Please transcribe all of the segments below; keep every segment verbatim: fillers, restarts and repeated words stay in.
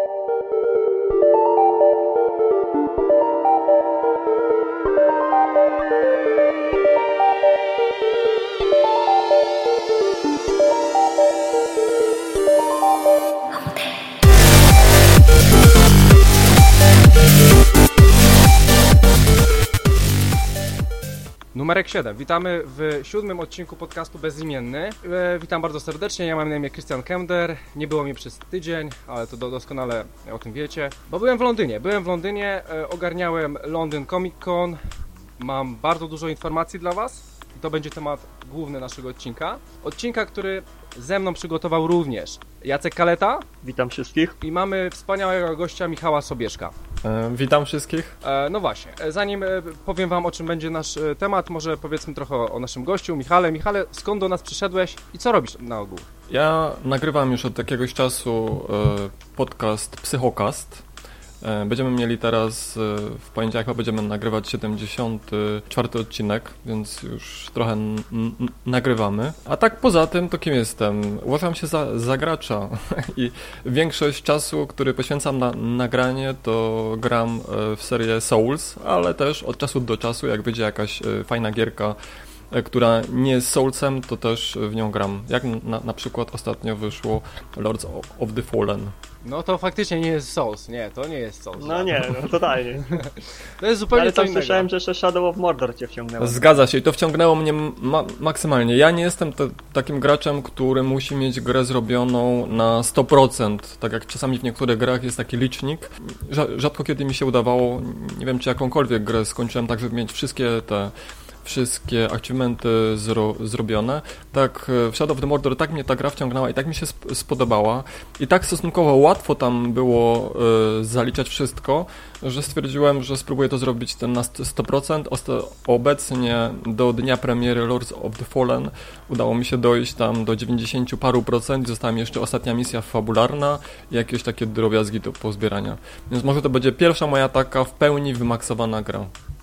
Numerek siedem. Witamy w siódmym odcinku podcastu Bezimienny. E, witam bardzo serdecznie, ja mam na imię Christian Kender. Nie było mnie przez tydzień, ale to do, doskonale o tym wiecie. Bo byłem w Londynie. Byłem w Londynie, e, ogarniałem London Comic Con. Mam bardzo dużo informacji dla Was. I to będzie temat główny naszego odcinka. Odcinka, który ze mną przygotował również Jacek Kaleta. Witam wszystkich. I mamy wspaniałego gościa Michała Sobieszka. E, witam wszystkich. E, no właśnie, zanim e, powiem Wam, o czym będzie nasz e, temat, może powiedzmy trochę o, o naszym gościu, Michale. Michale, skąd do nas przyszedłeś i co robisz na ogół? Ja nagrywam już od jakiegoś czasu e, podcast Psychocast. E, będziemy mieli teraz, e, w poniedziałek będziemy nagrywać siedemdziesiąty czwarty odcinek, więc już trochę n- n- nagrywamy. A tak poza tym, to kim jestem? Uważam się za, za gracza i większość czasu, który poświęcam na nagranie, to gram w serię Souls, ale też od czasu do czasu, jak wyjdzie jakaś fajna gierka, która nie jest Soulsem, to też w nią gram. Jak na, na przykład ostatnio wyszło Lords of the Fallen. No to faktycznie nie jest Souls, nie, to nie jest Souls. No nie, no totalnie. To jest zupełnie Ale co tam innego. słyszałem, że jeszcze Shadow of Mordor cię wciągnęło. Zgadza się i to wciągnęło mnie ma- maksymalnie. Ja nie jestem te, takim graczem, który musi mieć grę zrobioną na sto procent. Tak jak czasami w niektórych grach jest taki licznik. Rza- rzadko kiedy mi się udawało, nie wiem czy jakąkolwiek grę skończyłem tak, żeby mieć wszystkie te wszystkie achievementy zro- zrobione. Tak w Shadow of the Mordor tak mnie ta gra wciągnęła i tak mi się sp- spodobała i tak stosunkowo łatwo tam było y, zaliczać wszystko, że stwierdziłem, że spróbuję to zrobić ten na sto procent. Osta- obecnie do dnia premiery Lords of the Fallen udało mi się dojść tam do dziewięćdziesiąt paru procent. Została mi jeszcze ostatnia misja fabularna i jakieś takie drobiazgi do pozbierania. Więc może to będzie pierwsza moja taka w pełni wymaksowana gra.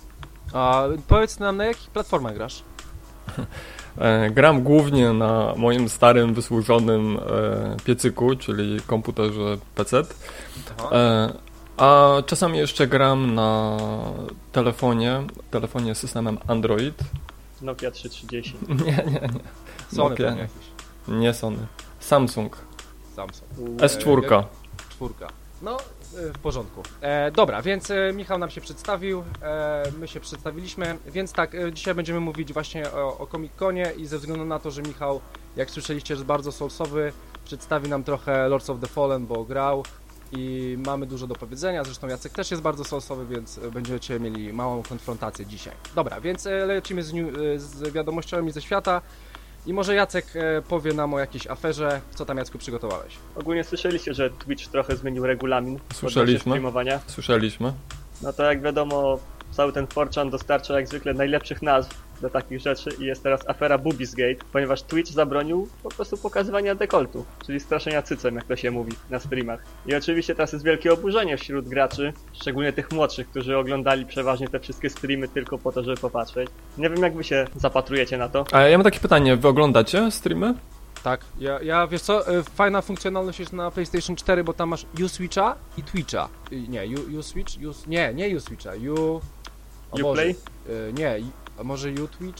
A powiedz nam, na jakich platformach grasz? E, gram głównie na moim starym, wysłużonym e, piecyku, czyli komputerze P C. E, a czasami jeszcze gram na telefonie, telefonie z systemem Android. Nokia trzysta trzydzieści. Nie, nie, nie. Sony Nokia, pewnie nie. jakiś. Nie Sony. Samsung. Samsung. S cztery. Czwórka. No, y, w porządku. E, dobra, więc e, Michał nam się przedstawił, e, my się przedstawiliśmy, więc tak, e, dzisiaj będziemy mówić właśnie o, o Comic-Conie i ze względu na to, że Michał, jak słyszeliście, jest bardzo soulsowy, przedstawi nam trochę Lords of the Fallen, bo grał i mamy dużo do powiedzenia, zresztą Jacek też jest bardzo soulsowy, więc będziecie mieli małą konfrontację dzisiaj. Dobra, więc e, lecimy z, niu- e, z wiadomościami ze świata. I może Jacek e, powie nam o jakiejś aferze. Co tam, Jacku, przygotowałeś? Ogólnie słyszeliście, że Twitch trochę zmienił regulamin Słyszeliśmy. streamowania. Słyszeliśmy. No to jak wiadomo, cały ten four chan dostarcza jak zwykle najlepszych nazw do takich rzeczy i jest teraz afera Boobiesgate, ponieważ Twitch zabronił po prostu pokazywania dekoltu, czyli straszenia cycem, jak to się mówi na streamach. I oczywiście teraz jest wielkie oburzenie wśród graczy, szczególnie tych młodszych, którzy oglądali przeważnie te wszystkie streamy tylko po to, żeby popatrzeć. Nie wiem, jak wy się zapatrujecie na to. A ja mam takie pytanie, wy oglądacie streamy? Tak, ja, ja wiesz co, e, fajna funkcjonalność jest na PlayStation cztery, bo tam masz U-Switcha i Twitcha. I, nie, U- U-Switch? U, nie, nie U-Switcha, U... o Boże. Uplay? E, nie, a może U-Twitch?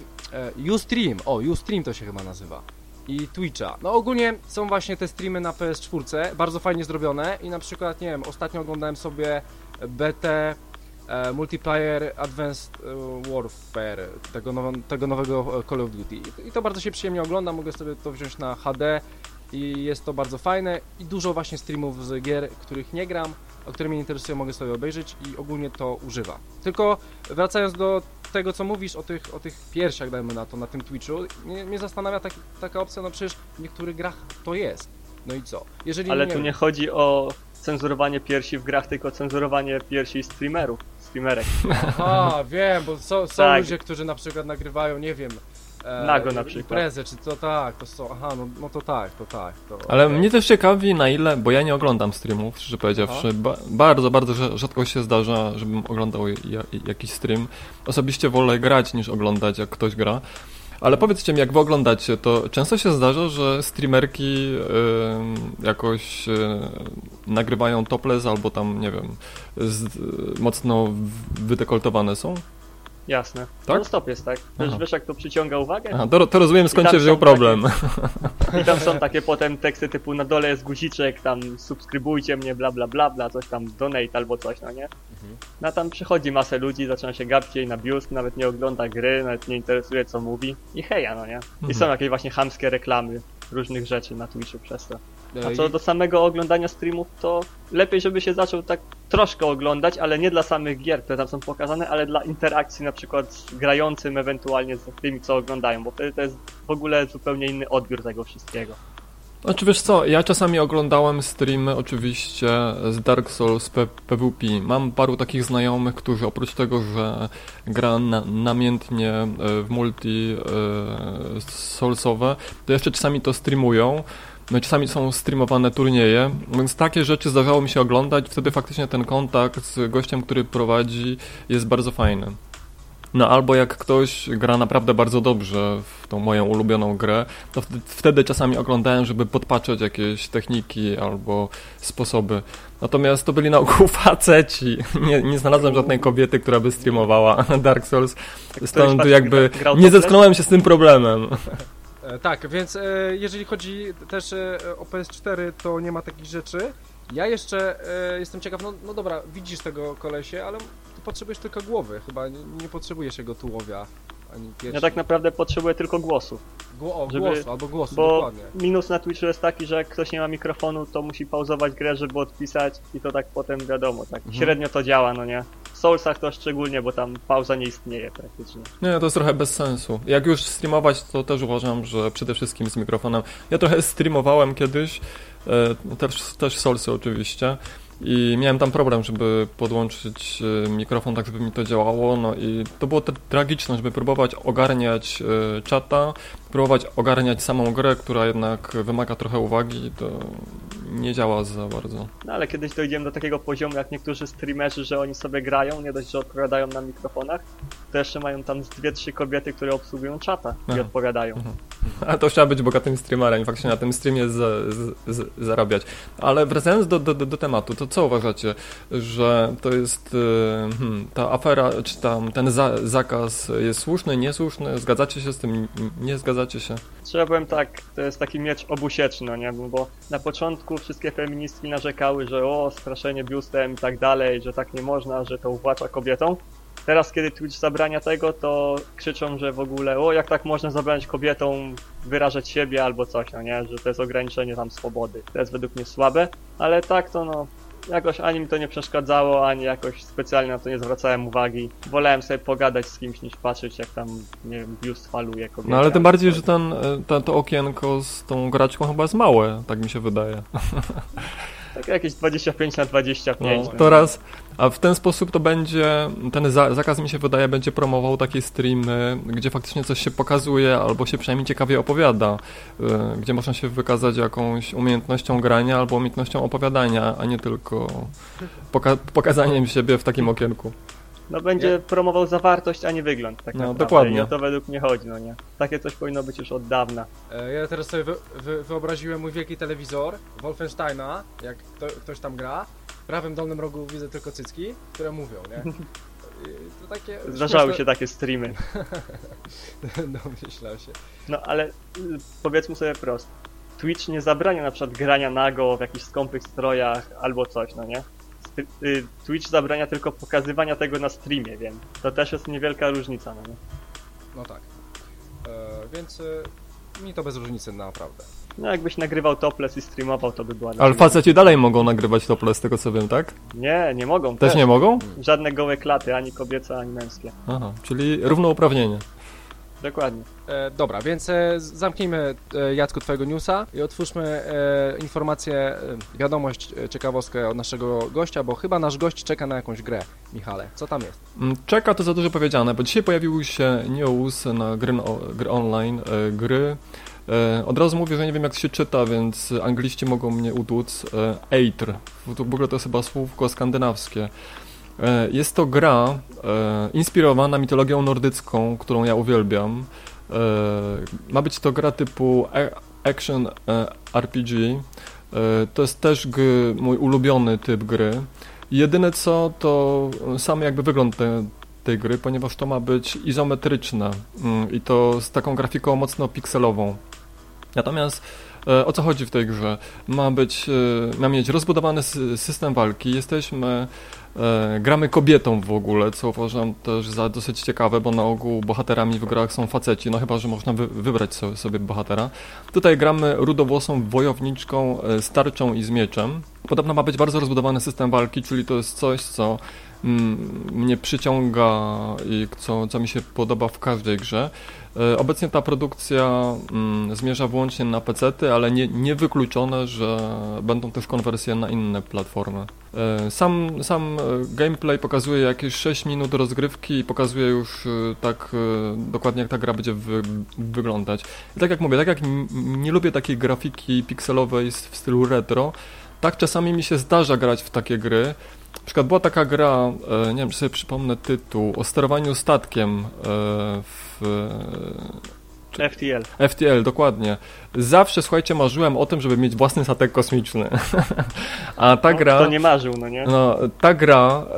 E, U-Stream, o, U-Stream to się chyba nazywa. I Twitcha. No ogólnie są właśnie te streamy na P S cztery, bardzo fajnie zrobione i na przykład, nie wiem, ostatnio oglądałem sobie betę e, Multiplayer Advanced e, Warfare, tego, now, tego nowego Call of Duty. I, I to bardzo się przyjemnie ogląda, mogę sobie to wziąć na H D i jest to bardzo fajne i dużo właśnie streamów z gier, których nie gram, o które mnie interesują, mogę sobie obejrzeć i ogólnie to używa. Tylko wracając do tego, co mówisz o tych, o tych piersiach, dajmy na to, na tym Twitchu, mnie, mnie zastanawia tak, taka opcja, no przecież w niektórych grach to jest. No i co? Jeżeli Ale nie, tu nie chodzi o cenzurowanie piersi w grach, tylko cenzurowanie piersi streamerów, streamerek. Aha, wiem, bo są, są Tak. ludzie, którzy na przykład nagrywają, nie wiem, e, Nago na przykład. imprezę, czy to tak, to są, aha, no, no to tak, to tak. To, Ale okej. mnie też ciekawi na ile, bo ja nie oglądam streamów, szczerze powiedziawszy, ba- bardzo, bardzo rza- rzadko się zdarza, żebym oglądał ja- jakiś stream. Osobiście wolę grać niż oglądać, jak ktoś gra. Ale powiedzcie mi, jak wy oglądacie, to często się zdarza, że streamerki yy, jakoś yy, nagrywają topless albo tam, nie wiem, z, mocno wydekoltowane są? Jasne. Tak? Non stop jest tak. Wiesz, wiesz jak to przyciąga uwagę? Aha, to, to rozumiem, skąd I tam się wziął są problem. Takie, I tam są takie potem teksty typu na dole jest guziczek, tam subskrybujcie mnie, bla bla bla, bla coś tam, donate albo coś, no nie? Mhm. No a tam przychodzi masę ludzi, zaczyna się gapić jej na biust, nawet nie ogląda gry, nawet nie interesuje co mówi i heja, no nie? I są jakieś właśnie chamskie reklamy różnych rzeczy na Twitchu przez to. A co do samego oglądania streamów, to lepiej, żeby się zaczął tak troszkę oglądać, ale nie dla samych gier, które tam są pokazane, ale dla interakcji na przykład z grającym, ewentualnie z tymi, co oglądają, bo wtedy to jest w ogóle zupełnie inny odbiór tego wszystkiego. Znaczy wiesz co, ja czasami oglądałem streamy oczywiście z Dark Souls P- PvP. Mam paru takich znajomych, którzy oprócz tego, że gra na, namiętnie w multi e, soulsowe, to jeszcze czasami to streamują. No i czasami są streamowane turnieje, więc takie rzeczy zdarzało mi się oglądać, wtedy faktycznie ten kontakt z gościem, który prowadzi, jest bardzo fajny. No albo jak ktoś gra naprawdę bardzo dobrze w tą moją ulubioną grę, to wtedy, wtedy czasami oglądałem, żeby podpatrzeć jakieś techniki albo sposoby. Natomiast to byli na ogół faceci. Nie, nie znalazłem żadnej kobiety, która by streamowała Dark Souls. Stąd jakby nie zetknąłem się z tym problemem. Tak, więc e, jeżeli chodzi też e, o P S cztery, to nie ma takich rzeczy. Ja jeszcze e, jestem ciekaw, no, no dobra, widzisz tego kolesie, ale ty potrzebujesz tylko głowy, chyba nie, nie potrzebujesz jego tułowia, ani piersi. Ja tak naprawdę potrzebuję tylko głosu. Gło, o, żeby, głosu, albo głosu, bo dokładnie. Minus na Twitchu jest taki, że jak ktoś nie ma mikrofonu, to musi pauzować grę, żeby odpisać i to tak potem wiadomo, tak mhm. średnio to działa, no nie? W Soulsach to szczególnie, bo tam pauza nie istnieje praktycznie. Nie, to jest trochę bez sensu. Jak już streamować, to też uważam, że przede wszystkim z mikrofonem. Ja trochę streamowałem kiedyś, e, też, też Soulsy oczywiście. I miałem tam problem, żeby podłączyć mikrofon tak, żeby mi to działało, no i to było tragiczne, żeby próbować ogarniać czata, próbować ogarniać samą grę, która jednak wymaga trochę uwagi, to nie działa za bardzo. No ale kiedyś dojdziemy do takiego poziomu, jak niektórzy streamerzy, że oni sobie grają, nie dość, że odpowiadają na mikrofonach, to jeszcze mają tam z dwie, trzy kobiety, które obsługują czata i Aha. odpowiadają. Aha. A to trzeba być bogatym streamerem, faktycznie na tym streamie z, z, z, zarabiać. Ale wracając do, do, do tematu, to co uważacie, że to jest hmm, ta afera, czy tam ten za, zakaz jest słuszny, niesłuszny? Zgadzacie się z tym, nie zgadzacie się? Trzeba powiem tak, to jest taki miecz obusieczny, no nie? Bo na początku wszystkie feministki narzekały, że o, straszenie biustem i tak dalej, że tak nie można, że to uwłacza kobietom. Teraz, kiedy Twitch zabrania tego, to krzyczą, że w ogóle o, jak tak można zabraniać kobietom wyrażać siebie albo coś, no nie? Że to jest ograniczenie tam swobody. To jest według mnie słabe, ale tak to no, jakoś ani mi to nie przeszkadzało, ani jakoś specjalnie na to nie zwracałem uwagi. Wolałem sobie pogadać z kimś, niż patrzeć, jak tam, nie wiem, biust faluje kobieta. No ale tym bardziej, że ten, to, to okienko z tą graczką chyba jest małe, tak mi się wydaje. Tak jakieś dwadzieścia pięć na dwadzieścia pięć. No, to raz, a w ten sposób to będzie, ten za, zakaz mi się wydaje będzie promował takie streamy, gdzie faktycznie coś się pokazuje, albo się przynajmniej ciekawie opowiada, yy, gdzie można się wykazać jakąś umiejętnością grania, albo umiejętnością opowiadania, a nie tylko poka- pokazaniem siebie w takim okienku. No będzie nie? promował zawartość, a nie wygląd, tak no, naprawdę. Dokładnie. I o to według mnie chodzi, no nie? Takie coś powinno być już od dawna. E, ja teraz sobie wy, wy, wyobraziłem mój wielki telewizor Wolfensteina, jak to, ktoś tam gra. W prawym dolnym rogu widzę tylko cycki, które mówią, nie? To takie Zdarzały śmieszne... się takie streamy. No, myślał się. No, ale powiedzmy sobie prosto. Twitch nie zabrania na przykład grania nago w jakichś skąpych strojach albo coś, no nie? Twitch zabrania tylko pokazywania tego na streamie, więc to też jest niewielka różnica, no nie? No tak. E, więc e, mi to bez różnicy naprawdę. No jakbyś nagrywał topless i streamował, to by była... Ale faceci dalej mogą nagrywać topless, z tego co wiem, tak? Nie, nie mogą. Też, też nie mogą? Żadne gołe klaty, ani kobiece, ani męskie. Aha, czyli równouprawnienie. Dokładnie. E, dobra, więc e, zamknijmy e, Jacku twojego newsa i otwórzmy e, informację, e, wiadomość, e, ciekawostkę od naszego gościa, bo chyba nasz gość czeka na jakąś grę. Michale, co tam jest? Czeka to za dużo powiedziane, bo dzisiaj pojawił się news na gry, gry online, e, gry. E, od razu mówię, że nie wiem jak się czyta, więc angliści mogą mnie utłuc. E, Eitr, w ogóle to jest chyba słówko skandynawskie. Jest to gra e, inspirowana mitologią nordycką, którą ja uwielbiam. E, ma być to gra typu action e, R P G. To jest też g- mój ulubiony typ gry. Jedyne co, to sam jakby wygląd te, tej gry, ponieważ to ma być izometryczne i to z taką grafiką mocno pikselową. Natomiast o co chodzi w tej grze? Ma być, ma mieć rozbudowany system walki. Jesteśmy, gramy kobietą w ogóle, co uważam też za dosyć ciekawe, bo na ogół bohaterami w grach są faceci, no chyba że można wy, wybrać sobie, sobie bohatera. Tutaj gramy rudowłosą wojowniczką z tarczą i z mieczem. Podobno ma być bardzo rozbudowany system walki, czyli to jest coś, co mnie przyciąga i co, co mi się podoba w każdej grze. Obecnie ta produkcja zmierza wyłącznie na pecety, ale nie, nie wykluczone, że będą też konwersje na inne platformy. Sam, sam gameplay pokazuje jakieś sześć minut rozgrywki i pokazuje już tak dokładnie, jak ta gra będzie wy, wyglądać. I tak jak mówię, tak jak nie lubię takiej grafiki pikselowej w stylu retro, tak czasami mi się zdarza grać w takie gry. Na przykład była taka gra, nie wiem, czy sobie przypomnę tytuł, o sterowaniu statkiem w... F T L. F T L, dokładnie. Zawsze, słuchajcie, marzyłem o tym, żeby mieć własny statek kosmiczny. A ta no, gra... To nie marzył, no nie? No, ta gra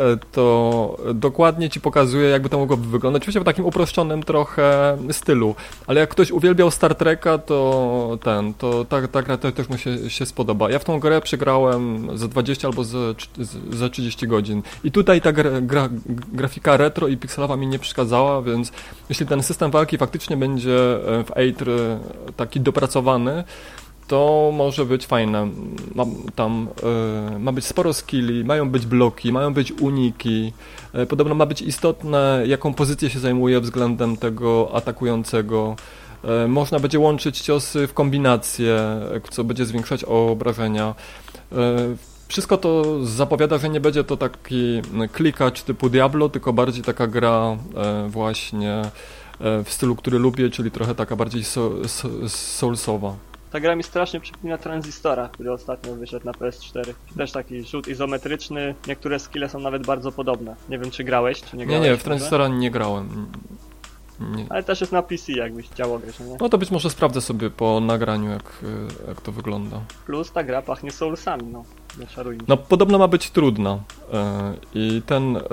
to dokładnie ci pokazuje, jakby to mogłoby wyglądać. Oczywiście w takim uproszczonym trochę stylu. Ale jak ktoś uwielbiał Star Treka, to ten, to ta, ta gra też mu się, się spodoba. Ja w tą grę przegrałem za dwadzieścia albo za, za trzydzieści godzin. I tutaj ta gra, gra, grafika retro i pikselowa mi nie przeszkadzała, więc jeśli ten system walki faktycznie będzie w Eitr taki dopracowany, to może być fajne. Ma, tam y, ma być sporo skilli, mają być bloki, mają być uniki. Y, podobno ma być istotne, jaką pozycję się zajmuje względem tego atakującego. Y, można będzie łączyć ciosy w kombinacje, co będzie zwiększać obrażenia. Y, Wszystko to zapowiada, że nie będzie to taki klikacz typu Diablo, tylko bardziej taka gra y, właśnie w stylu, który lubię, czyli trochę taka bardziej so, so, soulsowa. Ta gra mi strasznie przypomina Transistora, który ostatnio wyszedł na P S cztery. Też taki rzut izometryczny, niektóre skille są nawet bardzo podobne. Nie wiem, czy grałeś, czy nie grałeś? Nie, nie, w Transistora nie grałem. Nie. Ale też jest na P C, jakbyś chciał grać, nie? No to być może sprawdzę sobie po nagraniu, jak, jak to wygląda. Plus ta gra pachnie soulsami, no. Nie szarujmy. No podobno ma być trudna yy, i ten yy,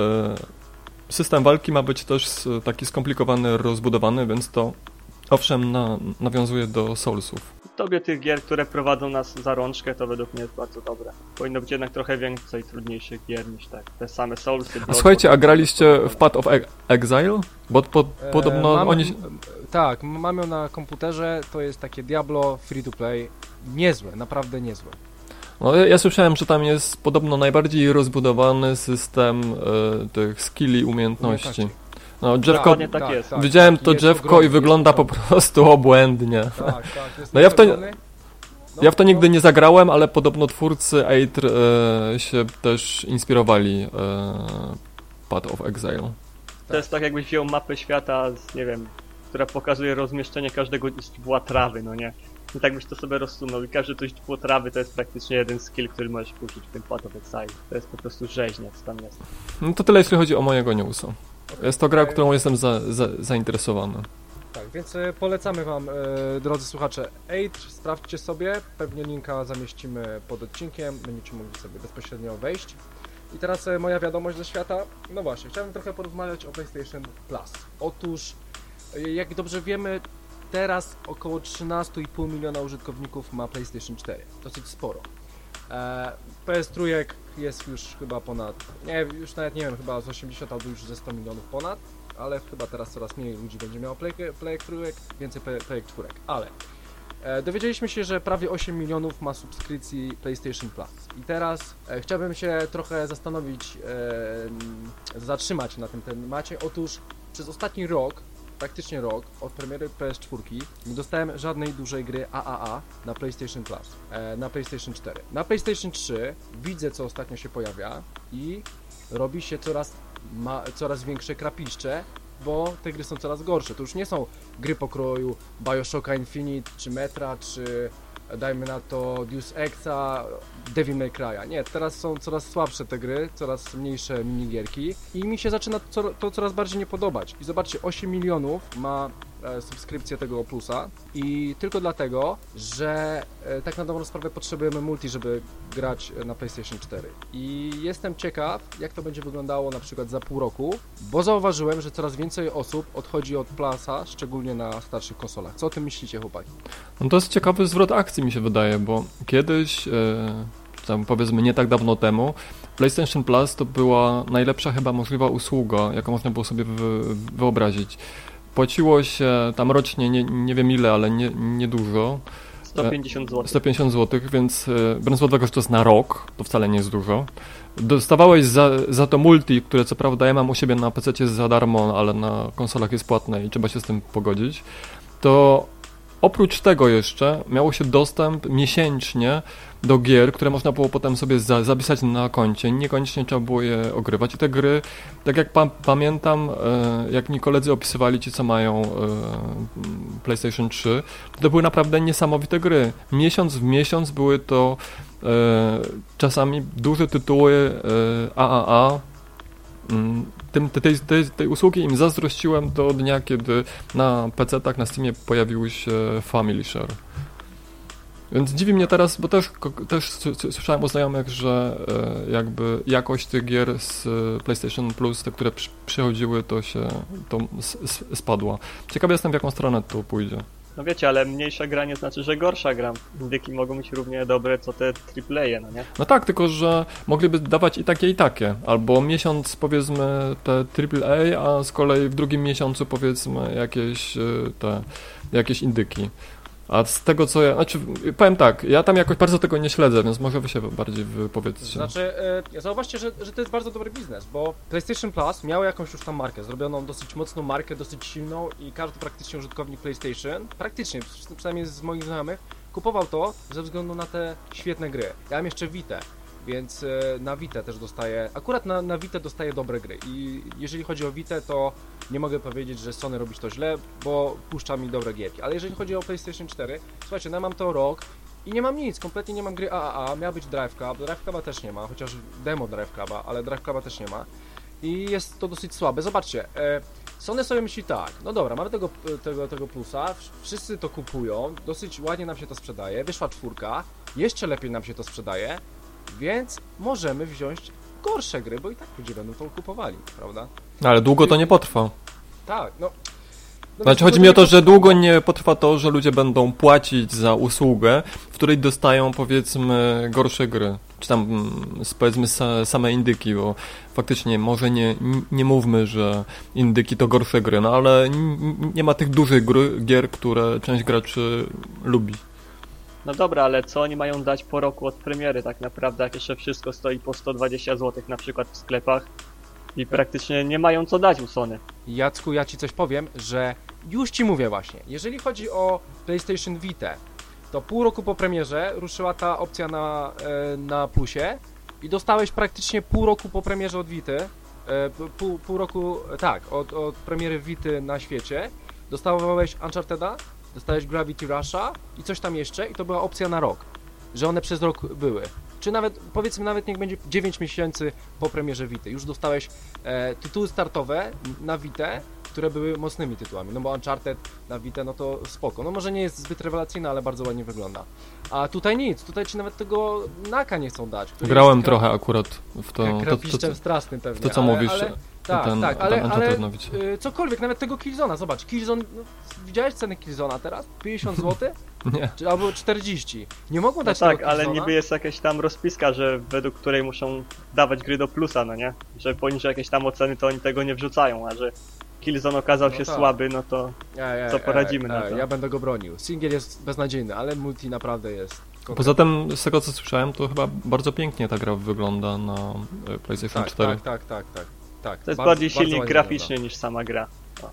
system walki ma być też taki skomplikowany, rozbudowany, więc to owszem na, nawiązuje do Soulsów. Tobie tych gier, które prowadzą nas za rączkę, to według mnie jest bardzo dobre. Powinno być jednak trochę więcej trudniejszych gier niż tak. Te same Soulsy. A słuchajcie, a graliście w Path of Exile? Bo po, podobno e, mam, oni... Tak, mam ją na komputerze, to jest takie Diablo free to play. Niezłe, naprawdę niezłe. No, ja, ja słyszałem, że tam jest podobno najbardziej rozbudowany system y, tych skilli, umiejętności. No, drzewko, tak, tak jest. Tak, widziałem to jest drzewko ogromny, i wygląda po prostu obłędnie. Tak, tak, jest No ja w to, no, ja w to nigdy no. nie zagrałem, ale podobno twórcy Eitr e, się też inspirowali e, Path of Exile. To jest tak, jakbyś wziął mapę świata, z, nie wiem, która pokazuje rozmieszczenie każdego źdźbła trawy, no nie? I tak byś to sobie rozsunął i każdy to źdźbło trawy to jest praktycznie jeden skill, który możesz użyć w tym Path of Exile. To jest po prostu rzeźnia, co tam jest. No to tyle, jeśli chodzi o mojego newsa. Jest to gra, którą jestem za, za, zainteresowany. Tak, więc e, polecamy wam, e, drodzy słuchacze, Eitr, sprawdźcie sobie, pewnie linka zamieścimy pod odcinkiem, będziecie mogli sobie bezpośrednio wejść. I teraz e, moja wiadomość ze świata, no właśnie, chciałem trochę porozmawiać o PlayStation Plus. Otóż, e, jak dobrze wiemy, teraz około trzynaście i pół miliona użytkowników ma PlayStation cztery, dosyć sporo. E, P S trzy jest już chyba ponad, nie już nawet nie wiem, chyba z osiemdziesiąt albo już ze sto milionów ponad, ale chyba teraz coraz mniej ludzi będzie miało Playek trójek, więcej Playek czwórek, ale e, dowiedzieliśmy się, że prawie osiem milionów ma subskrypcji PlayStation Plus i teraz e, chciałbym się trochę zastanowić, e, zatrzymać na tym temacie. Otóż przez ostatni rok, praktycznie rok, od premiery P S cztery nie dostałem żadnej dużej gry A A A na PlayStation Plus, e, na PlayStation cztery. Na PlayStation trzy widzę, co ostatnio się pojawia i robi się coraz, ma, coraz większe krapiszcze, bo te gry są coraz gorsze. To już nie są gry pokroju BioShocka Infinite, czy Metra, czy dajmy na to Deus Exa, Devil May Cry'a. Nie, teraz są coraz słabsze te gry, coraz mniejsze minigierki i mi się zaczyna to, to coraz bardziej nie podobać. I zobaczcie, osiem milionów ma e, subskrypcję tego Plusa i tylko dlatego, że e, tak na dobrą sprawę potrzebujemy multi, żeby grać na PlayStation cztery. I jestem ciekaw, jak to będzie wyglądało na przykład za pół roku, bo zauważyłem, że coraz więcej osób odchodzi od Plusa, szczególnie na starszych konsolach. Co o tym myślicie, chłopaki? No to jest ciekawy zwrot akcji, mi się wydaje, bo kiedyś, e, tam powiedzmy nie tak dawno temu, PlayStation Plus to była najlepsza chyba możliwa usługa, jaką można było sobie wy, wyobrazić. Płaciło się tam rocznie, nie, nie wiem ile, ale nie, nie dużo. sto pięćdziesiąt złotych. sto pięćdziesiąt złotych, więc biorąc pod uwagę, że to jest na rok, to wcale nie jest dużo. Dostawałeś za, za to multi, które co prawda ja mam u siebie na pececie jest za darmo, ale na konsolach jest płatne i trzeba się z tym pogodzić. To oprócz tego jeszcze miało się dostęp miesięcznie do gier, które można było potem sobie za, zapisać na koncie. Niekoniecznie trzeba było je ogrywać. I te gry, tak jak pa, pamiętam, e, jak mi koledzy opisywali, ci co mają e, PlayStation trzy, to były naprawdę niesamowite gry. Miesiąc w miesiąc były to e, czasami duże tytuły e, A A A. Tym, tej, tej, tej usługi im zazdrościłem do dnia, kiedy na pecetach, na Steamie pojawił się Family Share. Więc dziwi mnie teraz, bo też, też słyszałem o znajomych, że jakby jakość tych gier z PlayStation Plus, te, które przychodziły, to się to spadła. Ciekawy jestem, w jaką stronę to pójdzie. No wiecie, ale mniejsza gra nie znaczy, że gorsza gra. Indyki mogą być równie dobre, co te triple A, no nie? No tak, tylko że mogliby dawać i takie, i takie. Albo miesiąc, powiedzmy, te triple A, a z kolei w drugim miesiącu, powiedzmy, jakieś te, jakieś indyki. A z tego co ja, znaczy powiem tak, ja tam jakoś bardzo tego nie śledzę, więc może wy się bardziej wypowiedzcie. Znaczy, yy, zauważcie, że, że to jest bardzo dobry biznes, bo PlayStation Plus miał jakąś już tam markę, zrobioną dosyć mocną markę, dosyć silną i każdy praktycznie użytkownik PlayStation, praktycznie, przynajmniej z moich znajomych, kupował to ze względu na te świetne gry. Ja mam jeszcze Vitę, więc yy, na Vitę też dostaję, akurat na, na Vitę dostaję dobre gry i jeżeli chodzi o Vitę, to nie mogę powiedzieć, że Sony robi to źle, bo puszcza mi dobre gierki, ale jeżeli chodzi o PlayStation cztery, słuchajcie, no ja mam to rok i nie mam nic, kompletnie nie mam gry A A A, miała być Drive Club, Drive Cluba też nie ma, chociaż demo Drive Cluba, ale Drive Cluba też nie ma i jest to dosyć słabe. Zobaczcie, e, Sony sobie myśli tak, no dobra, mamy tego, tego, tego plusa, wszyscy to kupują, dosyć ładnie nam się to sprzedaje, wyszła czwórka, jeszcze lepiej nam się to sprzedaje, więc możemy wziąć gorsze gry, bo i tak ludzie będą to kupowali, prawda? Ale długo to nie potrwa. Tak, no. no znaczy chodzi mi o to, że długo nie potrwa to, że ludzie będą płacić za usługę, w której dostają powiedzmy gorsze gry. Czy tam powiedzmy same indyki, bo faktycznie może nie, nie mówmy, że indyki to gorsze gry, no ale nie ma tych dużych gry, gier, które część graczy lubi. No dobra, ale co oni mają dać po roku od premiery tak naprawdę, jak jeszcze wszystko stoi po sto dwadzieścia złotych na przykład w sklepach i praktycznie nie mają co dać u Sony. Jacku, ja ci coś powiem, że już ci mówię właśnie, jeżeli chodzi o PlayStation Vita, to pół roku po premierze ruszyła ta opcja na, na plusie i dostałeś praktycznie pół roku po premierze od Vity, pół, pół roku, tak, od, od premiery Vity na świecie, dostawałeś Uncharted'a, dostałeś Gravity Rusha i coś tam jeszcze i to była opcja na rok, że one przez rok były. Czy nawet, powiedzmy nawet niech będzie dziewięć miesięcy po premierze Vity. Już dostałeś e, tytuły startowe na Vitę, które były mocnymi tytułami, no bo Uncharted na Vitę, no to spoko. No może nie jest zbyt rewelacyjna, ale bardzo ładnie wygląda. A tutaj nic, tutaj ci nawet tego naka nie chcą dać. Grałem trochę akurat w to. Krapiszczem to, to, strasznym pewnie. To co ale, mówisz, ale, tak, ten, tak, ale, ten ale y, cokolwiek, nawet tego Killzona, zobacz, Killzone, no, widziałeś cenę Killzona teraz? pięćdziesiąt złotych? Nie. Czy, albo czterdzieści. Nie mogą No dać tak, tego ale Killzona? niby jest jakaś tam rozpiska, że według której muszą dawać gry do plusa, no nie? Że poniżej jakieś tam oceny to oni tego nie wrzucają, a że Killzone okazał No się tak. słaby, no to Ja, co poradzimy na to? Ja będę go bronił. Single jest beznadziejny, ale multi naprawdę jest. Poza tym, z tego co słyszałem, to chyba bardzo pięknie ta gra wygląda na PlayStation tak, cztery. Tak, tak, tak, tak, tak. To jest bardzo, bardziej bardzo silnik ładnie graficzny wygląda. niż sama gra.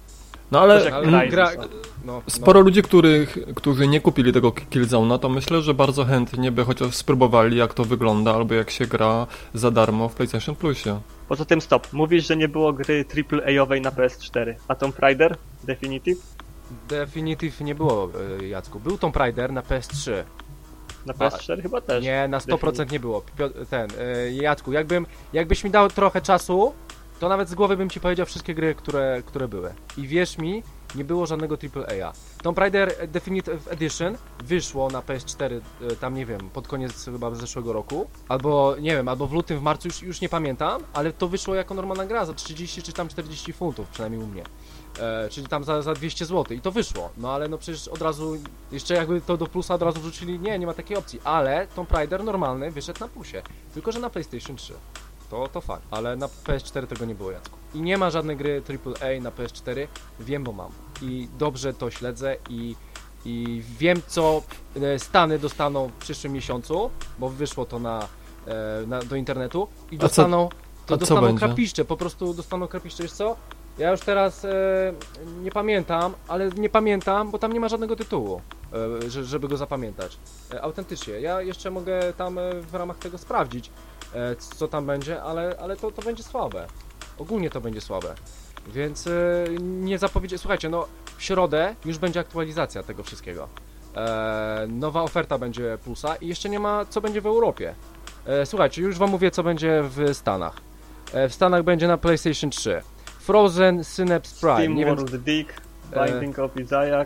No ale, Też jak ale Crysis, gra, no. no, sporo no. ludzi, których, którzy nie kupili tego Killzone'a, to myślę, że bardzo chętnie by chociaż spróbowali, jak to wygląda, albo jak się gra za darmo w PlayStation Plusie. Poza tym stop, mówisz, że nie było gry triple A-owej na P S cztery, a Tomb Raider? Definitive? Definitive nie było, y, Jacku. Był Tomb Raider na P S trzy. Na P S cztery chyba też. Nie, na sto procent nie było. Pio- ten, y, Jacku, jakbym, jakbyś mi dał trochę czasu, to nawet z głowy bym ci powiedział wszystkie gry, które, które były. I wierz mi, nie było żadnego triple A. Tomb Raider Definitive Edition wyszło na P S cztery, tam nie wiem, pod koniec chyba zeszłego roku, albo nie wiem, albo w lutym, w marcu, już, już nie pamiętam, ale to wyszło jako normalna gra za trzydzieści czy tam czterdzieści funtów, przynajmniej u mnie. E, czyli tam za, za dwieście złotych i to wyszło, no ale no przecież od razu, jeszcze jakby to do plusa od razu wrzucili, nie, nie ma takiej opcji, ale Tomb Raider normalny wyszedł na plusie, tylko że na PlayStation trzy, to, to fakt, ale na P S cztery tego nie było, Jacku. I nie ma żadnej gry triple A na P S cztery, wiem, bo mam i dobrze to śledzę i, i wiem, co Stany dostaną w przyszłym miesiącu, bo wyszło to na, na do internetu i dostaną, to dostaną krapiszcze, po prostu dostaną krapiszcze, wiesz co? Ja już teraz e, nie pamiętam, ale nie pamiętam, bo tam nie ma żadnego tytułu, e, że, żeby go zapamiętać. E, autentycznie. Ja jeszcze mogę tam e, w ramach tego sprawdzić, e, co tam będzie, ale, ale to, to będzie słabe. Ogólnie to będzie słabe. Więc e, nie zapowiedzie... Słuchajcie, no w środę już będzie aktualizacja tego wszystkiego. E, nowa oferta będzie Plusa i jeszcze nie ma, co będzie w Europie. E, słuchajcie, już wam mówię, co będzie w Stanach. E, w Stanach będzie na PlayStation trzy. Frozen Synapse Prime. Steam nie World wiem, Dig, Binding of Isaac.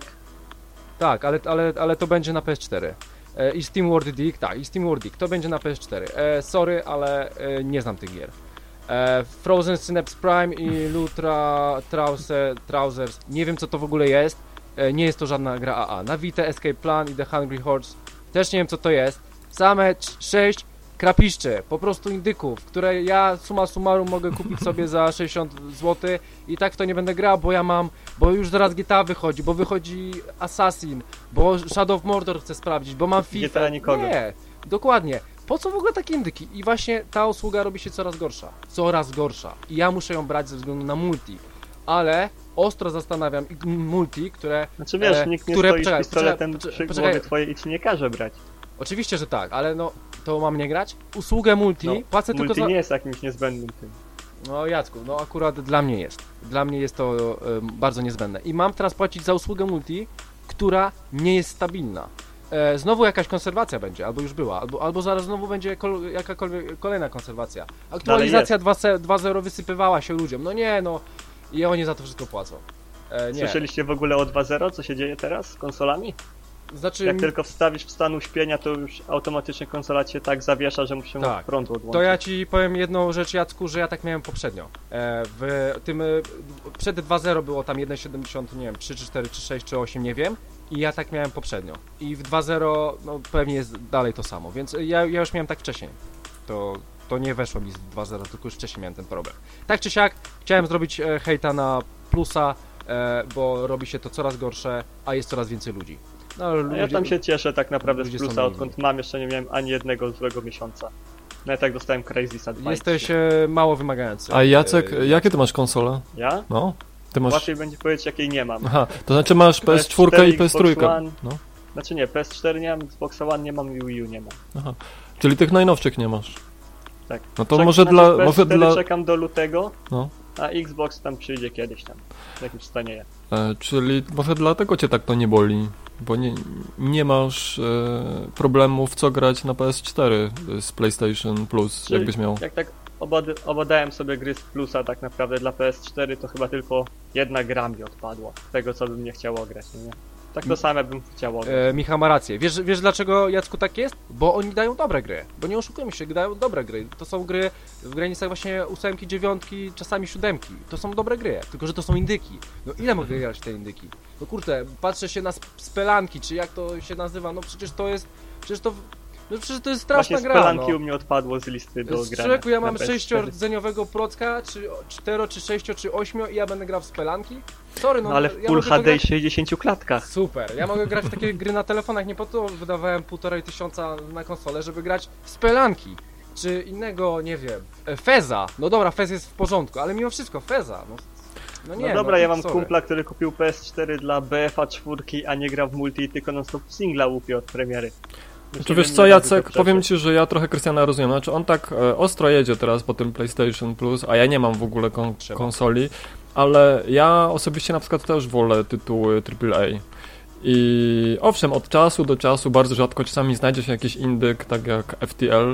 Tak, ale, ale, ale to będzie na P S cztery. E, I Steam World Dig, tak, i Steam World Dig, to będzie na P S cztery. E, sorry, ale e, nie znam tych gier. E, Frozen Synapse Prime i Lutra Trouser, Trousers, nie wiem co to w ogóle jest. E, nie jest to żadna gra A A. Na Vita Escape Plan i The Hungry Horse, też nie wiem co to jest. Same sześć krapiszcze, po prostu indyków, które ja summa summarum mogę kupić sobie za sześćdziesiąt złotych i tak w to nie będę grał, bo ja mam, bo już zaraz G T A wychodzi, bo wychodzi Assassin, bo Shadow of Mordor chcę sprawdzić, bo mam FIFA. G T A nikogo. Nie, dokładnie. Po co w ogóle takie indyki? I właśnie ta usługa robi się coraz gorsza, coraz gorsza i ja muszę ją brać ze względu na multi, ale ostro zastanawiam multi, które... Znaczy wiesz, e, nikt nie które, stoi poczekaj, z pistoletem poczekaj, przy poczekaj. głowie twojej i ci nie każe brać. Oczywiście, że tak, ale no, to mam nie grać? Usługę multi, No, płacę multi tylko za... nie jest jakimś niezbędnym tym. No Jacku, no akurat dla mnie jest. Dla mnie jest to y, bardzo niezbędne. I mam teraz płacić za usługę multi, która nie jest stabilna. E, znowu jakaś konserwacja będzie, albo już była, albo, albo zaraz znowu będzie kol, jakakolwiek kolejna konserwacja. Aktualizacja dwa zero wysypywała się ludziom. No nie, no i oni za to wszystko płacą. E, nie. Słyszeliście w ogóle o dwa zero, co się dzieje teraz z konsolami? Znaczy, Jak tylko wstawisz w stan uśpienia, to już automatycznie konsola cię tak zawiesza, że musi się tak. od prądu odłączyć. To ja ci powiem jedną rzecz, Jacku, że ja tak miałem poprzednio. E, w tym, przed dwa zero było tam jeden siedemdziesiąt, nie wiem, trzy, czy cztery, czy sześć, czy osiem, nie wiem. I ja tak miałem poprzednio. I w dwa zero, no pewnie jest dalej to samo, więc ja, ja już miałem tak wcześniej. To, to nie weszło mi z dwa zero, tylko już wcześniej miałem ten problem. Tak czy siak, chciałem zrobić e, hejta na plusa, e, bo robi się to coraz gorsze, a jest coraz więcej ludzi. No, a ludzie, ja tam się cieszę tak naprawdę z ludzie są plusa, naiwni. odkąd mam, jeszcze nie miałem ani jednego złego miesiąca. Nawet jak dostałem Crazy Advice. Jesteś e, mało wymagający. A Jacek, E, jakie ty masz konsole? Ja? No, ty masz... Łatwiej będzie powiedzieć, jakiej nie mam. Aha, to znaczy masz P S cztery i P S trzy. Xbox One. No, Znaczy nie, P S cztery nie mam, Xbox One nie mam i Wii U nie mam. aha. Czyli tych najnowszych nie masz. Tak. No to Czek- może znaczy dla... P S Może cztery dla... czekam do lutego, No. a Xbox tam przyjdzie kiedyś tam. W jakimś stanie jest. E, czyli może dlatego cię tak to nie boli, bo nie, nie masz e, problemów co grać na P S cztery z PlayStation Plus, Czyli jakbyś miał. Jak tak obad- obadałem sobie gry z plusa tak naprawdę dla P S cztery, to chyba tylko jedna gra mi odpadła. Tego co bym nie chciało grać, nie? Tak to same bym chciał grać. E, Michał ma rację. Wiesz, wiesz dlaczego, Jacku, tak jest? Bo oni dają dobre gry. Bo nie oszukujmy się, dają dobre gry. To są gry w granicach właśnie ósemki, dziewiątki, czasami siódemki. To są dobre gry, tylko że to są indyki. No ile mogę grać w te indyki? No kurde, patrzę się na sp- spelanki, czy jak to się nazywa, no przecież to jest... Przecież to... No przecież to jest straszna Właśnie gra, Spelanki no. u mnie odpadło z listy do Z grania. człowieku, ja na mam P S cztery. sześciordzeniowego procka, czy cztero, czy sześcio, czy ośmio i ja będę grał w spelanki? Sorry, no, No ale ja w mogę Full to H D i grać- sześćdziesięciu klatkach. Super, ja mogę grać w takie gry na telefonach, nie po to wydawałem półtorej tysiąca na konsolę, żeby grać w spelanki, czy innego, nie wiem, e, Feza, no dobra, Fez jest w porządku, ale mimo wszystko Feza, no, no nie, No dobra, ja mam sorry. kumpla, który kupił P S cztery dla B F A cztery, a nie gra w multi, tylko non stop singla łupie od premiery. Czy wiesz co, Jacek, powiem ci, że ja trochę Krystiana rozumiem. Znaczy on tak e, ostro jedzie teraz po tym PlayStation Plus, a ja nie mam w ogóle kon- Trzeba. konsoli, ale ja osobiście na przykład też wolę tytuły triple A. I owszem, od czasu do czasu bardzo rzadko czasami znajdzie się jakiś indyk, tak jak F T L,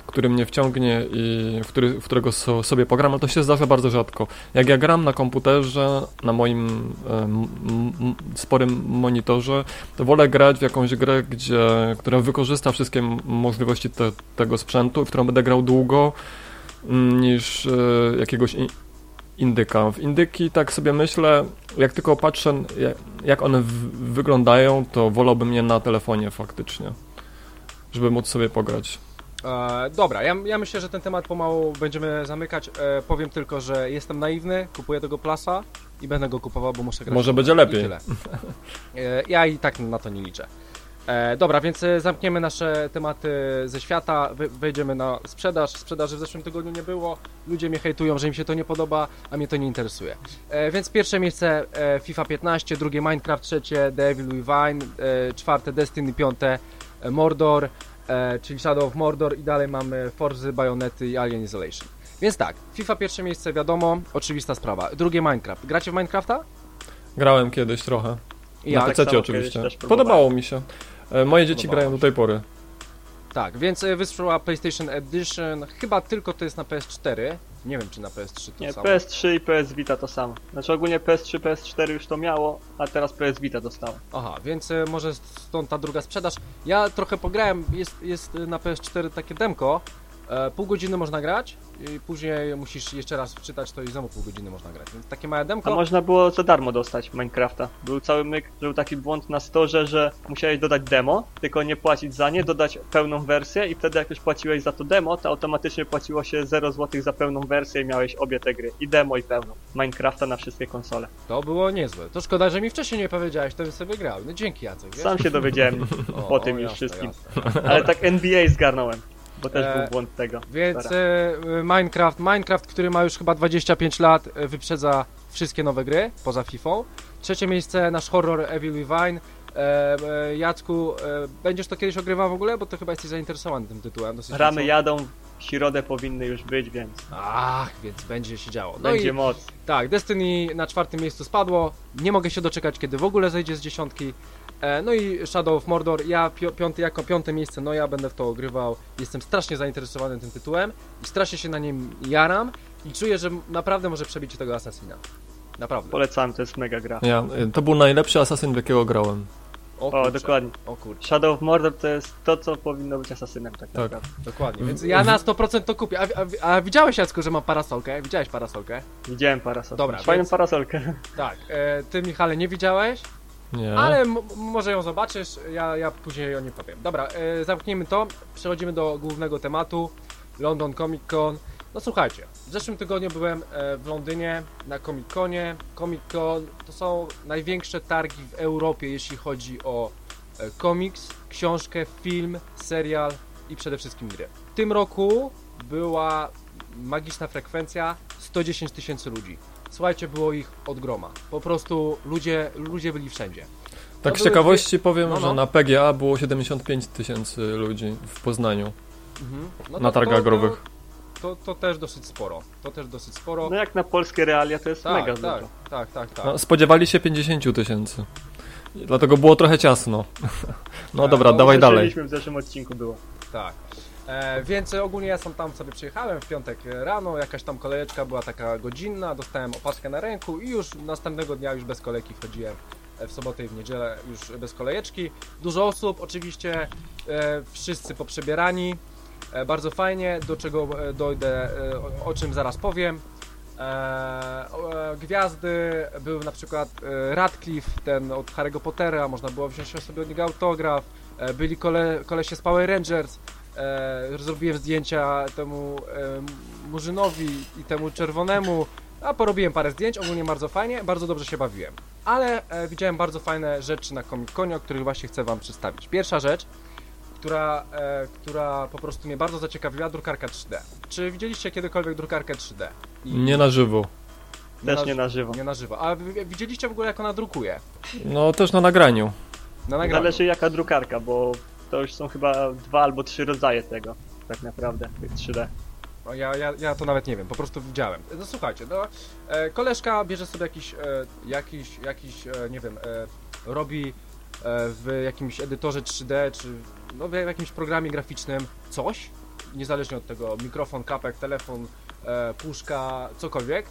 który mnie wciągnie i w, który, w którego so, sobie pogram, ale to się zdarza bardzo rzadko. Jak ja gram na komputerze, na moim m, m, sporym monitorze, to wolę grać w jakąś grę, gdzie, która wykorzysta wszystkie możliwości te, tego sprzętu, w którą będę grał długo, niż e, jakiegoś indyka. W indyki tak sobie myślę, jak tylko patrzę, jak, jak one w, wyglądają, to wolałbym je na telefonie faktycznie, żeby móc sobie pograć. E, dobra, ja, ja myślę, że ten temat pomału będziemy zamykać. E, powiem tylko, że jestem naiwny, kupuję tego Plusa i będę go kupował, bo muszę grać. Może będzie lepiej. E, ja i tak na to nie liczę. E, dobra, więc zamkniemy nasze tematy ze świata, Wy, wejdziemy na sprzedaż. Sprzedaży w zeszłym tygodniu nie było, ludzie mnie hejtują, że im się to nie podoba, a mnie to nie interesuje. E, więc pierwsze miejsce e, FIFA piętnaście, drugie Minecraft, trzecie Devil May Cry, e, czwarte Destiny, piąte e, Mordor, e, czyli Shadow of Mordor i dalej mamy Forza, Bayonety i Alien Isolation. Więc tak, FIFA pierwsze miejsce wiadomo, oczywista sprawa. Drugie Minecraft. Gracie w Minecrafta? Grałem kiedyś trochę. I na jak? pececie samo oczywiście. kiedyś też Podobało mi się. E, moje dzieci Podobało grają do tej pory. Tak, więc y, wyszła PlayStation Edition, chyba tylko to jest na P S cztery, nie wiem czy na P S trzy to Nie, samo. P S trzy i P S Vita to samo. Znaczy ogólnie P S trzy, P S cztery już to miało, a teraz P S Vita dostało. Aha, więc y, może stąd ta druga sprzedaż. Ja trochę pograłem, jest, jest y, na P S cztery takie demko, e, pół godziny można grać i później musisz jeszcze raz wczytać to i znowu pół godziny można grać, więc takie małe A demko. można było za darmo dostać Minecrafta. Był cały myk, że był taki błąd na storze, że musiałeś dodać demo, tylko nie płacić za nie, dodać pełną wersję i wtedy jak już płaciłeś za to demo, to automatycznie płaciło się zero złotych za pełną wersję i miałeś obie te gry. I demo i pełną. Minecrafta na wszystkie konsole. To było niezłe, to szkoda, że mi wcześniej nie powiedziałeś, to bym sobie grał. No dzięki Jacek, wiesz? Sam się dowiedziałem O, po tym o, już jasne, wszystkim. jasne. Ale tak N B A zgarnąłem, bo też E, był błąd tego. Więc Stara. e, Minecraft, Minecraft, który ma już chyba dwadzieścia pięć lat, e, wyprzedza wszystkie nowe gry, poza Fifą. Trzecie miejsce, nasz horror Evil Within. E, e, Jacku, e, będziesz to kiedyś ogrywał w ogóle? Bo to chyba jesteś zainteresowany tym tytułem. Dosyć Ramy mocno. jadą, w środę powinny już być, więc Ach, więc będzie się działo. No będzie i moc. tak, Destiny na czwartym miejscu spadło. Nie mogę się doczekać, kiedy w ogóle zejdzie z dziesiątki. E, no i Shadow of Mordor, ja pi piąty, jako piąte miejsce, no ja będę w to ogrywał. Jestem strasznie zainteresowany tym tytułem i strasznie się na nim jaram i czuję, że naprawdę może przebić tego Assassina. Naprawdę. Polecam, to jest mega gra. Ja, y, to był najlepszy Assassin, w jakiego grałem. O, O, kurczę. dokładnie. O kurczę, Shadow of Mordor to jest to, co powinno być asasynem tak Tak. naprawdę. dokładnie. Więc ja na sto procent to kupię. A, a, a widziałeś, Jacku, że mam parasolkę? Widziałeś parasolkę? Widziałem parasolkę. Dobra, Fajną więc- parasolkę. Tak. E, ty, Michale, nie widziałeś? Nie. Ale m- może ją zobaczysz, ja, ja później o niej powiem. Dobra, e, zamkniemy to, przechodzimy do głównego tematu, London Comic Con. No słuchajcie, w zeszłym tygodniu byłem e, w Londynie na Comic Conie. Comic Con to są największe targi w Europie, jeśli chodzi o e, komiks, książkę, film, serial i przede wszystkim gry. W tym roku była magiczna frekwencja sto dziesięć tysięcy ludzi. Słuchajcie, było ich od groma. Po prostu ludzie, ludzie byli wszędzie. Tak to z były ciekawości powiem, No, no. że na P G A było siedemdziesiąt pięć tysięcy ludzi w Poznaniu Mhm. No na to- targach to- growych. To, to też dosyć sporo. To też dosyć sporo. No jak na polskie realia to jest tak, mega tak, dużo. tak, tak, tak. No, spodziewali się pięćdziesiąt tysięcy. Dlatego było trochę ciasno. No Tak, dobra, no, dawaj dalej. Słyszeliśmy w zeszłym odcinku było. tak. E, więc ogólnie ja sam tam sobie przyjechałem w piątek rano, jakaś tam kolejeczka była taka godzinna, dostałem opaskę na ręku i już następnego dnia już bez kolejki wchodziłem w sobotę i w niedzielę już bez kolejeczki. Dużo osób, oczywiście e, wszyscy poprzebierani, e, bardzo fajnie, do czego e, dojdę, e, o, o czym zaraz powiem. E, o, e, gwiazdy, był na przykład e, Radcliffe, ten od Harry'ego Pottera, można było wziąć sobie od niego autograf, e, byli kole, kolesie z Power Rangers, e, zrobiłem zdjęcia temu e, Murzynowi i temu czerwonemu, a porobiłem parę zdjęć, ogólnie bardzo fajnie, bardzo dobrze się bawiłem. Ale e, widziałem bardzo fajne rzeczy na Comic Conie, o których właśnie chcę wam przedstawić. Pierwsza rzecz, która, e, która po prostu mnie bardzo zaciekawiła, drukarka trzy D. Czy widzieliście kiedykolwiek drukarkę trzy D? I Nie na żywo. Też nie na żywo. Nie na żywo. A wy- widzieliście w ogóle, jak ona drukuje? No też na nagraniu. Na nagraniu. Zależy jaka drukarka, bo to już są chyba dwa albo trzy rodzaje tego. Tak naprawdę, tych trzy D. No, ja, ja, ja to nawet nie wiem, po prostu widziałem. No słuchajcie, no, e, koleżka bierze sobie jakiś, e, jakiś, jakiś e, nie wiem, e, robi e, w jakimś edytorze trzy D, czy no, w jakimś programie graficznym coś niezależnie od tego, mikrofon, kapek, telefon, e, puszka, cokolwiek.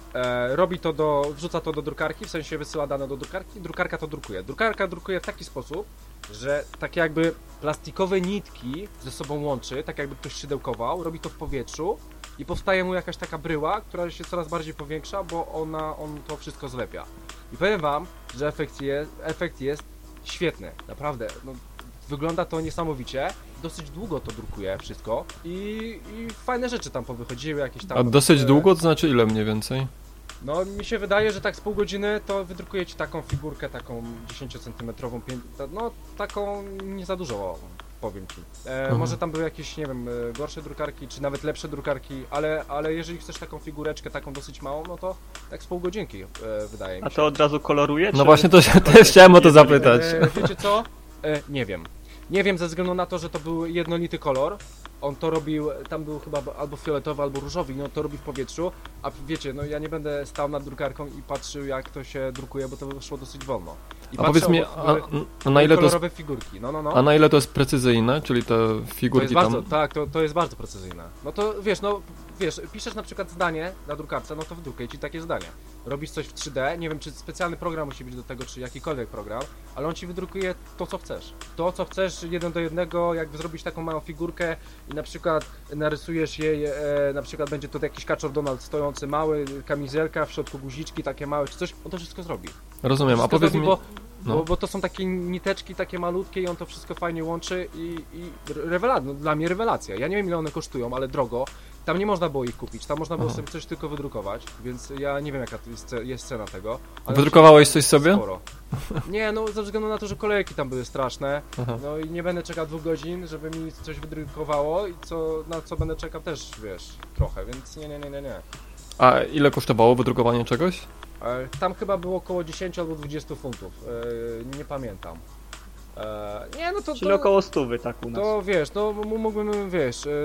E, robi to do, wrzuca to do drukarki, w sensie wysyła dane do drukarki, drukarka to drukuje. Drukarka drukuje w taki sposób, że takie jakby plastikowe nitki ze sobą łączy, tak jakby ktoś szydełkował, robi to w powietrzu i powstaje mu jakaś taka bryła, która się coraz bardziej powiększa, bo ona, on to wszystko zlepia. I powiem wam, że efekt jest, efekt jest świetny, naprawdę. No, wygląda to niesamowicie, dosyć długo to drukuje wszystko i, i fajne rzeczy tam powychodziły, jakieś tam... A dosyć e, długo, to znaczy ile mniej więcej? No mi się wydaje, że tak z pół godziny to wydrukuje ci taką figurkę, taką dziesięciocentymetrową, no taką nie za dużo, powiem ci. E, Mhm. może tam były jakieś, nie wiem, e, gorsze drukarki, czy nawet lepsze drukarki, ale, ale jeżeli chcesz taką figureczkę, taką dosyć małą, no to tak z pół godzinki, e, wydaje mi A się. to od razu koloruje? No czy- właśnie to się, też chciałem o to zapytać. E, wiecie co? E, nie wiem. Nie wiem ze względu na to, że to był jednolity kolor. On to robił, tam był chyba albo fioletowy, albo różowy i on to robi w powietrzu. A wiecie, no ja nie będę stał nad drukarką i patrzył jak to się drukuje, bo to by szło dosyć wolno. I A powiedz mi, obok a, były- a na ile to jest, kolorowe figurki, no no no. a na ile to jest precyzyjne, czyli te To figurki jest bardzo, tam... tak, to, to jest bardzo precyzyjne. No to wiesz, no wiesz, piszesz na przykład zdanie na drukarce, no to wydrukuje ci takie zdanie. Robisz coś w trzy D, nie wiem czy specjalny program musi być do tego, czy jakikolwiek program, ale on ci wydrukuje to co chcesz. To co chcesz, jeden do jednego, jakby zrobić taką małą figurkę i na przykład narysujesz jej, e, na przykład będzie to jakiś kaczor Donald stojący mały, kamizelka, w środku guziczki takie małe czy coś, on to wszystko zrobi. Rozumiem, a Wszystko powiedz zrobi, mi... bo, no. bo, bo to są takie niteczki takie malutkie i on to wszystko fajnie łączy i, i rewelacja, no, dla mnie rewelacja. Ja nie wiem ile one kosztują, ale drogo. Tam nie można było ich kupić, tam można było Aha. sobie coś tylko wydrukować, więc ja nie wiem jaka to jest, ce- jest cena tego. ale Wydrukowałeś coś sobie? Sporo. Nie, no ze względu na to, że kolejki tam były straszne, Aha. no i nie będę czekał dwóch godzin, żeby mi coś wydrukowało i co, na co będę czekał też, wiesz, trochę, więc nie, nie, nie, nie, nie. A ile kosztowało wydrukowanie czegoś? E, Tam chyba było około dziesięć albo dwadzieścia funtów, e, nie pamiętam. E, Nie, no to... Czyli to... około stówy, tak u nas. To wiesz, no m- mógłbym, wiesz, e,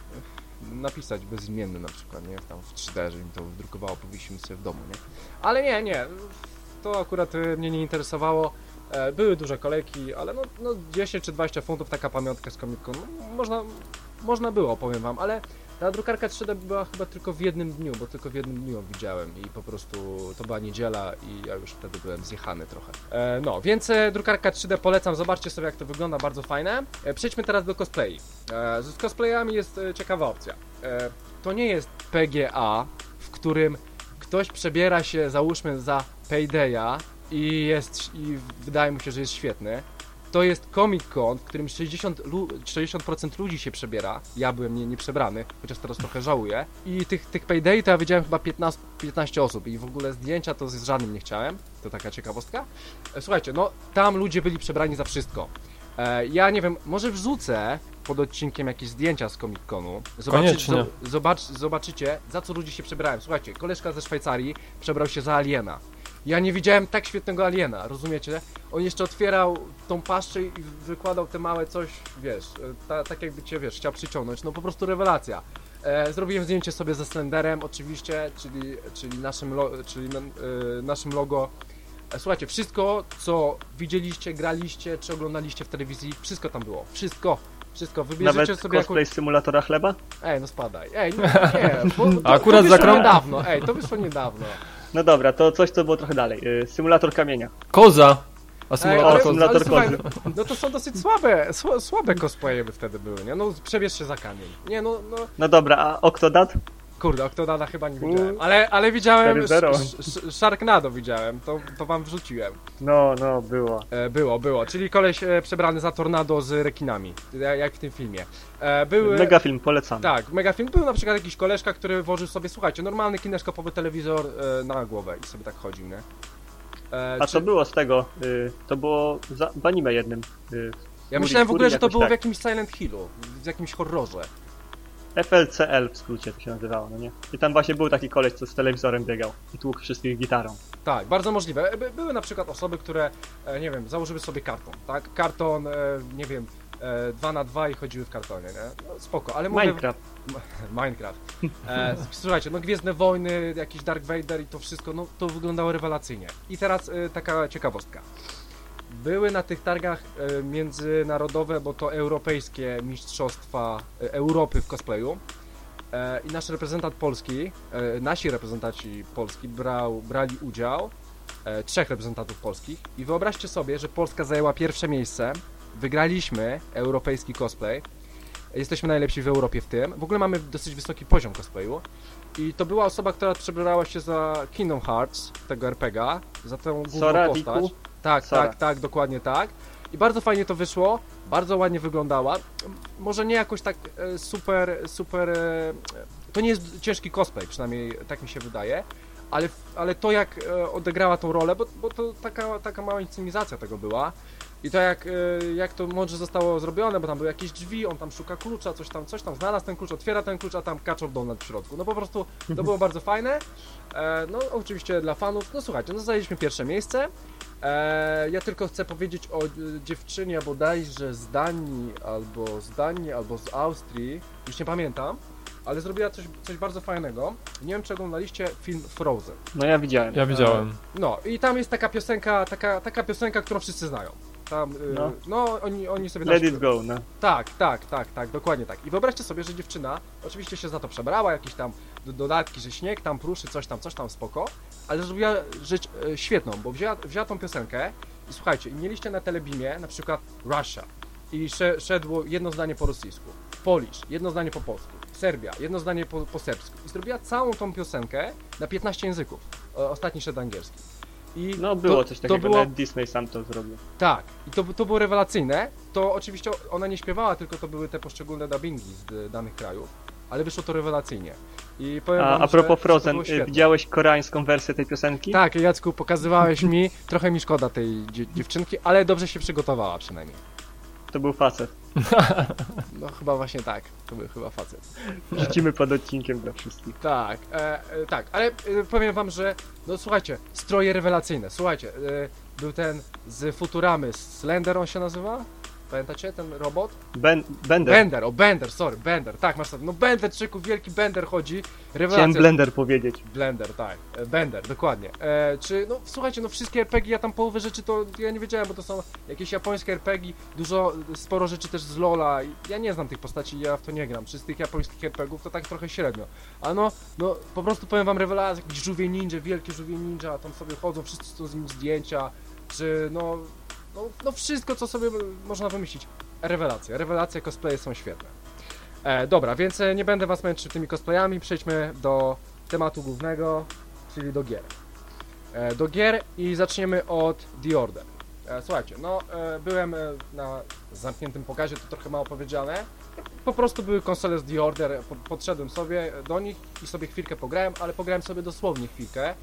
napisać bezimienny na przykład, nie? Tam w trzy D, żeby mi to wydrukowało, powiesimy sobie w domu, nie? Ale nie, nie, to akurat e, mnie nie interesowało. E, Były duże kolejki, ale no, no dziesięć czy dwadzieścia funtów taka pamiątka z Comic Con, no, można, można było, powiem wam, ale ta drukarka trzy D była chyba tylko w jednym dniu, bo tylko w jednym dniu ją widziałem i po prostu to była niedziela i ja już wtedy byłem zjechany trochę. E, no, więc e, drukarka trzy D polecam, zobaczcie sobie jak to wygląda, bardzo fajne. E, przejdźmy teraz do cosplay. E, z cosplayami jest e, ciekawa opcja. E, to nie jest P G A, w którym ktoś przebiera się załóżmy za Paydaya i jest, i wydaje mu się, że jest świetny. To jest Comic Con, w którym sześćdziesiąt, lu- sześćdziesiąt procent ludzi się przebiera. Ja byłem nie, nie przebrany, chociaż teraz trochę żałuję. I tych, tych Payday to ja widziałem chyba piętnaście, piętnaście osób i w ogóle zdjęcia to z żadnym nie chciałem. To taka ciekawostka. E, Słuchajcie, no tam ludzie byli przebrani za wszystko. E, ja nie wiem, może wrzucę pod odcinkiem jakieś zdjęcia z Comic Conu. Koniecznie. zo- zobacz, zobaczycie, za co ludzie się przebrałem. Słuchajcie, koleżka ze Szwajcarii przebrał się za aliena. Ja nie widziałem tak świetnego aliena, rozumiecie? On jeszcze otwierał tą paszczę i wykładał te małe coś, wiesz, ta, tak jakby cię, wiesz, chciał przyciągnąć, no po prostu rewelacja. E, zrobiłem zdjęcie sobie ze Slenderem oczywiście, czyli, czyli, naszym, lo, czyli e, naszym logo. E, słuchajcie, wszystko co widzieliście, graliście, czy oglądaliście w telewizji, wszystko tam było, wszystko. Wszystko, wybierzecie Nawet sobie cosplay jakąś... z symulatora chleba? Ej, no spadaj. Ej, nie, nie bo, to, Akurat to wyszło zakrą- niedawno, ej, to wyszło niedawno. No dobra, to coś co było trochę dalej. Y, Symulator kamienia. Koza! A Ej, symulator ale, kozy. symulator ale słuchaj, kozy. no, no to są dosyć słabe, sła, słabe cosplaye by wtedy były, nie? No przebierz się za kamień. Nie, no, no, No dobra, a Octodad? kurde, Octodada chyba nie U. widziałem, ale, ale widziałem, cztery zero. sz, sz, Sharknado widziałem, to, to wam wrzuciłem. No, no, było. E, było, było, czyli koleś e, przebrany za tornado z rekinami, jak, jak w tym filmie. E, były... Mega film, polecam. Tak, mega film. Był na przykład jakiś koleżka, który włożył sobie, słuchajcie, normalny kineskopowy telewizor e, na głowę i sobie tak chodził, nie? E, A czy- to było z tego, y, to było za, w anime jednym. Y, Ja Fury, myślałem w ogóle, Fury, że to jakoś było w tak. jakimś Silent Hillu, w jakimś horrorze. F L C L w skrócie to się nazywało, no nie? I tam właśnie był taki koleś, co z telewizorem biegał i tłukł wszystkich gitarą. Tak, bardzo możliwe. By, były na przykład osoby, które, e, nie wiem, założyły sobie karton, tak? Karton, e, nie wiem, e, dwa na dwa i chodziły w kartonie, nie? No, spoko, ale mówię... Minecraft. Minecraft. E, słuchajcie, no Gwiezdne Wojny, jakiś Dark Vader i to wszystko, no to wyglądało rewelacyjnie. I teraz e, taka ciekawostka. były na tych targach e, międzynarodowe, bo to europejskie mistrzostwa e, Europy w cosplayu. E, I nasz reprezentant Polski, e, nasi reprezentanci Polski brał, brali udział, e, trzech reprezentantów polskich. I wyobraźcie sobie, że Polska zajęła pierwsze miejsce, wygraliśmy europejski cosplay. Jesteśmy najlepsi w Europie w tym. W ogóle mamy dosyć wysoki poziom cosplayu. I to była osoba, która przebrała się za Kingdom Hearts, tego er pe gie a, za tę główną Sora, postać. Riku? Tak, Sora. tak, tak, dokładnie tak. I bardzo fajnie to wyszło, bardzo ładnie wyglądała. Może nie jakoś tak e, super, super... E, to nie jest ciężki cosplay, przynajmniej tak mi się wydaje. Ale, ale to jak e, odegrała tą rolę, bo, bo to taka, taka mała inscenizacja tego była. I to jak, jak to mądrze zostało zrobione, bo tam były jakieś drzwi, on tam szuka klucza, coś tam, coś tam, znalazł ten klucz, otwiera ten klucz, a tam Kaczor Donald w środku. No po prostu to było bardzo fajne. E, no oczywiście dla fanów, no słuchajcie, no zajęliśmy pierwsze miejsce. E, ja tylko chcę powiedzieć o e, dziewczynie bodajże z Danii, albo z Danii, albo z Austrii, już nie pamiętam, ale zrobiła coś, coś bardzo fajnego. Nie wiem, czy oglądaliście film Frozen. No ja widziałem. Ja widziałem. E, no i tam jest taka piosenka, taka, taka piosenka, którą wszyscy znają. Tam, yy, no. no, oni, oni sobie Let tam... it go, no. Tak, tak, tak, tak, dokładnie tak. I wyobraźcie sobie, że dziewczyna oczywiście się za to przebrała, jakieś tam do, dodatki, że śnieg tam pruszy, coś tam, coś tam, spoko, ale zrobiła rzecz e, świetną, bo wzięła, wzięła tą piosenkę i słuchajcie, i mieliście na telebimie na przykład Russia i sze, szedło jedno zdanie po rosyjsku, Polish, jedno zdanie po polsku, Serbia, jedno zdanie po, po serbsku i zrobiła całą tą piosenkę na piętnaście języków, o, ostatni szedł angielski. I no było to, coś takiego, to było... nawet Disney sam to zrobił. Tak, i to, to było rewelacyjne. To oczywiście ona nie śpiewała, tylko to były te poszczególne dubbingi z danych krajów, ale wyszło to rewelacyjnie. I powiem A, wam, a propos że, Frozen, że to widziałeś koreańską wersję tej piosenki? Tak, Jacku, pokazywałeś mi, trochę mi szkoda tej dzie dziewczynki, ale dobrze się przygotowała przynajmniej. To był facet. No chyba właśnie tak, to był chyba facet. Rzucimy pod odcinkiem dla wszystkich. Tak, e, e, tak, ale e, powiem wam, że no słuchajcie, stroje rewelacyjne, słuchajcie, e, był ten z Futuramy, Slender on się nazywa? Pamiętacie ten robot? Ben, Bender. Bender, o Bender, sorry, Bender, tak masz sobie, no Bender, czyku, wielki Bender chodzi, rewelacja. Chciałem Blender powiedzieć. Blender, tak, e, Bender, dokładnie. E, czy, no słuchajcie, no wszystkie er pe gie, ja tam połowę rzeczy to ja nie wiedziałem, bo to są jakieś japońskie er pe gie, dużo, sporo rzeczy też z Lola, ja nie znam tych postaci, ja w to nie gram, czy z tych japońskich er pe gie to tak trochę średnio, ale no, no po prostu powiem wam rewelacje, jakieś żółwie ninja, wielkie żółwie ninja, tam sobie chodzą, wszyscy są z nim zdjęcia, czy no, no, no wszystko co sobie można wymyślić, rewelacje, rewelacje, cosplaye są świetne. E, dobra, więc nie będę was męczył tymi cosplayami, przejdźmy do tematu głównego, czyli do gier. E, do gier i zaczniemy od The Order. E, słuchajcie, no e, byłem na zamkniętym pokazie, to trochę mało powiedziane. Po prostu były konsole z The Order, po, podszedłem sobie do nich i sobie chwilkę pograłem, ale pograłem sobie dosłownie chwilkę,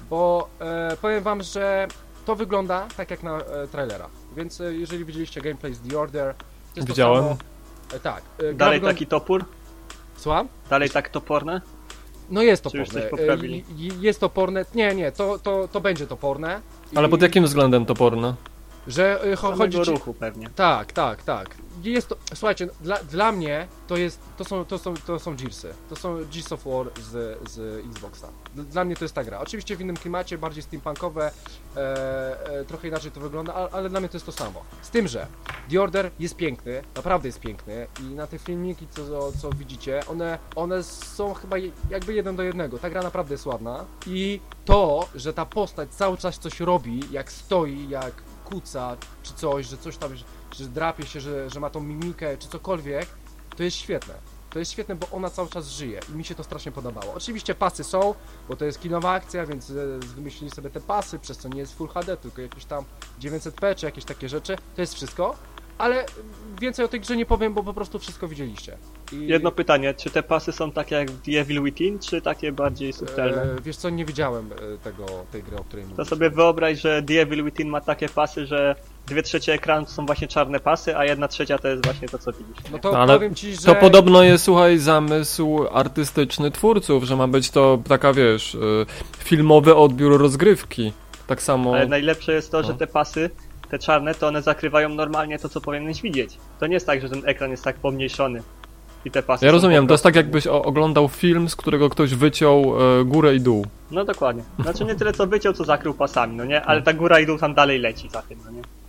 bo e, powiem wam, że to wygląda tak jak na e, trailerach, więc e, jeżeli widzieliście gameplay z The Order, to jest Widziałem. to samo. E, tak. E, Dalej wygląda... taki topór? Słucham? Dalej tak toporne? No jest Czy już toporne. coś poprawili? E, i- Jest toporne. Nie, nie, to, to, to będzie toporne. Ale I- pod jakim względem toporne? Że e, cho- chodzi Samego ci... ruchu pewnie. Tak, tak, tak. I Jest to, słuchajcie, dla, dla mnie to jest, to są, to są, to są Gearsy, to są Gears of War z, z Xboxa. Dla mnie to jest ta gra. Oczywiście w innym klimacie, bardziej steampunkowe, e, e, trochę inaczej to wygląda, ale, ale dla mnie to jest to samo. Z tym, że The Order jest piękny, naprawdę jest piękny i na te filmiki, co, co widzicie, one, one są chyba je- jakby jeden do jednego. Ta gra naprawdę jest ładna i to, że ta postać cały czas coś robi, jak stoi, jak kuca, czy coś, że coś tam, że, że drapie się, że, że ma tą mimikę, czy cokolwiek, to jest świetne. To jest świetne, bo ona cały czas żyje i mi się to strasznie podobało. Oczywiście pasy są, bo to jest kinowa akcja, więc e, wymyślili sobie te pasy, przez co nie jest Full H D, tylko jakieś tam dziewięćset p czy jakieś takie rzeczy. To jest wszystko, ale więcej o tej grze nie powiem, bo po prostu wszystko widzieliście. I, Jedno pytanie, czy te pasy są takie jak w The Evil Within, czy takie bardziej subtelne? e, Wiesz co, nie widziałem e, tego, tej gry, o której To mówisz. sobie wyobraź, że The Evil Within ma takie pasy, że dwie trzecie ekranu to są właśnie czarne pasy, a jedna trzecia to jest właśnie to, co widzisz. No to No, ale powiem ci, że... To podobno jest, słuchaj, zamysł artystyczny twórców, że ma być to taka, wiesz, y, filmowy odbiór rozgrywki. Tak samo... Ale najlepsze jest to, że No. te pasy, te czarne, to one zakrywają normalnie to, co powinieneś widzieć. To nie jest tak, że ten ekran jest tak pomniejszony i te pasy Ja są rozumiem, po to jest prostu- tak jakbyś o, oglądał film, z którego ktoś wyciął e, górę i dół. No dokładnie. Znaczy nie tyle co wyciął, co zakrył pasami, no nie? Ale ta góra i dół tam dalej leci za tym, no nie?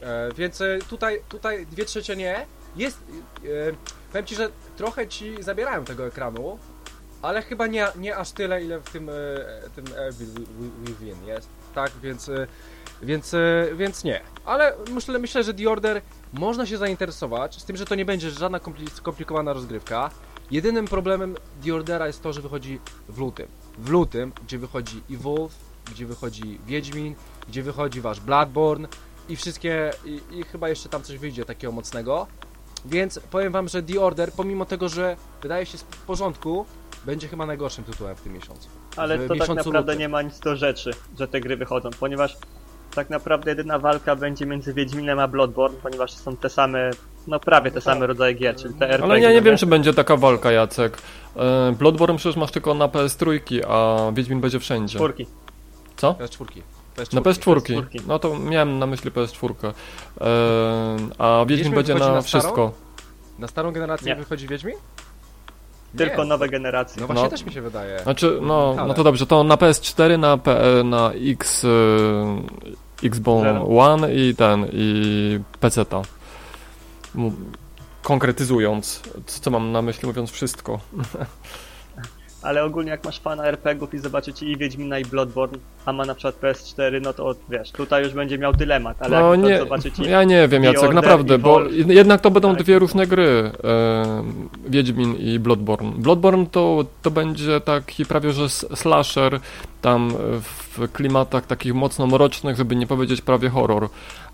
E, więc e, tutaj, tutaj dwie trzecie nie. Jest, e, powiem ci, że trochę ci zabierają tego ekranu, ale chyba nie, nie aż tyle, ile w tym, e, tym e, Within jest, tak, więc, e, więc, e, więc nie. Ale myślę, myślę, że The Order można się zainteresować, z tym, że to nie będzie żadna skomplikowana rozgrywka. Jedynym problemem The Ordera jest to, że wychodzi w lutym. W lutym, gdzie wychodzi Evolve, gdzie wychodzi Wiedźmin, gdzie wychodzi wasz Bloodborne i wszystkie, i, i chyba jeszcze tam coś wyjdzie takiego mocnego. Więc powiem wam, że The Order, pomimo tego, że wydaje się w porządku, będzie chyba najgorszym tytułem w tym miesiącu. Ale w to tak naprawdę lutym. nie ma nic do rzeczy, że te gry wychodzą, ponieważ tak naprawdę jedyna walka będzie między Wiedźminem a Bloodborne, ponieważ są te same, no prawie te same rodzaje gier, czyli te R P G. Ale ja nie no wiem, czy będzie taka walka, Jacek. E, Bloodborne przecież masz tylko na P S trzy, a Wiedźmin będzie wszędzie. Czwórki. Co? P S cztery. Na P S cztery. P S cztery. No to miałem na myśli P S cztery. E, a Wiedźmin Wiedźmin będzie wychodzi na na starą? wszystko. Na starą generację Nie. wychodzi Wiedźmin? Tylko Nie. nowe generacje. No właśnie No. też mi się wydaje. Znaczy, no, Ale- no to dobrze, to na P S cztery, na, P, na X, e, Xbox Zero. One i ten, i peceta. M- Konkretyzując, co mam na myśli, mówiąc wszystko. Ale ogólnie jak masz fana er pe gie ów i zobaczycie i Wiedźmina i Bloodborne, a ma na przykład P S cztery, no to wiesz, tutaj już będzie miał dylemat, ale No jak nie, zobaczycie ja nie wiem, The Jacek, Order naprawdę, i bo Wolf, jednak to będą tak. dwie różne gry, e, Wiedźmin i Bloodborne. Bloodborne to, to będzie taki prawie że s- slasher, tam w klimatach takich mocno mrocznych, żeby nie powiedzieć prawie horror,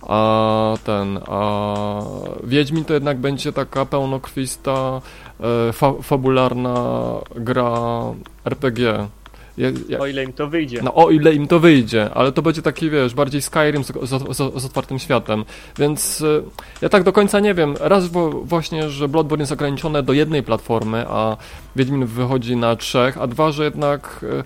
a ten, a Wiedźmin to jednak będzie taka pełnokrwista, e, fa fabularna gra er pe gie. Ja, ja, o ile im to wyjdzie. no o ile im to wyjdzie, ale to będzie taki, wiesz, bardziej Skyrim z, z, z, z otwartym światem, więc y, ja tak do końca nie wiem, raz bo, właśnie, że Bloodborne jest ograniczone do jednej platformy, a Wiedźmin wychodzi na trzech, a dwa, że jednak y,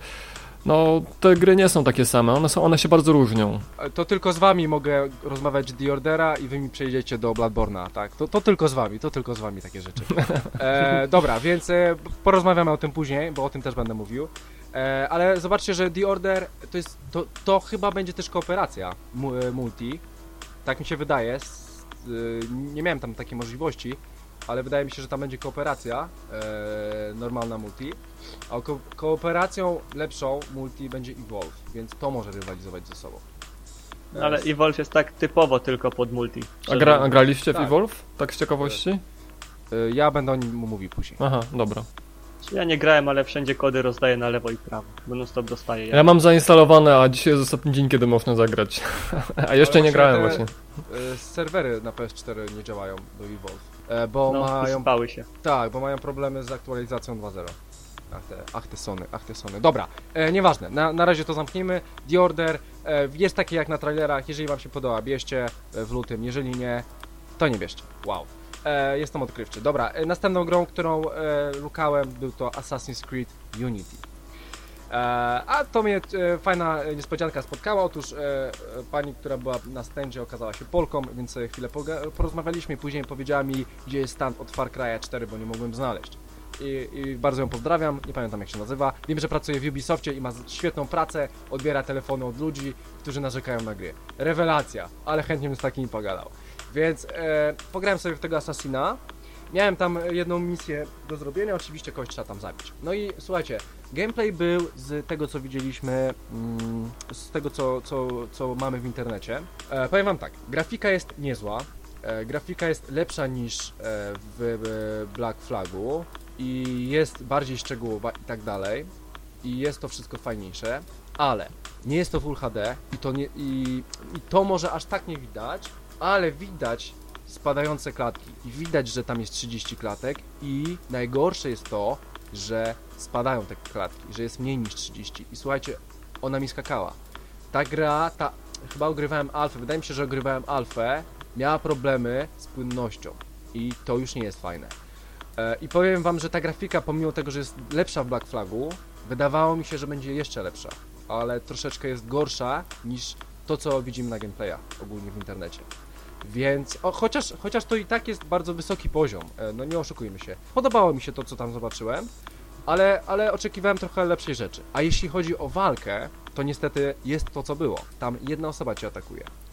no te gry nie są takie same, one, są, one się bardzo różnią. To tylko z wami mogę rozmawiać The Ordera i wy mi przejdziecie do Bloodborne'a, tak? To, to tylko z wami, to tylko z wami takie rzeczy. E, dobra, więc e, porozmawiamy o tym później, bo o tym też będę mówił. E, ale zobaczcie, że The Order to jest, to, to chyba będzie też kooperacja mu, e, multi. Tak mi się wydaje. S, e, nie miałem tam takiej możliwości, ale wydaje mi się, że tam będzie kooperacja e, normalna multi. A ko kooperacją lepszą multi będzie Evolve, więc to może rywalizować ze sobą. Ale Evolve jest tak typowo tylko pod multi. A, gra, a graliście w Tak. Evolve? Tak z ciekawości? E, ja będę o nim mówił później. Aha, dobra. Ja nie grałem, ale wszędzie kody rozdaję na lewo i prawo, bo non stop dostaję. Ja mam zainstalowane, a dzisiaj jest ostatni dzień, kiedy można zagrać. A jeszcze nie grałem te, właśnie. E, serwery na P S cztery nie działają do Evolve, e, bo No, mają, spały się. tak, bo mają problemy z aktualizacją dwa zero. Ach te, ach te Sony, ach te Sony. Dobra, e, nieważne, na, na razie to zamkniemy. The Order e, jest taki jak na trailerach, jeżeli wam się podoba, bierzcie e, w lutym, jeżeli nie, to nie bierzcie. Wow. E, jestem odkrywczy. Dobra, e, następną grą, którą e, lukałem, był to Assassin's Creed Unity. E, a to mnie e, fajna niespodzianka spotkała. Otóż e, e, pani, która była na stędzie, okazała się Polką, więc e, chwilę porozmawialiśmy i później powiedziała mi, gdzie jest stand od Far Cry'a cztery, bo nie mogłem znaleźć. I, I bardzo ją pozdrawiam, nie pamiętam jak się nazywa. Wiem, że pracuje w Ubisoftie i ma świetną pracę, odbiera telefony od ludzi, którzy narzekają na gry. Rewelacja, ale chętnie bym z takimi pogadał. Więc e, pograłem sobie w tego Assassina. Miałem tam jedną misję do zrobienia, oczywiście kogoś trzeba tam zabić. No i słuchajcie, gameplay był z tego co widzieliśmy, mm, z tego co, co, co mamy w internecie. E, powiem wam tak, grafika jest niezła, e, grafika jest lepsza niż e, w, w Black Flagu i jest bardziej szczegółowa i tak dalej. I jest to wszystko fajniejsze, ale nie jest to Full H D i to, nie, i, i to może aż tak nie widać, ale widać spadające klatki i widać, że tam jest trzydzieści klatek i najgorsze jest to, że spadają te klatki, że jest mniej niż trzydzieści i słuchajcie, ona mi skakała. Ta gra, ta, chyba ogrywałem alfę, wydaje mi się, że ogrywałem alfę, miała problemy z płynnością i to już nie jest fajne. E, I powiem wam, że ta grafika, pomimo tego, że jest lepsza w Black Flagu, wydawało mi się, że będzie jeszcze lepsza, ale troszeczkę jest gorsza niż to, co widzimy na gameplayach ogólnie w internecie. Więc, o, chociaż, chociaż to i tak jest bardzo wysoki poziom, e, no nie oszukujmy się. Podobało mi się to, co tam zobaczyłem, ale, ale oczekiwałem trochę lepszej rzeczy. A jeśli chodzi o walkę, to niestety jest to, co było. Tam jedna osoba cię atakuje.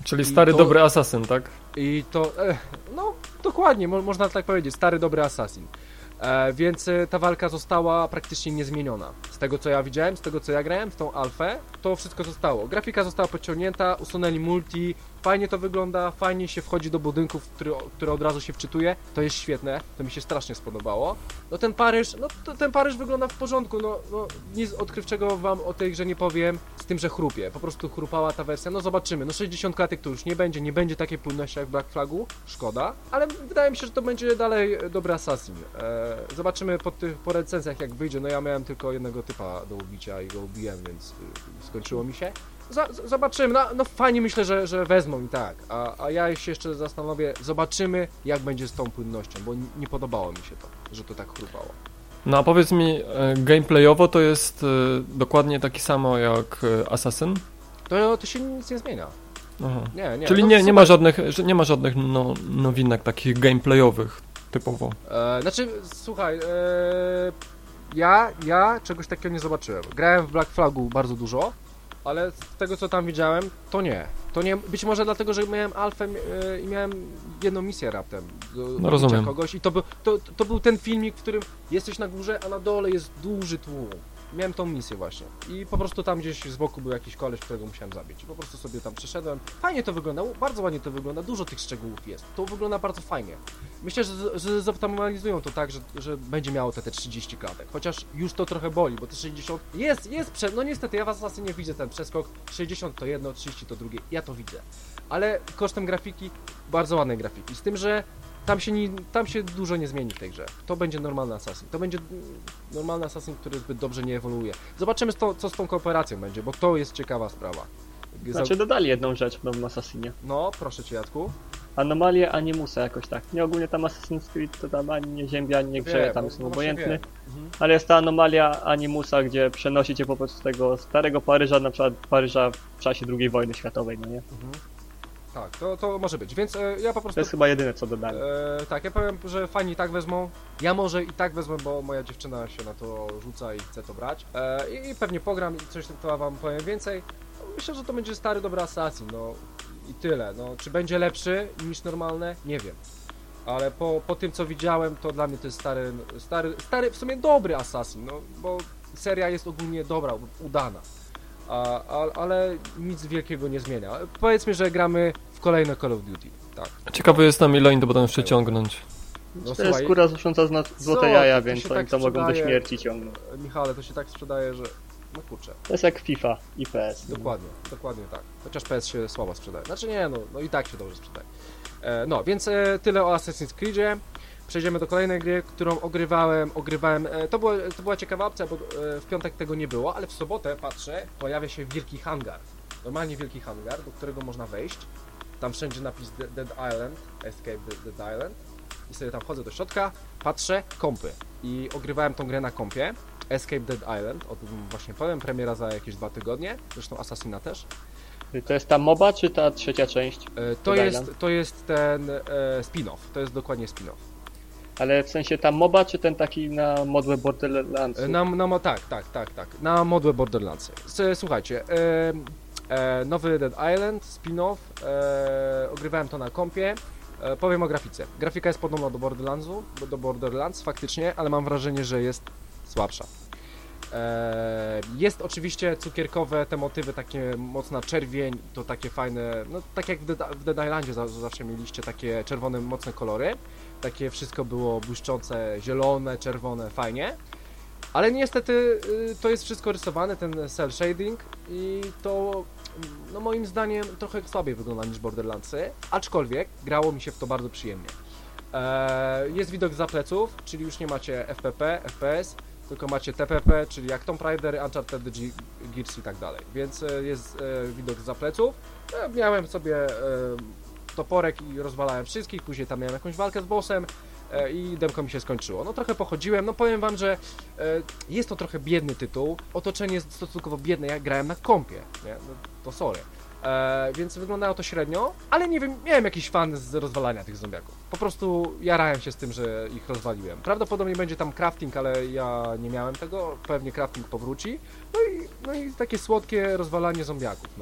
Czyli stary, to, dobry asasyn, tak? I to, e, no dokładnie, mo, można tak powiedzieć, stary, dobry assassin. E, więc e, ta walka została praktycznie niezmieniona. Z tego co ja widziałem, z tego co ja grałem w tą alfę, to wszystko zostało. Grafika została podciągnięta, usunęli multi, fajnie to wygląda, fajnie się wchodzi do budynków, które, które od razu się wczytuje, to jest świetne, to mi się strasznie spodobało. No ten Paryż, no to, ten Paryż wygląda w porządku, no, no nic odkrywczego wam o tej grze nie powiem, z tym, że chrupie, po prostu chrupała ta wersja, no zobaczymy, no sześćdziesiąt klatek to już nie będzie, nie będzie takiej płynności jak w Black Flagu, szkoda, ale wydaje mi się, że to będzie dalej dobry Assassin. Eee, zobaczymy po tych, po recenzjach jak wyjdzie, no ja miałem tylko jednego typa do ubicia i go ubiłem, więc y, skończyło mi się. Z- zobaczymy, no, no fajnie myślę, że, że wezmą i tak, a, a ja się jeszcze zastanowię, zobaczymy jak będzie z tą płynnością, bo nie, nie podobało mi się to, że to tak chrupało. No a powiedz mi, e, gameplayowo to jest e, dokładnie taki samo jak e, Assassin? To, to się nic nie zmienia. Aha. Nie, nie. Czyli no, nie, nie ma żadnych, że nie ma żadnych no, nowinek takich gameplayowych typowo. E, znaczy, słuchaj, e, ja, ja czegoś takiego nie zobaczyłem. Grałem w Black Flagu bardzo dużo, ale z tego co tam widziałem, to nie. To nie, być może dlatego, że miałem alfę e, i miałem jedną misję raptem. Do, No do rozumiem. kogoś i to był, to, to był ten filmik, w którym jesteś na górze, a na dole jest duży tłum. Miałem tą misję właśnie i po prostu tam gdzieś z boku był jakiś koleś, którego musiałem zabić i po prostu sobie tam przeszedłem. Fajnie to wygląda, bardzo ładnie to wygląda, dużo tych szczegółów jest. To wygląda bardzo fajnie. Myślę, że, że zoptymalizują to tak, że, że będzie miało te, te trzydzieści klatek, chociaż już to trochę boli, bo te sześćdziesiąt jest, jest, prze... no niestety ja w Assassinie widzę ten przeskok, sześćdziesiąt to jedno, trzydzieści to drugie, ja to widzę. Ale kosztem grafiki, bardzo ładnej grafiki, z tym, że Tam się, nie, tam się dużo nie zmieni w tej grze. To będzie normalny Assassin. To będzie normalny Assassin, który zbyt dobrze nie ewoluuje. Zobaczymy, to, co z tą kooperacją będzie, bo to jest ciekawa sprawa. Znaczy dodali jedną rzecz w nowym Assassinie. No, proszę cię, Jacku. Anomalię Animusa jakoś tak. Nie, ogólnie tam Assassin's Creed to tam ani nie ziębia, ani nie grzeje, Wiem, tam no, są no obojętny. właśnie wiem. Mhm. Ale jest ta anomalia Animusa, gdzie przenosi cię po prostu z tego starego Paryża, na przykład Paryża w czasie drugiej wojny światowej, no nie? Mhm. Tak, to, to może być, więc e, ja po prostu... To jest chyba jedyne co dodali. E, tak, ja powiem, że fani i tak wezmą. Ja może i tak wezmę, bo moja dziewczyna się na to rzuca i chce to brać. E, i, I pewnie pogram i coś to wam powiem więcej. Myślę, że to będzie stary, dobry Assassin, no i tyle. No, czy będzie lepszy niż normalne? Nie wiem. Ale po, po tym co widziałem, to dla mnie to jest stary, stary, stary w sumie dobry Assassin, no bo seria jest ogólnie dobra, udana. A, a, ale nic wielkiego nie zmienia. Powiedzmy, że gramy w kolejne Call of Duty. Tak. Ciekawy jestem, ile oni to potem jeszcze ciągnąć. No, To jest słuchaj, skóra znosząca zna- złote co? jaja, To więc się oni tak to mogą do sprzedaje. śmierci ciągnąć. Michale, to się tak sprzedaje, że... No kurczę, To jest jak FIFA i P S. dokładnie, dokładnie tak. Chociaż P S się słabo sprzedaje. Znaczy nie, no, no i tak się dobrze sprzedaje. E, no, więc e, tyle o Assassin's Creedzie. Przejdziemy do kolejnej gry, którą ogrywałem, ogrywałem, e, to, było, to była ciekawa opcja, bo e, w piątek tego nie było, ale w sobotę, patrzę, pojawia się wielki hangar. Normalnie wielki hangar, do którego można wejść. Tam wszędzie napis Dead Island, Escape Dead Island. I sobie tam wchodzę do środka, patrzę, kompy. I ogrywałem tą grę na kompie. Escape Dead Island, o tym właśnie powiem, premiera za jakieś dwa tygodnie, zresztą Assassina też. To jest ta MOBA, czy ta trzecia część? E, to, Dead jest, Island? to jest ten e, spin-off, to jest dokładnie spin-off. Ale w sensie ta MOBA, czy ten taki na modłę Borderlands? E, na, na, mo- tak, tak, tak, tak, na modłę Borderlands. S- Słuchajcie, e, e, nowy Dead Island, spin-off, e, ogrywałem to na kompie. E, powiem o grafice. Grafika jest podobna do Borderlandsu, do Borderlands faktycznie, ale mam wrażenie, że jest słabsza. E, jest oczywiście cukierkowe, te motywy, takie mocna czerwień, to takie fajne, no tak jak w Dead, w Dead Islandzie za, zawsze mieliście takie czerwone, mocne kolory. Takie wszystko było błyszczące, zielone, czerwone, fajnie. Ale niestety y, to jest wszystko rysowane, ten cel shading i to no moim zdaniem trochę słabiej wygląda niż Borderlandsy, aczkolwiek grało mi się w to bardzo przyjemnie. E, jest widok za pleców, czyli już nie macie F P P, F P S, tylko macie T P P, czyli jak Tomb Raider, Uncharted, G Gears i tak dalej, więc e, jest e, widok za pleców. E, miałem sobie e, toporek i rozwalałem wszystkich, później tam miałem jakąś walkę z bossem e, i demko mi się skończyło. No trochę pochodziłem, no powiem wam, że e, jest to trochę biedny tytuł, otoczenie jest stosunkowo biedne, ja grałem na kompie, nie? No, to sorry. E, więc wyglądało to średnio, ale nie wiem, miałem jakiś fan z rozwalania tych zombiaków. Po prostu jarałem się z tym, że ich rozwaliłem. Prawdopodobnie będzie tam crafting, ale ja nie miałem tego, pewnie crafting powróci. No i, no i takie słodkie rozwalanie zombiaków, no.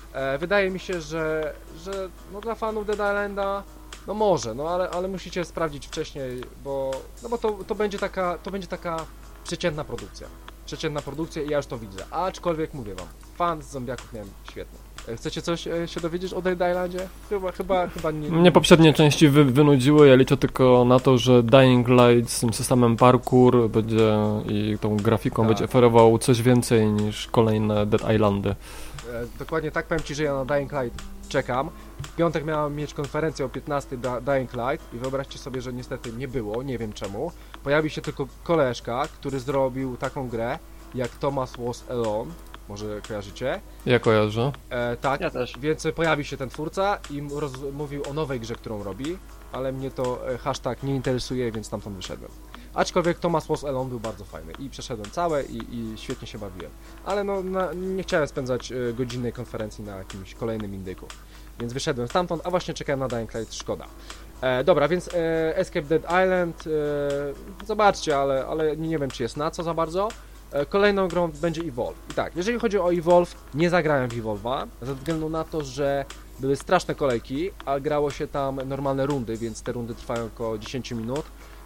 E, wydaje mi się, że, że no dla fanów Dead Islanda, no może, no ale, ale musicie sprawdzić wcześniej, bo, no bo to, to będzie taka, to będzie taka przeciętna produkcja. Przeciętna produkcja i ja już to widzę. Aczkolwiek mówię wam, fan z zombiaków miałem świetny. E, chcecie coś e, się dowiedzieć o Dead Islandzie? Chyba, chyba, chyba nie. Mnie poprzednie części wy, wynudziły, ja liczę tylko na to, że Dying Light z tym systemem parkour będzie i tą grafiką Tak. będzie oferował coś więcej niż kolejne Dead Islandy. E, dokładnie tak, powiem ci, że ja na Dying Light czekam. W piątek miałem mieć konferencję o piętnastej da Dying Light i wyobraźcie sobie, że niestety nie było, nie wiem czemu. Pojawił się tylko koleżka, który zrobił taką grę jak Thomas Was Alone, może kojarzycie? Ja kojarzę. E, tak, Ja też. więc pojawił się ten twórca i roz mówił o nowej grze, którą robi, ale mnie to e, hashtag nie interesuje, więc tamtąd wyszedłem. Aczkolwiek Thomas Was Alone był bardzo fajny i przeszedłem całe i, i świetnie się bawiłem. Ale no, na, nie chciałem spędzać e, godzinnej konferencji na jakimś kolejnym indyku. Więc wyszedłem stamtąd, a właśnie czekałem na Dying Light, szkoda. E, dobra, więc e, Escape Dead Island, e, zobaczcie, ale, ale nie wiem, czy jest na co za bardzo. E, kolejną grą będzie Evolve. I tak, jeżeli chodzi o Evolve, nie zagrałem w Evolve'a, ze względu na to, że były straszne kolejki, a grało się tam normalne rundy, więc te rundy trwają około dziesięć minut.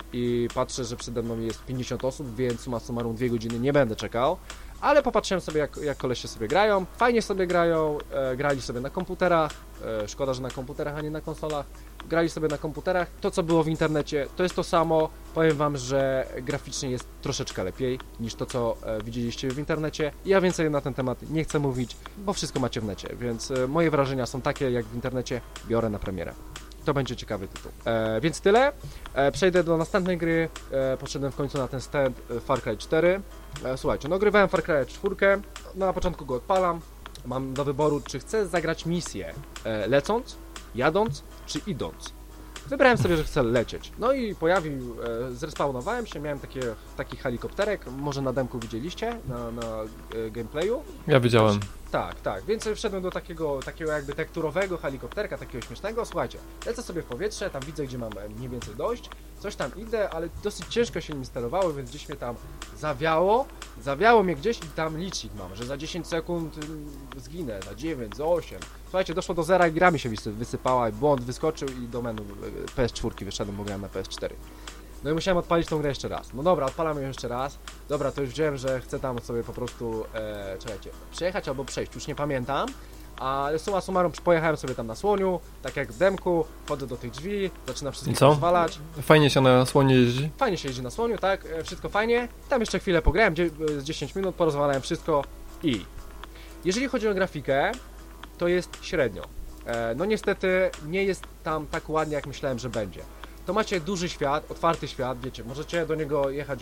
I patrzę, że przede mną jest pięćdziesiąt osób, więc summa summarum dwie godziny nie będę czekał. Ale popatrzyłem sobie, jak, jak kolesie sobie grają. Fajnie sobie grają, e, grali sobie na komputerach. E, szkoda, że na komputerach, a nie na konsolach. Grali sobie na komputerach. To, co było w internecie, to jest to samo. Powiem wam, że graficznie jest troszeczkę lepiej niż to, co e, widzieliście w internecie. Ja więcej na ten temat nie chcę mówić, bo wszystko macie w necie. Więc e, moje wrażenia są takie, jak w internecie. Biorę na premierę. To będzie ciekawy tytuł. E, więc tyle. E, przejdę do następnej gry. E, poszedłem w końcu na ten stand e, Far Cry cztery. E, słuchajcie, no grywałem Far Cry cztery. No, na początku go odpalam. Mam do wyboru, czy chcę zagrać misję e, lecąc, jadąc, czy idąc. Wybrałem sobie, że chcę lecieć. No i pojawił, e, zrespawnowałem się, miałem takie, taki helikopterek. Może na demku widzieliście, na, na e, gameplayu. Ja widziałem. Tak, tak, więc wszedłem do takiego, takiego jakby tekturowego helikopterka, takiego śmiesznego. Słuchajcie, lecę sobie w powietrze, tam widzę, gdzie mam mniej więcej dojść, coś tam idę, ale dosyć ciężko się nim sterowało, więc gdzieś mnie tam zawiało, zawiało mnie gdzieś i tam licznik mam, że za dziesięć sekund zginę, za dziewięć, za osiem. Słuchajcie, doszło do zera i gra mi się wysypała, błąd wyskoczył i do menu P S cztery wyszedłem, bo grałem na P S cztery. No i musiałem odpalić tą grę jeszcze raz. No dobra, odpalam ją jeszcze raz. Dobra, to już wziąłem, że chcę tam sobie po prostu, e, czekajcie, przejechać albo przejść, już nie pamiętam. Ale summa summarum pojechałem sobie tam na słoniu, tak jak w demku, wchodzę do tych drzwi, zaczynam wszystkich rozwalać. Fajnie się na słonie jeździ? Fajnie się jeździ na słoniu, tak, e, wszystko fajnie. Tam jeszcze chwilę pograłem, z dziesięć minut, porozwalałem wszystko i... Jeżeli chodzi o grafikę, to jest średnio. E, no niestety nie jest tam tak ładnie, jak myślałem, że będzie. To macie duży świat, otwarty świat, wiecie, możecie do niego jechać,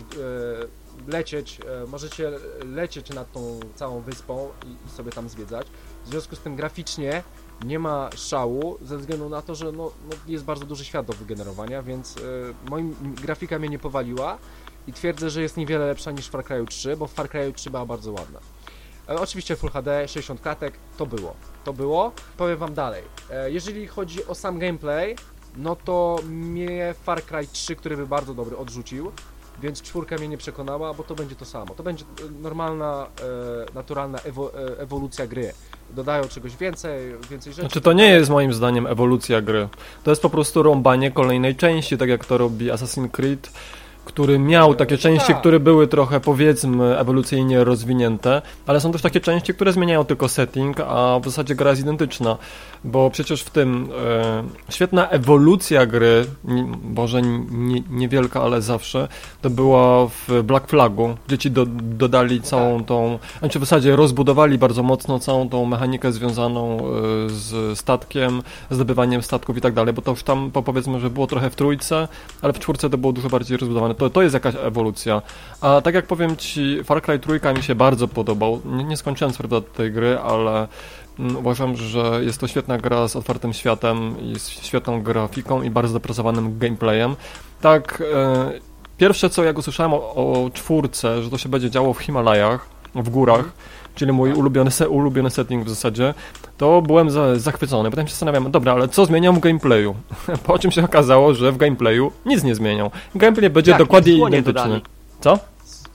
e, lecieć, e, możecie lecieć nad tą całą wyspą i, i sobie tam zwiedzać. W związku z tym graficznie nie ma szału, ze względu na to, że no, no jest bardzo duży świat do wygenerowania, więc e, moim grafika mnie nie powaliła i twierdzę, że jest niewiele lepsza niż w Far Cry trzy, bo w Far Cry trzy była bardzo ładna. E, oczywiście Full H D, sześćdziesiąt klatek, to było, to było. Powiem wam dalej, e, jeżeli chodzi o sam gameplay, no to mnie Far Cry trzy, który był bardzo dobry, odrzucił, więc czwórka mnie nie przekonała, bo to będzie to samo. To będzie normalna, e, naturalna ewo, e, ewolucja gry. Dodają czegoś więcej, więcej rzeczy. Znaczy to nie jest moim zdaniem ewolucja gry. To jest po prostu rąbanie kolejnej części, tak jak to robi Assassin's Creed, który miał takie części, tak. które były trochę, powiedzmy, ewolucyjnie rozwinięte, ale są też takie części, które zmieniają tylko setting, a w zasadzie gra jest identyczna, bo przecież w tym e, świetna ewolucja gry, nie, może nie, niewielka, ale zawsze, to była w Black Flagu, gdzie ci do, dodali całą tą, znaczy w zasadzie rozbudowali bardzo mocno całą tą mechanikę związaną e, z statkiem, zdobywaniem statków i tak dalej, bo to już tam, powiedzmy, że było trochę w trójce, ale w czwórce to było dużo bardziej rozbudowane. To, to jest jakaś ewolucja. A tak jak powiem ci, Far Cry trzy mi się bardzo podobał. Nie, nie skończyłem co prawda tej gry, ale mm, uważam, że jest to świetna gra z otwartym światem i z świetną grafiką i bardzo dopracowanym gameplayem. Tak, e, pierwsze co jak usłyszałem o, o czwórce, że to się będzie działo w Himalajach, w górach, czyli mój ulubiony, se, ulubiony setting w zasadzie, to byłem za, zachwycony. Potem się zastanawiam, dobra, ale co zmienią w gameplayu? Po czym się okazało, że w gameplayu nic nie zmienią. Gameplay będzie Jak? dokładnie Słonie identyczny. dodali. Co?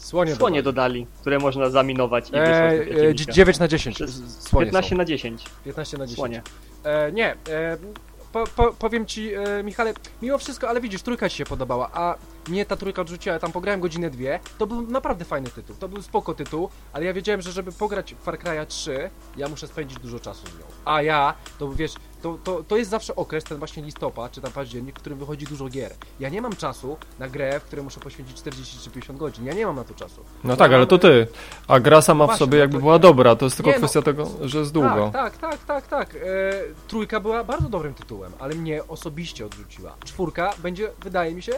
Słonie, Słonie dodali. dodali, które można zaminować i E, wysłać do e, przeciwnika. dziewięć na dziesięć. Przez Słonie piętnaście są. na dziesięć. piętnaście na dziesięć. Słonie. E, nie, e, po, po, powiem ci, e, Michale, mimo wszystko, ale widzisz, trójka ci się podobała, a mnie ta trójka odrzuciła, ja tam pograłem godzinę dwie, to był naprawdę fajny tytuł, to był spoko tytuł, ale ja wiedziałem, że żeby pograć w Far Cry'a trzy, ja muszę spędzić dużo czasu z nią. A ja, to wiesz, to, to, to jest zawsze okres, ten właśnie listopad, czy tam październik, w którym wychodzi dużo gier. Ja nie mam czasu na grę, w której muszę poświęcić czterdzieści czy pięćdziesiąt godzin, ja nie mam na to czasu. No tak, ale to ty. A gra sama w Właśnie, sobie no jakby to była ja- dobra, to jest tylko Nie, no. kwestia tego, że jest długo. Tak, tak, tak, tak, tak. E, trójka była bardzo dobrym tytułem, ale mnie osobiście odrzuciła. Czwórka będzie, wydaje mi się,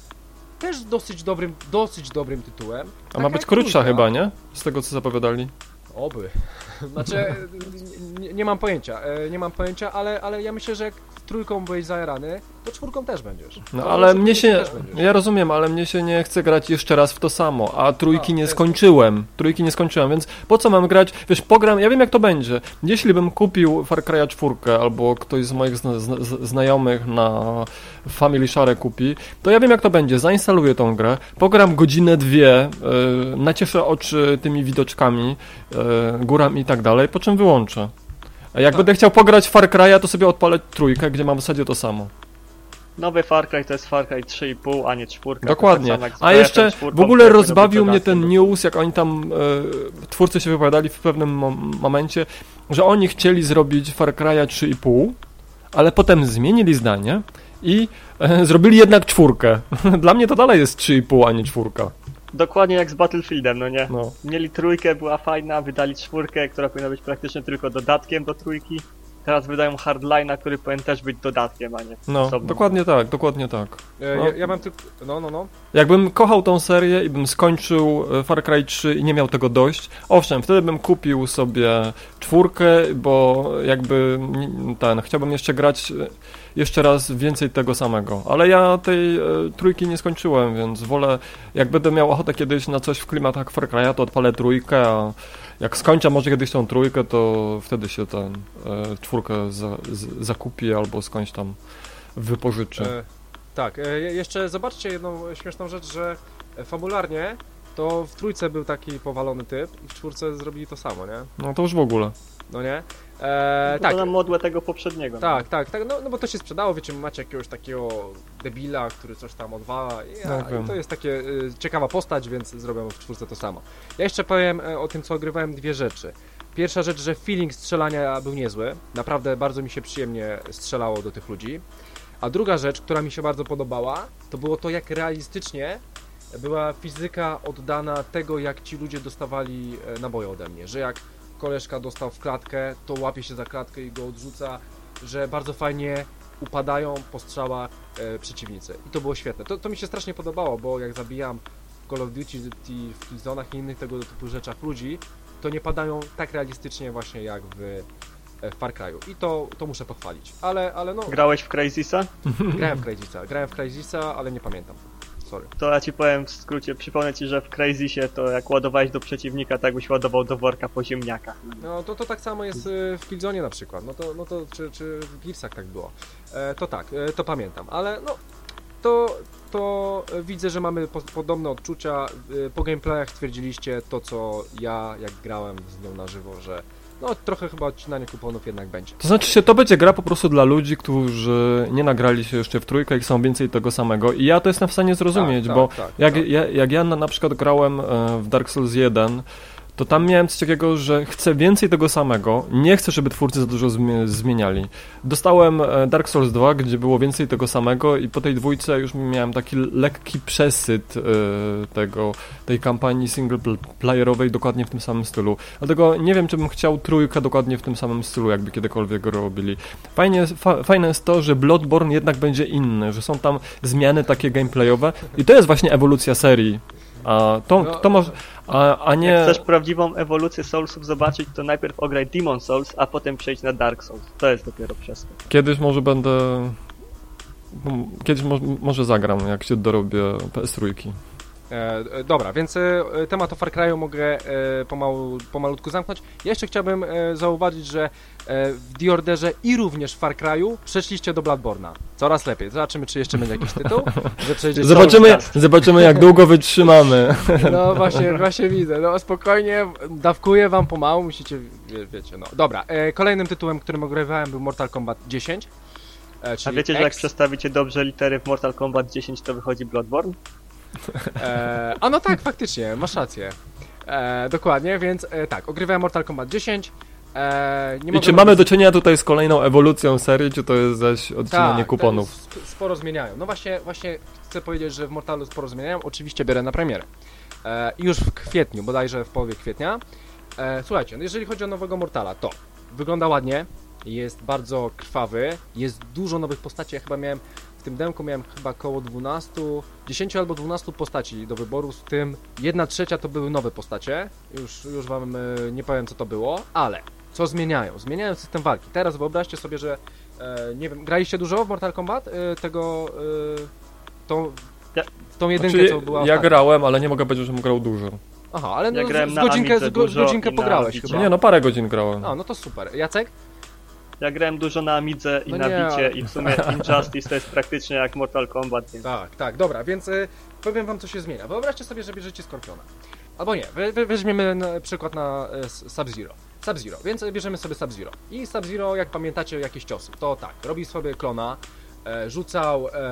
też dosyć dobrym, dosyć dobrym tytułem. A Tak ma być jak krótsza trójka. chyba, nie? Z tego co zapowiadali. Oby. Znaczy, nie, nie mam pojęcia, e, nie mam pojęcia, ale, ale ja myślę, że jak trójką byłeś zajarany, to czwórką też będziesz. No To ale może mnie trójką się, też będziesz. ja rozumiem, ale mnie się nie chce grać jeszcze raz w to samo, a trójki A, nie to jest- skończyłem, trójki nie skończyłem, więc po co mam grać, wiesz, pogram, ja wiem jak to będzie, jeśli bym kupił Far Cry'a czwórkę, albo ktoś z moich zna, zna, znajomych na Family Share kupi, to ja wiem jak to będzie, zainstaluję tą grę, pogram godzinę, dwie, yy, nacieszę oczy tymi widoczkami, yy, górami i tak dalej, po czym wyłączę. A jak Tak. będę chciał pograć w Far Cry'a, to sobie odpalę trójkę, gdzie mam w zasadzie to samo. Nowy Far Cry to jest Far Cry trzy i pół, a nie czwórka. Dokładnie. Tak samo jak z A jeszcze B F cztery, w ogóle który rozbawił robi mnie ten dodatki. news, jak oni tam, e, twórcy się wypowiadali w pewnym mom- momencie, że oni chcieli zrobić Far Cry'a trzy i pół, ale potem zmienili zdanie i e, zrobili jednak czwórkę. Dla mnie to dalej jest trzy i pół, a nie czwórka. Dokładnie jak z Battlefieldem, no nie? No. Mieli trójkę, była fajna, wydali czwórkę, która powinna być praktycznie tylko dodatkiem do trójki. Teraz wydają Hardline'a, który powinien też być dodatkiem, a nie No, osobną. dokładnie tak, dokładnie tak. E, no. ja, ja mam tylko, no, no, no. Jakbym kochał tą serię i bym skończył e, Far Cry trzy i nie miał tego dość, owszem, wtedy bym kupił sobie czwórkę, bo jakby ni- ten, chciałbym jeszcze grać e, jeszcze raz więcej tego samego, ale ja tej e, trójki nie skończyłem, więc wolę, jak będę miał ochotę kiedyś na coś w klimatach Far Cry'a, to odpalę trójkę, a jak skończę może kiedyś tą trójkę, to wtedy się ten e, czwórkę za, z, zakupi albo skądś tam wypożyczę. E, tak, e, je- jeszcze zobaczcie jedną śmieszną rzecz, że e, fabularnie to w trójce był taki powalony typ i w czwórce zrobili to samo, nie? No to już w ogóle. No nie? E, No tak, to na modłę tego poprzedniego. tak, tak, tak, no, no bo to się sprzedało, wiecie, macie jakiegoś takiego debila, który coś tam odwala i, No, a, wiem. i to jest takie y, ciekawa postać, więc zrobią w czwórce to samo. Ja jeszcze powiem e, o tym, co ogrywałem, dwie rzeczy. Pierwsza rzecz, że feeling strzelania był niezły, naprawdę bardzo mi się przyjemnie strzelało do tych ludzi. A druga rzecz, która mi się bardzo podobała, to było to, jak realistycznie była fizyka oddana tego, jak ci ludzie dostawali e, naboje ode mnie, że jak koleżka dostał w klatkę, to łapie się za klatkę i go odrzuca, że bardzo fajnie upadają po strzałach e, przeciwnicy. I to było świetne. To, to mi się strasznie podobało, bo jak zabijam w Call of Duty, w Killzone'ach i innych tego typu rzeczach ludzi, to nie padają tak realistycznie właśnie jak w, e, w Far Cry'u. I to, to muszę pochwalić. Ale, ale no, Grałeś w Crysisa? grałem w Crysisa, grałem w Crysisa, ale nie pamiętam. Sorry. To ja ci powiem w skrócie, przypomnę ci, że w Crysisie to jak ładowałeś do przeciwnika, tak byś ładował do worka po ziemniakach. No to, to tak samo jest y, w Killzone na przykład, no to, no to czy, czy w Gearsach tak było. E, to tak, e, to pamiętam, ale no to, to e, widzę, że mamy po, podobne odczucia. E, po gameplayach stwierdziliście to, co ja jak grałem z nią na żywo, że no trochę chyba odcinanie kuponów jednak będzie. To znaczy się, to będzie gra po prostu dla ludzi, którzy nie nagrali się jeszcze w trójkę i chcą więcej tego samego. I ja to jestem w stanie zrozumieć, Tak, bo tak, tak, jak, tak. Ja, jak ja na, na przykład grałem e, w Dark Souls jeden, to tam miałem coś takiego, że chcę więcej tego samego, nie chcę, żeby twórcy za dużo zmie- zmieniali. Dostałem e, Dark Souls dwa, gdzie było więcej tego samego i po tej dwójce już miałem taki lekki przesyt e, tego, tej kampanii singleplayerowej dokładnie w tym samym stylu. Dlatego nie wiem, czy bym chciał trójkę dokładnie w tym samym stylu, jakby kiedykolwiek go robili. Fajnie, fa- fajne jest to, że Bloodborne jednak będzie inny, że są tam zmiany takie gameplayowe i to jest właśnie ewolucja serii. A to, No, to może... A, a nie... Jak chcesz prawdziwą ewolucję Soulsów zobaczyć, to najpierw ograj Demon Souls, a potem przejdź na Dark Souls. To jest dopiero przeskok. Kiedyś może będę... Kiedyś mo- może zagram, jak się dorobię P S trzy. E, e, dobra, więc e, temat o Far Cry'u mogę e, pomału, pomalutku zamknąć. Ja jeszcze chciałbym e, zauważyć, że e, w The Orderze i również w Far Cry'u przeszliście do Bloodborne'a. Coraz lepiej. Zobaczymy, czy jeszcze będzie jakiś tytuł. Że zobaczymy, zobaczymy, jak długo wytrzymamy. No właśnie, właśnie widzę. No spokojnie, dawkuję wam pomału, musicie, wie, wiecie, no. Dobra, e, kolejnym tytułem, którym ogrywałem, był Mortal Kombat dziesięć. E, A wiecie, X. że jak przestawicie dobrze litery w Mortal Kombat dziesięć, to wychodzi Bloodborne? E, a no tak, faktycznie, masz rację. E, dokładnie, więc e, tak, ogrywałem Mortal Kombat dziesięć. E, nie I czy mamy do czynienia tutaj z kolejną ewolucją serii, czy to jest zaś odcinanie tak, kuponów? Sp sporo zmieniają. No właśnie, właśnie chcę powiedzieć, że w Mortalu sporo zmieniają. Oczywiście biorę na premierę. E, już w kwietniu, bodajże w połowie kwietnia. E, słuchajcie, no jeżeli chodzi o nowego Mortala, to wygląda ładnie, jest bardzo krwawy, jest dużo nowych postaci. Ja chyba miałem w tym demku miałem chyba około dwanaście, dziesięć albo dwanaście postaci do wyboru, z tym jedna trzecia to były nowe postacie. Już, już wam e, nie powiem, co to było, ale co zmieniają? Zmieniają system walki. Teraz wyobraźcie sobie, że e, nie wiem, graliście dużo w Mortal Kombat? E, tego e, tą, Ja- tą jedynkę, Znaczy, co była ja ostatnio. grałem, ale nie mogę powiedzieć, że grał dużo. Aha, ale no, Ja grałem z, z na godzinkę, Amidze z go, dużo godzinkę i na pograłeś Bicie. chyba. Nie, no parę godzin grałem. A, no to super. Jacek? Ja grałem dużo na Amidze i No na nie, Bicie ale- i w sumie Injustice to jest praktycznie jak Mortal Kombat, więc Tak, tak, dobra, więc y, powiem wam, co się zmienia. Wyobraźcie sobie, że bierzecie Skorpiona. Albo nie, we, we, weźmiemy na przykład na y, Sub-Zero. Sub-Zero, więc bierzemy sobie Sub-Zero. I Sub-Zero, jak pamiętacie, jakieś ciosy. To tak, robi sobie klona, e, rzucał, e,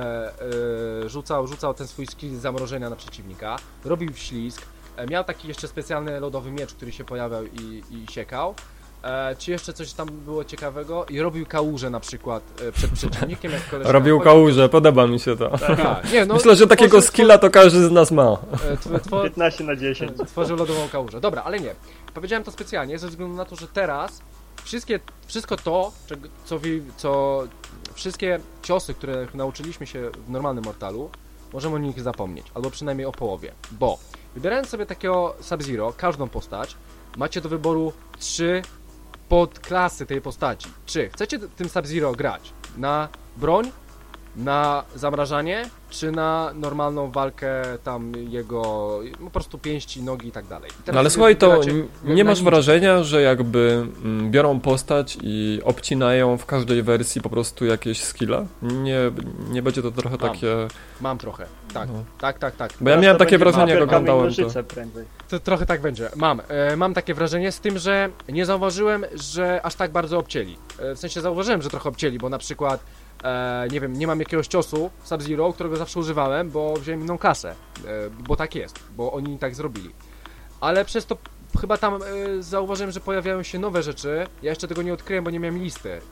e, rzucał, rzucał ten swój skill zamrożenia na przeciwnika, robił ślizg, e, miał taki jeszcze specjalny lodowy miecz, który się pojawiał i, i siekał. E, czy jeszcze coś tam było ciekawego? I robił kałuże na przykład e, przed przeciwnikiem, jak koleżka Robił wchodził. kałuże, podoba mi się to. Tak, nie, no, Myślę, że takiego tworzył- skilla to każdy z nas ma. e, tw- tw- piętnaście na dziesięć. Tworzył lodową kałużę. Dobra, ale nie. Powiedziałem to specjalnie ze względu na to, że teraz wszystkie, wszystko to, czego- co, wi- co wszystkie ciosy, których nauczyliśmy się w normalnym Mortalu, możemy o nich zapomnieć, albo przynajmniej o połowie, bo wybierając sobie takiego Sub-Zero, każdą postać, macie do wyboru trzy podklasy tej postaci. Czy chcecie tym Sub-Zero grać na broń, na zamrażanie, czy na normalną walkę tam jego, po prostu pięści, nogi i tak dalej. I teraz No ale sobie słuchaj, to wybieracie, n- jak nie na masz ninja. wrażenia, że jakby mm, biorą postać i obcinają w każdej wersji po prostu jakieś skilla? Nie, nie będzie to trochę Mam. takie... Mam trochę, tak, No. tak, tak, tak. Bo ja Teraz miałem to takie będzie wrażenie, jak papier, kamień, oglądałem to. nożyce prędzej. To trochę tak będzie. Mam. E, mam takie wrażenie, z tym, że nie zauważyłem, że aż tak bardzo obcięli. E, w sensie zauważyłem, że trochę obcięli, bo na przykład e, nie wiem, nie mam jakiegoś ciosu Sub-Zero, którego zawsze używałem, bo wziąłem inną klasę. E, bo tak jest, bo oni tak zrobili. Ale przez to chyba tam e, zauważyłem, że pojawiają się nowe rzeczy. Ja jeszcze tego nie odkryłem, bo nie miałem listy e,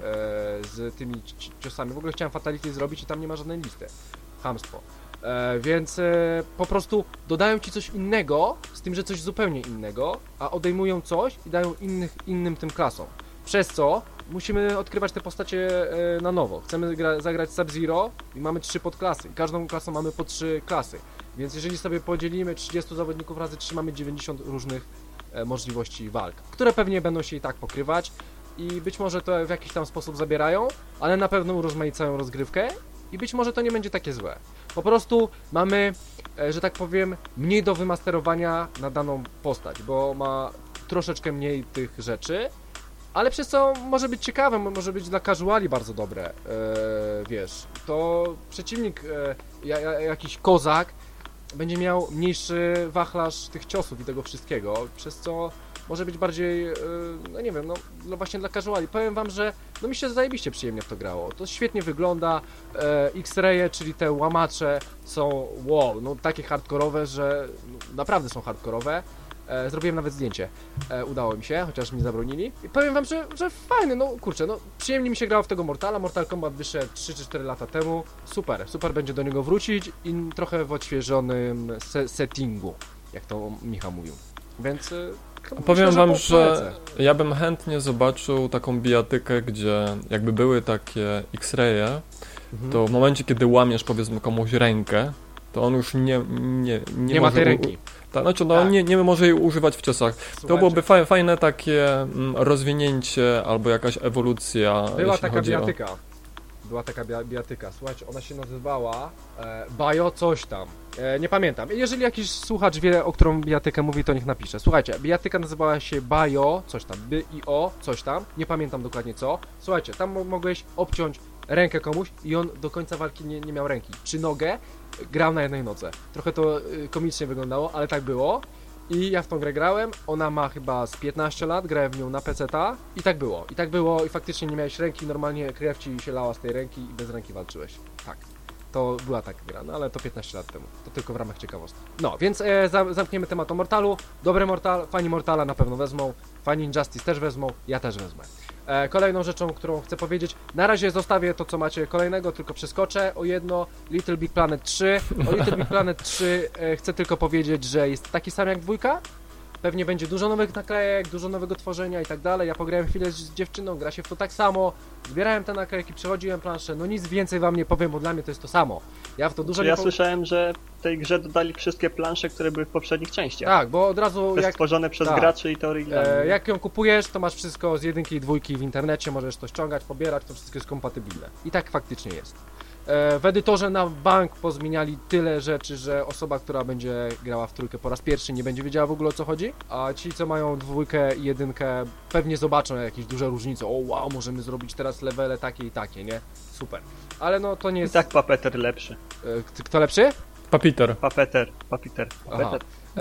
z tymi ci- ciosami. W ogóle chciałem Fatality zrobić i tam nie ma żadnej listy. Chamstwo. E, więc e, po prostu dodają ci coś innego, z tym, że coś zupełnie innego, a odejmują coś i dają innych, innym tym klasom. Przez co musimy odkrywać te postacie e, na nowo. Chcemy gra, zagrać Sub-Zero i mamy trzy podklasy. I każdą klasą mamy po trzy klasy. Więc jeżeli sobie podzielimy trzydziestu zawodników razy trzy, mamy dziewięćdziesiąt różnych e, możliwości walk, które pewnie będą się i tak pokrywać i być może to w jakiś tam sposób zabierają, ale na pewno urozmaicają rozgrywkę i być może to nie będzie takie złe. Po prostu mamy, e, że tak powiem, mniej do wymasterowania na daną postać, bo ma troszeczkę mniej tych rzeczy, ale przez co może być ciekawe, mo- może być dla casuali bardzo dobre, e, wiesz, to przeciwnik, e, ja, ja, jakiś kozak, będzie miał mniejszy wachlarz tych ciosów i tego wszystkiego, przez co może być bardziej, e, no nie wiem, no, no właśnie dla casuali. Powiem wam, że no mi się zajebiście przyjemnie w to grało. To świetnie wygląda, e, X-raye, czyli te łamacze są, wow, no takie hardkorowe, że no, naprawdę są hardkorowe. E, zrobiłem nawet zdjęcie, e, udało mi się, chociaż mi zabronili. I powiem wam, że, że fajny, no kurczę, no przyjemnie mi się grało w tego Mortala. Mortal Kombat wyszedł trzy czy cztery lata temu. Super, super będzie do niego wrócić i trochę w odświeżonym se settingu, jak to Michał mówił. Więc e, to Powiem myślę, wam, po- że polecę. ja bym chętnie zobaczył taką bijatykę, gdzie jakby były takie X-raye, Mhm. to w momencie, kiedy łamiesz powiedzmy komuś rękę, to on już nie, nie, nie, nie ma może tej u- ręki. Tak, znaczy no, Tak. Nie, nie może jej używać w ciosach. To Słuchajcie, byłoby fa fajne takie mm, rozwinięcie albo jakaś ewolucja. była jeśli taka chodzi o... bijatyka. była taka bia bijatyka, słuchajcie, ona się nazywała e, Bio coś tam, e, nie pamiętam. Jeżeli jakiś słuchacz wie, o którą bijatykę mówi, to niech napisze. Słuchajcie, bijatyka nazywała się Bio coś tam, B I O coś tam, nie pamiętam dokładnie co. Słuchajcie, tam mogłeś obciąć rękę komuś i on do końca walki nie, nie miał ręki, czy nogę, grał na jednej nodze. Trochę to y, komicznie wyglądało, ale tak było. I ja w tą grę grałem, ona ma chyba z piętnaście lat, grałem w nią na peceta i tak było. I tak było i faktycznie nie miałeś ręki, normalnie krew ci się lała z tej ręki i bez ręki walczyłeś. Tak. To była taka gra, no ale to piętnaście lat temu. To tylko w ramach ciekawostki. No, więc e, za, zamkniemy temat o Mortalu. Dobry Mortal, fani Mortala na pewno wezmą, fani Injustice też wezmą, ja też wezmę. E, kolejną rzeczą, którą chcę powiedzieć, na razie zostawię to, co macie kolejnego, tylko przeskoczę o jedno, Little Big Planet trzy. O Little Big Planet trzy e, chcę tylko powiedzieć, że jest taki sam jak dwójka. Pewnie będzie dużo nowych naklejek, dużo nowego tworzenia i tak dalej. Ja pograłem chwilę z dziewczyną, gra się w to tak samo. Zbierałem te naklejki, przechodziłem planszę, no nic więcej wam nie powiem, bo dla mnie to jest to samo. Ja w to dużo Czy nie ja po... słyszałem, że w tej grze dodali wszystkie plansze, które były w poprzednich częściach. Tak, bo od razu jak... stworzone przez tak. graczy i to oryginalne. E, jak ją kupujesz, to masz wszystko z jedynki i dwójki w internecie, możesz to ściągać, pobierać, to wszystko jest kompatybilne. I tak faktycznie jest. E, w edytorze na bank pozmieniali tyle rzeczy, że osoba, która będzie grała w trójkę po raz pierwszy, nie będzie wiedziała w ogóle o co chodzi, a ci, co mają dwójkę i jedynkę, pewnie zobaczą jakieś duże różnice. O wow, możemy zrobić teraz levele takie i takie, nie? Super. Ale no to nie I jest... tak Papeter lepszy. E, kto lepszy? Papiter. Papeter, Papiter, Papeter.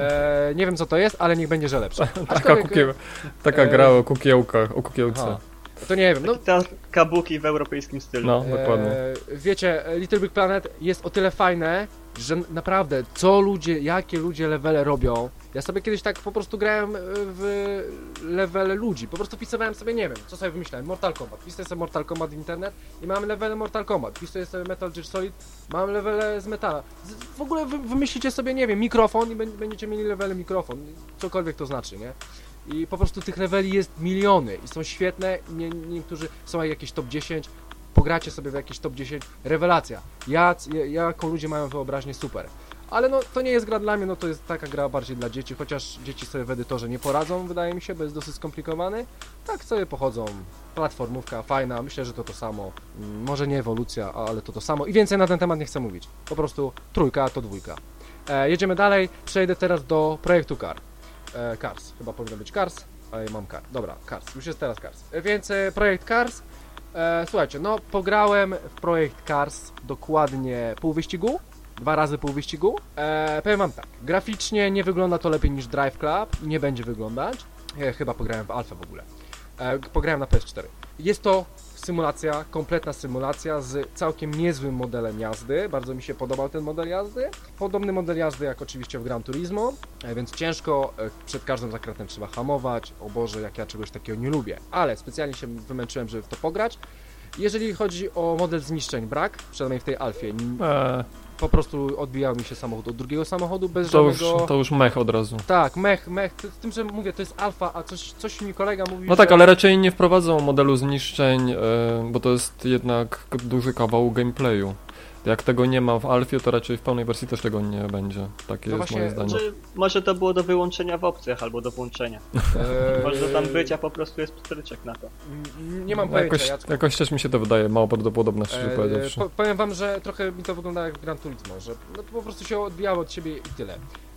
E, nie wiem co to jest, ale niech będzie, że lepszy. Taka, kukieł... Taka e... gra o kukiełkach, o kukiełce. Aha. To nie wiem, no... Te kabuki w europejskim stylu. No, dokładnie. E, wiecie, Little Big Planet jest o tyle fajne, że naprawdę, co ludzie, jakie ludzie levele robią. Ja sobie kiedyś tak po prostu grałem w levele ludzi, po prostu wpisywałem sobie, nie wiem, co sobie wymyślałem, Mortal Kombat, wpisuję sobie Mortal Kombat w internet i mam levele Mortal Kombat, wpisuję sobie Metal Gear Solid, mam levele z Metala. W ogóle wy, wymyślicie sobie, nie wiem, mikrofon i będziecie mieli levele mikrofon, cokolwiek to znaczy, nie? I po prostu tych leveli jest miliony i są świetne, nie, niektórzy są jakieś top dziesięć, pogracie sobie w jakieś top dziesięć, rewelacja. Ja, ja, jaką ludzie mają wyobraźnię, super. Ale no to nie jest gra dla mnie, no to jest taka gra bardziej dla dzieci, chociaż dzieci sobie w edytorze nie poradzą, wydaje mi się, bo jest dosyć skomplikowany. Tak sobie pochodzą, platformówka fajna, myślę, że to to samo. Może nie ewolucja, ale to to samo i więcej na ten temat nie chcę mówić. Po prostu trójka to dwójka. E, jedziemy dalej, przejdę teraz do projektu Car. E, Cars, chyba powinno być Cars, ale mam Car. Dobra, Cars, już jest teraz Cars. E, więc e, projekt Cars, e, słuchajcie, no pograłem w projekt Cars dokładnie pół wyścigu, dwa razy pół wyścigu. E, powiem wam tak, graficznie nie wygląda to lepiej niż Drive Club i nie będzie wyglądać. Ja chyba pograłem w alfę w ogóle. E, pograłem na P S cztery. Jest to symulacja, kompletna symulacja z całkiem niezłym modelem jazdy. Bardzo mi się podobał ten model jazdy. Podobny model jazdy jak oczywiście w Gran Turismo, e, więc ciężko, e, przed każdym zakrętem trzeba hamować. O Boże, jak ja czegoś takiego nie lubię. Ale specjalnie się wymęczyłem, żeby w to pograć. Jeżeli chodzi o model zniszczeń, brak, przynajmniej w tej alfie. Eee, Po prostu odbijał mi się samochód od drugiego samochodu bez to, już, żadnego... to już mech od razu. Tak, mech, mech, z tym, że mówię, to jest alfa, a coś, coś mi kolega mówi, No tak, że... ale raczej nie wprowadzą modelu zniszczeń, e, bo to jest jednak duży kawał gameplayu. Jak tego nie ma w alfie, to raczej w pełnej wersji też tego nie będzie. Takie No jest właśnie, moje zdanie. Czy może to było do wyłączenia w opcjach albo do włączenia? Eee, Może to tam być, a po prostu jest pstryczek na to. n- Nie mam pojęcia, Jakoś, Jacku. jakoś też mi się to wydaje mało prawdopodobne, szczerze Eee, powiedziawszy. po, powiem wam, że trochę mi to wygląda jak w Gran Turismo, że no, to po prostu się odbijało od siebie i tyle.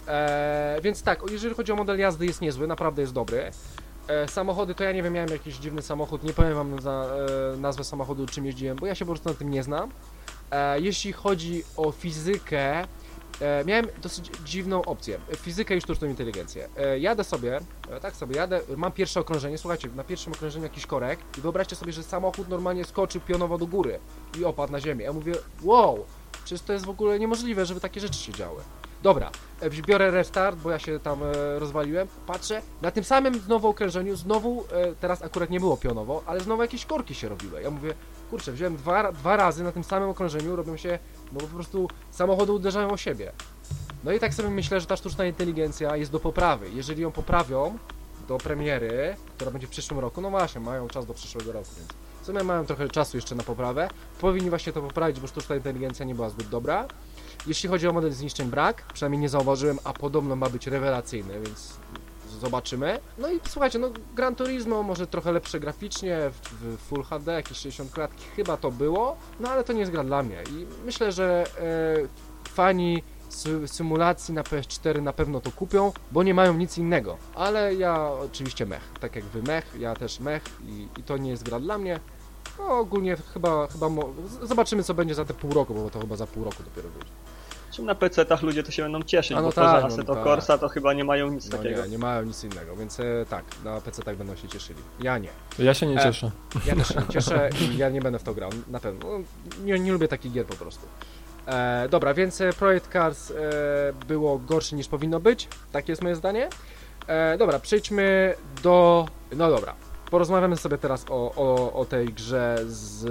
Eee, więc tak, jeżeli chodzi o model jazdy, jest niezły, naprawdę jest dobry. E, samochody, to ja nie wiem, miałem jakiś dziwny samochód, nie powiem wam za, e, nazwę samochodu, czym jeździłem, bo ja się po prostu na tym nie znam. E, jeśli chodzi o fizykę, e, miałem dosyć dziwną opcję, fizykę i sztuczną inteligencję. E, jadę sobie, e, tak sobie jadę, mam pierwsze okrążenie, słuchajcie, na pierwszym okrążeniu jakiś korek i wyobraźcie sobie, że samochód normalnie skoczył pionowo do góry i opadł na ziemię. Ja mówię, wow, przecież to jest w ogóle niemożliwe, żeby takie rzeczy się działy. Dobra, e, biorę restart, bo ja się tam e, rozwaliłem, patrzę, na tym samym znowu okrężeniu, znowu, e, teraz akurat nie było pionowo, ale znowu jakieś korki się robiły. Ja mówię, kurczę, wziąłem dwa, dwa razy na tym samym okrążeniu, robią się, no po prostu samochody uderzają o siebie. No i tak sobie myślę, że ta sztuczna inteligencja jest do poprawy. Jeżeli ją poprawią do premiery, która będzie w przyszłym roku, no właśnie, mają czas do przyszłego roku, więc w sumie mają trochę czasu jeszcze na poprawę. Powinni właśnie to poprawić, bo sztuczna inteligencja nie była zbyt dobra. Jeśli chodzi o model zniszczeń, brak, przynajmniej nie zauważyłem, a podobno ma być rewelacyjny, więc zobaczymy. No i słuchajcie, no Gran Turismo może trochę lepsze graficznie, w, w Full H D, jakieś sześćdziesiąt klatki chyba to było, no ale to nie jest gra dla mnie i myślę, że e, fani sy symulacji na P S cztery na pewno to kupią, bo nie mają nic innego, ale ja oczywiście mech, tak jak wy mech, ja też mech i, i to nie jest gra dla mnie. No ogólnie chyba, chyba mo zobaczymy co będzie za te pół roku, bo to chyba za pół roku dopiero będzie. Czy na pecetach ludzie to się będą cieszyć, A no bo tak, to, że no Assetto tak. Corsa to chyba nie mają nic No takiego. nie, nie mają nic innego, więc e, tak, na P C tak będą się cieszyli. Ja nie. Ja się nie E, cieszę. Ja też się nie cieszę i ja nie będę w to grał, na pewno. No, nie, nie lubię takich gier po prostu. E, dobra, więc e, Project Cars e, było gorsze niż powinno być, takie jest moje zdanie. E, dobra, przejdźmy do... No dobra, porozmawiamy sobie teraz o, o, o tej grze z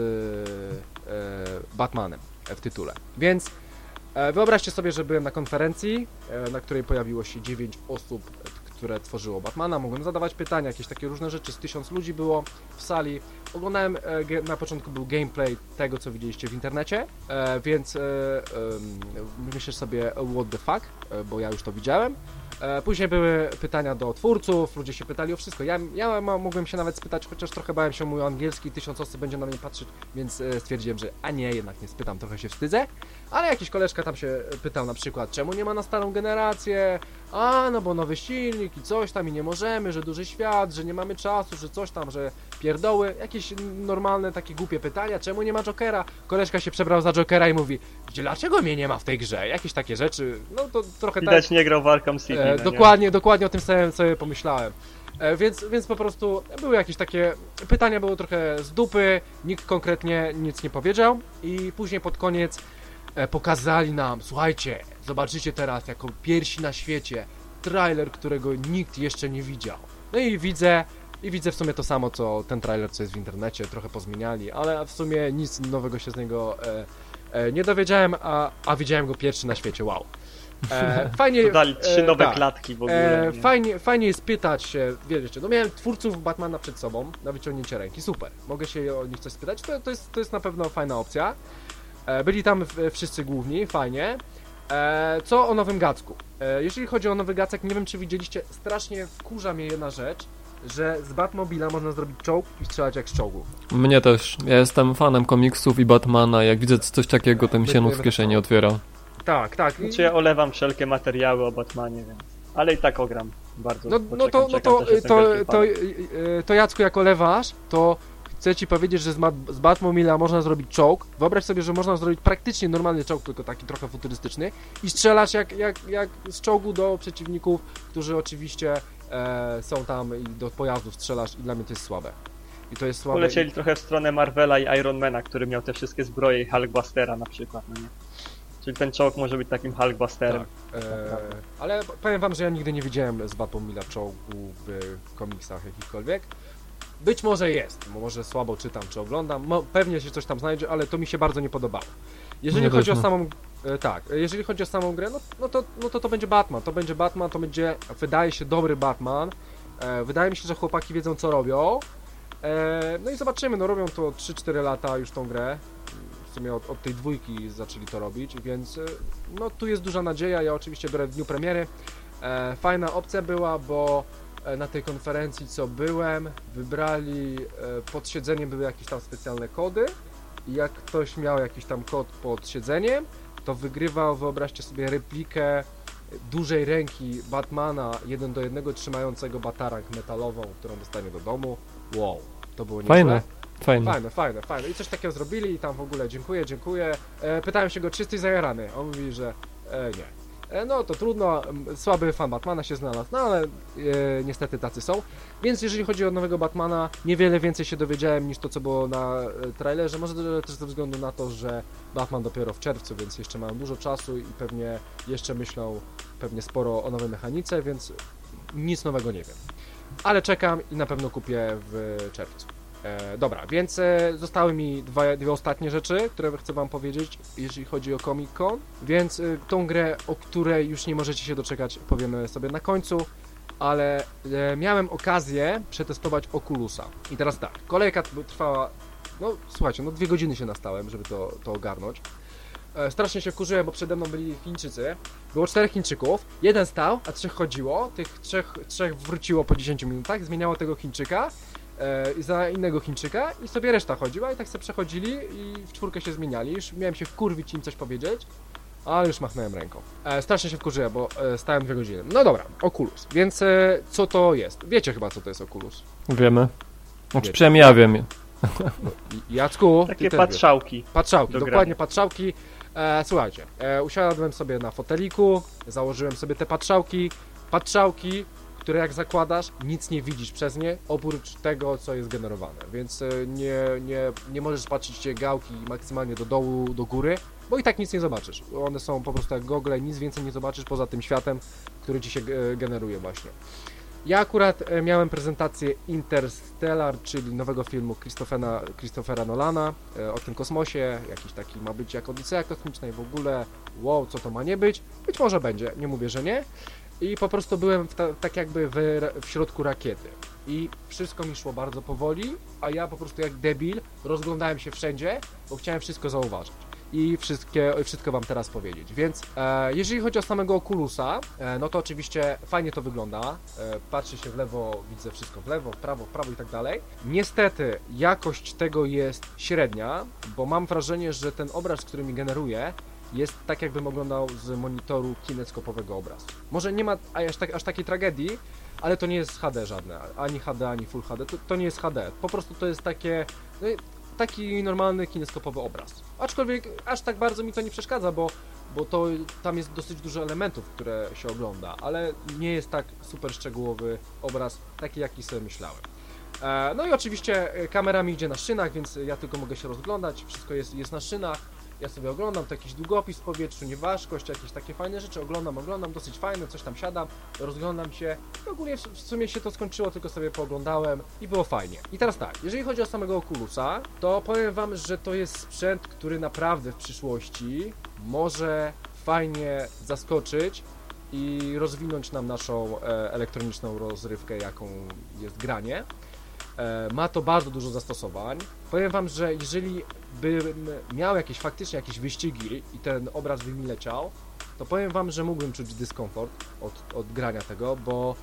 e, Batmanem w tytule. Więc e, wyobraźcie sobie, że byłem na konferencji, e, na której pojawiło się dziewięć osób, które tworzyło Batmana, mogłem zadawać pytania, jakieś takie różne rzeczy, z tysiąc ludzi było w sali. Oglądałem, e, na początku był gameplay tego, co widzieliście w internecie, e, więc e, e, myślisz sobie what the fuck, e, bo ja już to widziałem. E, później były pytania do twórców, ludzie się pytali o wszystko. Ja, ja mogłem się nawet spytać, chociaż trochę bałem się o mój angielski, tysiąc osób będzie na mnie patrzeć, więc e, stwierdziłem, że a nie, jednak nie spytam, trochę się wstydzę. Ale jakiś koleżka tam się pytał na przykład, czemu nie ma na starą generację, a no bo nowy silnik i coś tam i nie możemy, że duży świat, że nie mamy czasu, że coś tam, że pierdoły, jakieś normalne takie głupie pytania, czemu nie ma Jokera? Koleżka się przebrał za Jokera i mówi, dlaczego mnie nie ma w tej grze? Jakieś takie rzeczy, no to trochę Widać tak... nie grał w Arkham City. E, no dokładnie, dokładnie o tym samym sobie pomyślałem. E, więc, więc po prostu były jakieś takie pytania, były trochę z dupy, nikt konkretnie nic nie powiedział i później pod koniec e, pokazali nam, słuchajcie, zobaczycie teraz jako pierwsi na świecie trailer, którego nikt jeszcze nie widział. No i widzę, i widzę w sumie to samo, co ten trailer, co jest w internecie, trochę pozmieniali, ale w sumie nic nowego się z niego e, e, nie dowiedziałem, a, a widziałem go pierwszy na świecie, wow. E, fajnie, Dodali trzy e, nowe tak. klatki w ogóle. E, fajnie, fajnie jest pytać się, wiecie, no miałem twórców Batmana przed sobą na wyciągnięcie ręki, super, mogę się o nich coś spytać, to, to, jest, to jest na pewno fajna opcja. E, byli tam w, wszyscy główni, fajnie. E, co o nowym Gacku? E, jeżeli chodzi o nowy Gacek, nie wiem czy widzieliście, strasznie wkurza mnie jedna rzecz, że z Batmobila można zrobić czołg i strzelać jak z czołgu. Mnie też. Ja jestem fanem komiksów i Batmana. Jak widzę coś takiego, to mi się nóg w kieszeni otwiera. Tak, tak. Znaczy ja olewam wszelkie materiały o Batmanie, więc... Ale i tak ogram bardzo. No, Poczekam, no to, no czekam, to, też jestem to, wielkim to, fanem. to Jacku, jako lewasz, to chcę ci powiedzieć, że z, Bat z Batmobila można zrobić czołg. Wyobraź sobie, że można zrobić praktycznie normalny czołg, tylko taki trochę futurystyczny i strzelać jak, jak, jak z czołgu do przeciwników, którzy oczywiście e, są tam i do pojazdów strzelasz i dla mnie to jest słabe. I to jest słabe. Polecieli i... trochę w stronę Marvela i Ironmana, który miał te wszystkie zbroje i Hulkbustera na przykład, no nie? Czyli ten czołg może być takim Hulkbusterem. Tak, e, ale powiem wam, że ja nigdy nie widziałem z Batmobila czołgu w komiksach jakichkolwiek. Być może jest, może słabo czytam czy oglądam, Mo, pewnie się coś tam znajdzie, ale to mi się bardzo nie podobało. Jeżeli Nie chodzi o też, no. samą, e, tak, jeżeli chodzi o samą grę, no, no, to, no to to będzie Batman, to będzie Batman, to będzie, wydaje się, dobry Batman. E, wydaje mi się, że chłopaki wiedzą co robią. E, no i zobaczymy, no robią to trzy cztery lata już tą grę. W sumie od, od tej dwójki zaczęli to robić, więc no tu jest duża nadzieja, ja oczywiście biorę w dniu premiery. E, fajna opcja była, bo e, na tej konferencji co byłem, wybrali, e, pod siedzeniem były jakieś tam specjalne kody i jak ktoś miał jakiś tam kod pod siedzeniem, to wygrywał, wyobraźcie sobie, replikę dużej ręki Batmana jeden do jednego trzymającego batarang metalową, którą dostanie do domu. Wow, to było nieźle. Fajne. Fajne. Fajne, fajne, fajne. I coś takiego zrobili i tam w ogóle dziękuję, dziękuję. E, pytałem się go, czy jesteś zajarany? On mówi, że e, nie. E, no to trudno, m, słaby fan Batmana się znalazł, no ale e, niestety tacy są. Więc jeżeli chodzi o nowego Batmana, niewiele więcej się dowiedziałem niż to, co było na e, trailerze. Może też ze względu na to, że Batman dopiero w czerwcu, więc jeszcze mają dużo czasu i pewnie jeszcze myślą pewnie sporo o nowej mechanice, więc nic nowego nie wiem. Ale czekam i na pewno kupię w czerwcu. E, dobra, więc e, zostały mi dwa, dwie ostatnie rzeczy, które chcę wam powiedzieć, jeżeli chodzi o Comic Con. Więc e, tą grę, o której już nie możecie się doczekać, powiemy sobie na końcu. Ale e, miałem okazję przetestować Oculusa. I teraz tak, kolejka trwała, no słuchajcie, no dwie godziny się nastałem, żeby to, to ogarnąć. E, strasznie się wkurzyłem, bo przede mną byli Chińczycy. Było czterech Chińczyków, jeden stał, a trzech chodziło. Tych trzech, trzech wróciło po dziesięciu minutach, zmieniało tego Chińczyka e, za innego Chińczyka i sobie reszta chodziła i tak sobie przechodzili i w czwórkę się zmieniali. Już miałem się wkurwić im coś powiedzieć, ale już machnąłem ręką. E, strasznie się wkurzyłem, bo e, stałem dwie godziny. No dobra, Oculus. Więc e, co to jest? Wiecie chyba, co to jest Oculus. Wiemy. Znaczy, Wiecie. przynajmniej ja wiem. Jacku, Takie ty patrzałki. wiesz. Patrzałki, do dokładnie grania. patrzałki. E, słuchajcie, e, usiadłem sobie na foteliku, założyłem sobie te patrzałki. Patrzałki, które jak zakładasz, nic nie widzisz przez nie, oprócz tego, co jest generowane. Więc e, nie, nie, nie możesz patrzeć się gałki maksymalnie do dołu, do góry, bo i tak nic nie zobaczysz. One są po prostu jak gogle, nic więcej nie zobaczysz poza tym światem, który ci się e, generuje właśnie. Ja akurat e, miałem prezentację Interstellar, czyli nowego filmu Christophera, Christophera Nolana e, o tym kosmosie, jakiś taki ma być jak Odyseja kosmiczna i w ogóle wow, co to ma nie być? Być może będzie, nie mówię, że nie. I po prostu byłem w ta, tak jakby w, w środku rakiety. I wszystko mi szło bardzo powoli, a ja po prostu jak debil rozglądałem się wszędzie, bo chciałem wszystko zauważyć. I wszystkie, wszystko wam teraz powiedzieć. Więc e, jeżeli chodzi o samego Oculusa, e, no to oczywiście fajnie to wygląda. E, patrzy się w lewo, widzę wszystko w lewo, w prawo, w prawo i tak dalej. Niestety jakość tego jest średnia, bo mam wrażenie, że ten obraz, który mi generuje, jest tak, jakbym oglądał z monitoru kineskopowego obraz. Może nie ma aż, tak, aż takiej tragedii, ale to nie jest H D żadne. Ani H D, ani Full H D. To, to nie jest H D. Po prostu to jest takie... No, taki normalny kineskopowy obraz. Aczkolwiek aż tak bardzo mi to nie przeszkadza, bo, bo to tam jest dosyć dużo elementów, które się ogląda, ale nie jest tak super szczegółowy obraz, taki jaki sobie myślałem. E, no i oczywiście kamera mi idzie na szynach, więc ja tylko mogę się rozglądać, wszystko jest, jest na szynach. Ja sobie oglądam, to jakiś długopis w powietrzu, nieważkość, jakieś takie fajne rzeczy, oglądam, oglądam, dosyć fajne, coś tam siadam, rozglądam się i ogólnie w, w sumie się to skończyło, tylko sobie pooglądałem i było fajnie. I teraz tak, jeżeli chodzi o samego Oculusa, to powiem wam, że to jest sprzęt, który naprawdę w przyszłości może fajnie zaskoczyć i rozwinąć nam naszą e, elektroniczną rozrywkę, jaką jest granie. E, ma to bardzo dużo zastosowań. Powiem wam, że jeżeli bym miał jakieś faktycznie jakieś wyścigi i ten obraz by mi leciał, to powiem wam, że mógłbym czuć dyskomfort od, od grania tego, bo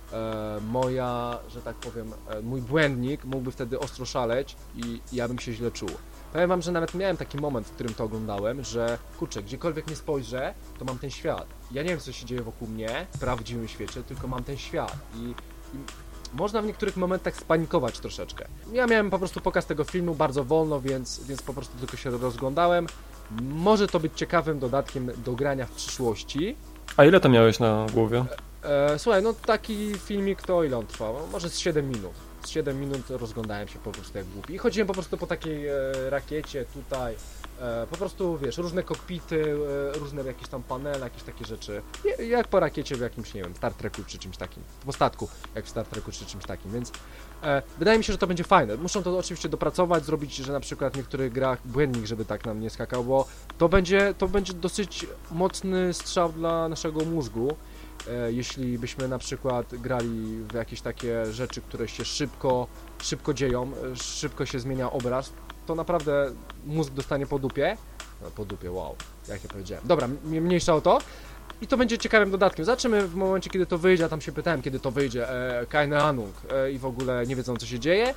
e, moja, że tak powiem, e, mój błędnik mógłby wtedy ostro szaleć i, i ja bym się źle czuł. Powiem wam, że nawet miałem taki moment, w którym to oglądałem, że kurczę, gdziekolwiek nie spojrzę, to mam ten świat. Ja nie wiem, co się dzieje wokół mnie w prawdziwym świecie, tylko mam ten świat i, i można w niektórych momentach spanikować troszeczkę. Ja miałem po prostu pokaz tego filmu bardzo wolno, więc, więc po prostu tylko się rozglądałem. Może to być ciekawym dodatkiem do grania w przyszłości. A ile to miałeś na głowie? E, słuchaj, no taki filmik to ile on trwał? Może z siedem minut. Z siedem minut rozglądałem się po prostu jak głupi. I chodziłem po prostu po takiej e, rakiecie tutaj. E, po prostu, wiesz, różne kokpity, e, różne jakieś tam panele, jakieś takie rzeczy. Je, jak po rakiecie w jakimś, nie wiem, Star Treku czy czymś takim. Po statku, jak w Star Treku czy czymś takim, więc e, wydaje mi się, że to będzie fajne. Muszą to oczywiście dopracować, zrobić, że na przykład w niektórych grach błędnik, żeby tak nam nie skakał, bo to będzie, to będzie dosyć mocny strzał dla naszego mózgu. E, jeśli byśmy na przykład grali w jakieś takie rzeczy, które się szybko, szybko dzieją, e, szybko się zmienia obraz, to naprawdę mózg dostanie po dupie. No, po dupie, wow, jak ja powiedziałem. Dobra, m- mniejsza o to. I to będzie ciekawym dodatkiem. Zobaczymy w momencie, kiedy to wyjdzie, a tam się pytałem, kiedy to wyjdzie. E, Keine Ahnung. E, I w ogóle nie wiedzą, co się dzieje.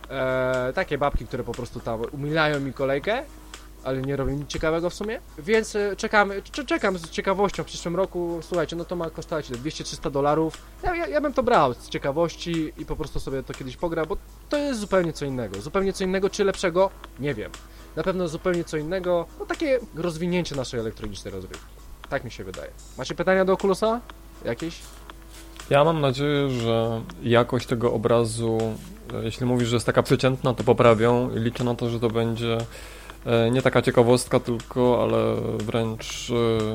E, takie babki, które po prostu tam umilają mi kolejkę, ale nie robią nic ciekawego w sumie. Więc e, czekam, c- czekam z ciekawością w przyszłym roku. Słuchajcie, no to ma kosztować dwieście trzysta dolarów. Ja, ja, ja bym to brał z ciekawości i po prostu sobie to kiedyś pogra, bo to jest zupełnie co innego. Zupełnie co innego, czy lepszego? Nie wiem. Na pewno zupełnie co innego. No takie rozwinięcie naszej elektronicznej rozrywki. Tak mi się wydaje. Macie pytania do Oculusa? Jakieś? Ja mam nadzieję, że jakość tego obrazu, jeśli mówisz, że jest taka przeciętna, to poprawią i liczę na to, że to będzie nie taka ciekawostka tylko, ale wręcz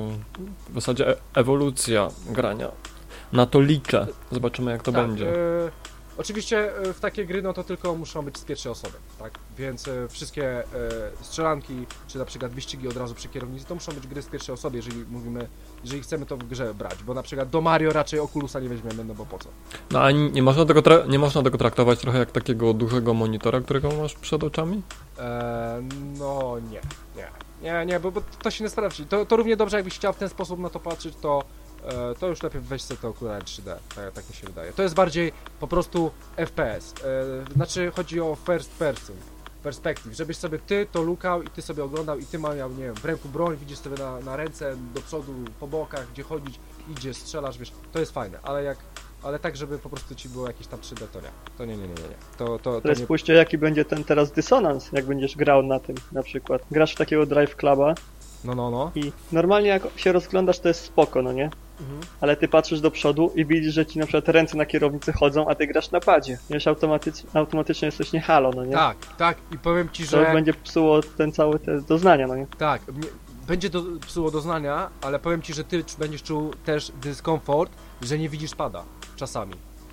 w zasadzie e- ewolucja grania. Na to liczę. Zobaczymy, jak to tak, będzie. E, oczywiście e, w takie gry no to tylko muszą być z pierwszej osoby, tak? Więc e, wszystkie e, strzelanki, czy na przykład wyścigi od razu przy kierownicy, to muszą być gry z pierwszej osoby, jeżeli mówimy, jeżeli chcemy to w grze brać, bo na przykład do Mario raczej Oculusa nie weźmiemy, no bo po co? No a nie można tego, tra- nie można tego traktować trochę jak takiego dużego monitora, którego masz przed oczami? E, no nie, nie. Nie, nie, bo, bo to się nie sprawdzi. To, to równie dobrze, jakbyś chciał w ten sposób na to patrzeć, to, e, to już lepiej weź sobie te okulary trzy D, tak, tak mi się wydaje. To jest bardziej po prostu F P S, e, znaczy chodzi o first person, perspective, żebyś sobie ty to lukał i ty sobie oglądał i ty miał, nie wiem, w ręku broń, widzisz sobie na, na ręce, do przodu, po bokach, gdzie chodzić, idzie, strzelasz, wiesz, to jest fajne, ale jak, ale tak, żeby po prostu ci było jakieś tam trzy D, to nie, to nie, nie, nie, nie, nie. To, to, to Ale nie... spójrzcie, jaki będzie ten teraz dysonans, jak będziesz grał na tym na przykład. Grasz w takiego Drive Cluba No, no, no. i normalnie jak się rozglądasz, to jest spoko, no nie? Mhm. Ale ty patrzysz do przodu i widzisz, że ci na przykład ręce na kierownicy chodzą, a ty grasz na padzie. Wiesz, automatycznie, automatycznie jesteś nie halo, no nie? Tak, tak, i powiem ci, To że... już będzie psuło ten cały te doznania, no nie? Tak, mnie- będzie do, psuło doznania, ale powiem ci, że ty cz- będziesz czuł też dyskomfort, że nie widzisz pada czasami.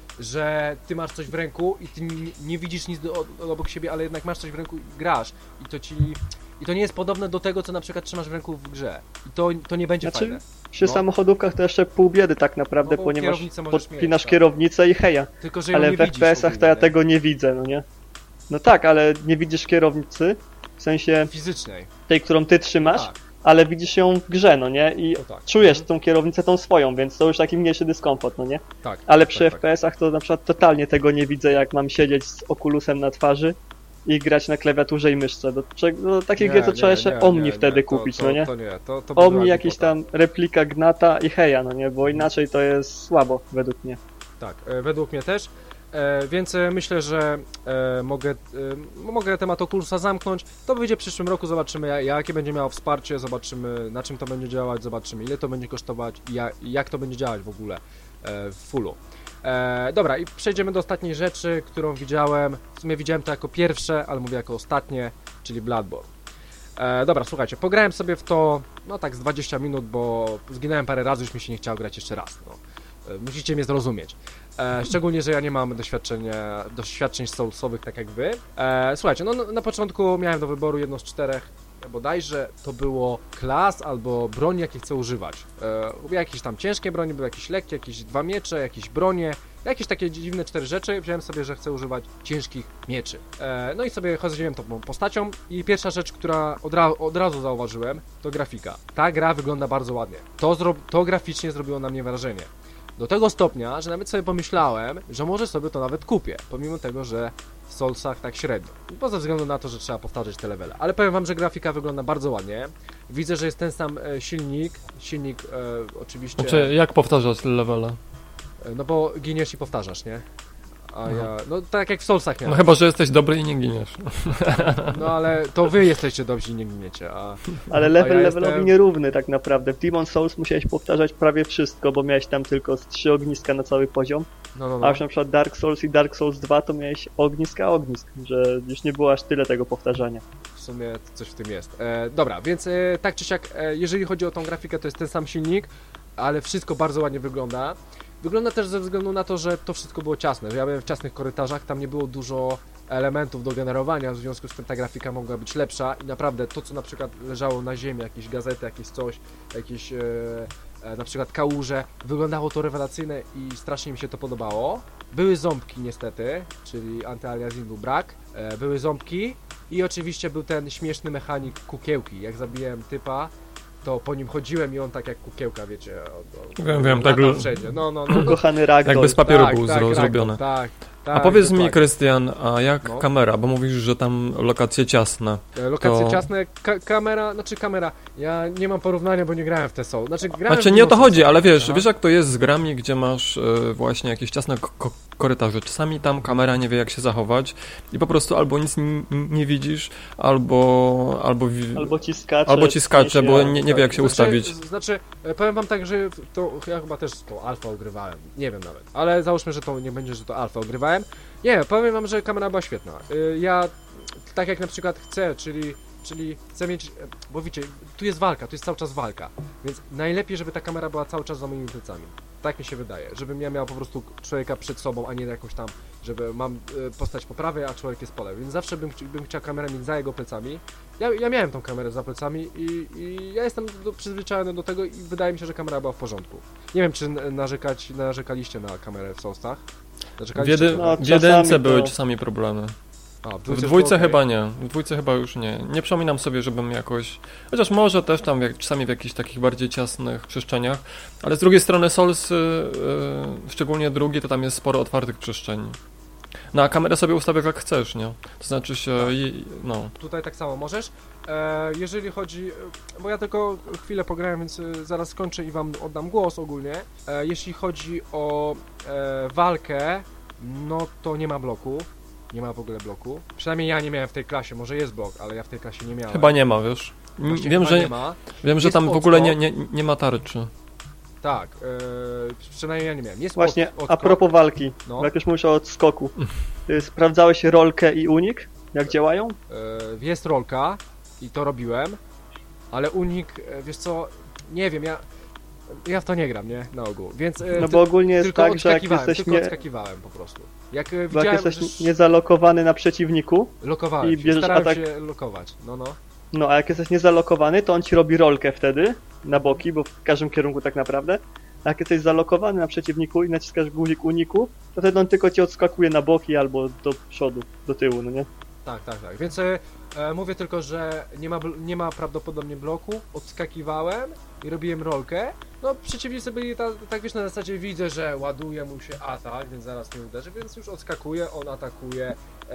Że ty masz coś w ręku i ty nie, nie widzisz nic do, o- obok siebie, ale jednak masz coś w ręku i grasz. I to ci... I to nie jest podobne do tego, co na przykład trzymasz w ręku w grze. I to, to nie będzie Znaczy, fajne. Przy No. samochodówkach to jeszcze pół biedy tak naprawdę, No bo ponieważ kierownicę możesz podpinasz mieć, tak. kierownicę i heja. Tylko, że ją Ale nie w widzisz F P S-ach to ja ogólnie, tego nie widzę, no nie? No tak, ale nie widzisz kierownicy, w sensie fizycznej. tej, którą ty trzymasz, Tak, ale widzisz ją w grze, no nie? I to tak. czujesz Mhm. tą kierownicę tą swoją, więc to już taki mniejszy dyskomfort, no nie? Tak. Ale tak, przy tak, F P S-ach to na przykład totalnie tego nie widzę, jak mam siedzieć z okulusem na twarzy i grać na klawiaturze i myszce. Do, czego- do takiej gry to trzeba jeszcze Omni wtedy to, kupić, to, no nie? To nie, to, to by była Omni, jakiś głupota. tam replika Gnata i Heja, no nie? Bo inaczej to jest słabo, według mnie. Tak, e, według mnie też. E, więc e, myślę, że e, mogę, e, mogę temat Oculusa zamknąć. To wyjdzie w przyszłym roku, zobaczymy ja- jakie będzie miało wsparcie, zobaczymy na czym to będzie działać, zobaczymy ile to będzie kosztować i ja, i jak to będzie działać w ogóle e, w fullu. E, dobra, i przejdziemy do ostatniej rzeczy, którą widziałem. W sumie widziałem to jako pierwsze, ale mówię jako ostatnie, czyli Bloodborne. E, dobra, słuchajcie, pograłem sobie w to, no tak z dwadzieścia minut, bo zginąłem parę razy, już mi się nie chciało grać jeszcze raz. No. E, musicie mnie zrozumieć. E, szczególnie, że ja nie mam doświadczenia, doświadczeń soulsowych tak jak wy. E, słuchajcie, no na, na początku miałem do wyboru jedno z czterech, bodajże to było klas albo broń, jakie chcę używać. E, lubię jakieś tam ciężkie broni, były jakieś lekkie, jakieś dwa miecze, jakieś bronie, jakieś takie dziwne cztery rzeczy. Wziąłem sobie, że chcę używać ciężkich mieczy. E, no i sobie chodziłem tą postacią i pierwsza rzecz, która od, ra od razu zauważyłem, to grafika. Ta gra wygląda bardzo ładnie. To, zro to graficznie zrobiło na mnie wrażenie. Do tego stopnia, że nawet sobie pomyślałem, że może sobie to nawet kupię, pomimo tego, że w Soulsach tak średnio. Bo ze względu na to, że trzeba powtarzać te levele. Ale powiem wam, że grafika wygląda bardzo ładnie. Widzę, że jest ten sam e, silnik. Silnik e, oczywiście... Znaczy, jak powtarzać levele? E, no bo giniesz i powtarzasz, nie? A No. ja... No tak jak w Soulsach No miałem. chyba, że jesteś dobry i nie giniesz. No ale to wy jesteście dobrzy i nie giniecie, a... Ale A level ja levelowi jestem- nierówny tak naprawdę. W Demon Souls musiałeś powtarzać prawie wszystko, bo miałeś tam tylko z trzy ogniska na cały poziom. No, no, A no. już na przykład Dark Souls i Dark Souls dwa to miałeś ogniska ognisk, że już nie było aż tyle tego powtarzania. W sumie coś w tym jest. E, dobra, więc e, tak czy siak, e, jeżeli chodzi o tą grafikę, to jest ten sam silnik, ale wszystko bardzo ładnie wygląda. Wygląda też ze względu na to, że to wszystko było ciasne, że ja byłem w ciasnych korytarzach, tam nie było dużo elementów do generowania, w związku z tym ta grafika mogła być lepsza i naprawdę to, co na przykład leżało na ziemi, jakieś gazety, jakieś coś, jakieś e, e, na przykład kałuże, wyglądało to rewelacyjne i strasznie mi się to podobało. Były ząbki niestety, czyli antyaliasingu brak, e, były ząbki i oczywiście był ten śmieszny mechanik kukiełki, jak zabiłem typa, to po nim chodziłem i on tak jak kukiełka, wiecie, on, on, Wiem, wiem, tak latał lu- wszędzie, no, no, no, no. Kochany Ragdoll. Jakby z papieru tak, był tak, zro- tak, zrobiony. Tak, tak, A powiedz mi, dokładnie. Krystian, a jak No. kamera? Bo mówisz, że tam lokacje ciasne. E, Lokacje to- ciasne, ka kamera, znaczy kamera, ja nie mam porównania, bo nie grałem w te Soul, znaczy grałem Znaczy w nie o to Demon chodzi, Soulsach. ale wiesz, Aha. wiesz jak to jest z grami, gdzie masz e, właśnie jakieś ciasne ko- ko- korytarze. Czasami tam kamera nie wie jak się zachować i po prostu albo nic n- nie widzisz, albo albo, wi- Albo ci skacze. albo ci skacze, bo nie, nie wie jak się Znaczy, ustawić. Znaczy, e, powiem wam tak, że to ja chyba też to alfa ogrywałem, nie wiem nawet, ale załóżmy, że to nie będzie, że to alfa ogrywałem. Nie, powiem wam, że kamera była świetna. Y, Ja, tak jak na przykład chcę, czyli, czyli chcę mieć, e, bo wiecie, tu jest walka, tu jest cały czas walka, więc najlepiej, żeby ta kamera była cały czas za moimi plecami. Tak mi się wydaje, żebym ja miał po prostu człowieka przed sobą, a nie jakąś tam, żeby mam y, postać po prawej, a człowiek jest po lewej, więc zawsze bym, chci- bym chciał kamerę mieć za jego plecami. Ja, ja miałem tą kamerę za plecami i, i ja jestem do, przyzwyczajony do tego i wydaje mi się, że kamera była w porządku. Nie wiem, czy n- narzekać, narzekaliście na kamerę w Soulsach? W, Narzekaliście? jedy, No, w jedynce czasami były to- czasami problemy. A, W dwójce dwójce okej. chyba nie, w dwójce chyba już nie. Nie przypominam sobie, żebym jakoś... Chociaż może też tam jak, czasami w jakichś takich bardziej ciasnych przestrzeniach, ale z drugiej strony Souls, yy, yy, szczególnie drugi, to tam jest sporo otwartych przestrzeni. No a kamerę sobie ustawiasz jak chcesz, nie? To znaczy się, Tak. i, no... Tutaj tak samo możesz. E, jeżeli chodzi, bo ja tylko chwilę pograłem, więc e, zaraz skończę i wam oddam głos ogólnie. E, jeśli chodzi o e, walkę, no to nie ma bloku. Nie ma w ogóle bloku. Przynajmniej ja nie miałem w tej klasie, może jest blok, ale ja w tej klasie nie miałem. Chyba nie ma, wiesz? M- Właśnie Wiem, chyba że, nie ma. wiem, że Jest tam w ogóle nie, odskok. nie, nie ma tarczy. Tak, e, przynajmniej ja nie miałem. Jest Właśnie, od, odskok. a propos walki, No. jak już mówisz o odskoku, ty sprawdzałeś rolkę i unik? Jak działają? E, jest rolka i to robiłem, ale unik, e, wiesz co, nie wiem, ja ja w to nie gram, nie? Na ogół, więc e, No ty- bo ogólnie jest tylko tak, że jak odskakiwałem, jesteś, tylko nie, odskakiwałem po prostu. Jak e, bo jak widziałem, jesteś że niezalokowany na przeciwniku, lokowałem i się, bierzesz starałem atak- się lokować, no no. no a jak jesteś niezalokowany, to on ci robi rolkę wtedy na boki, bo w każdym kierunku tak naprawdę. A jak jesteś zalokowany na przeciwniku i naciskasz guzik uniku, to wtedy on tylko ci odskakuje na boki albo do przodu, do tyłu, no nie? Tak, tak, tak, więc e, e, mówię tylko, że nie ma, bl- nie ma prawdopodobnie bloku, odskakiwałem i robiłem rolkę. No przeciwnicy byli ta, tak wiesz, na zasadzie widzę, że ładuje mu się atak, więc zaraz mnie uderzy, więc już odskakuje, on atakuje,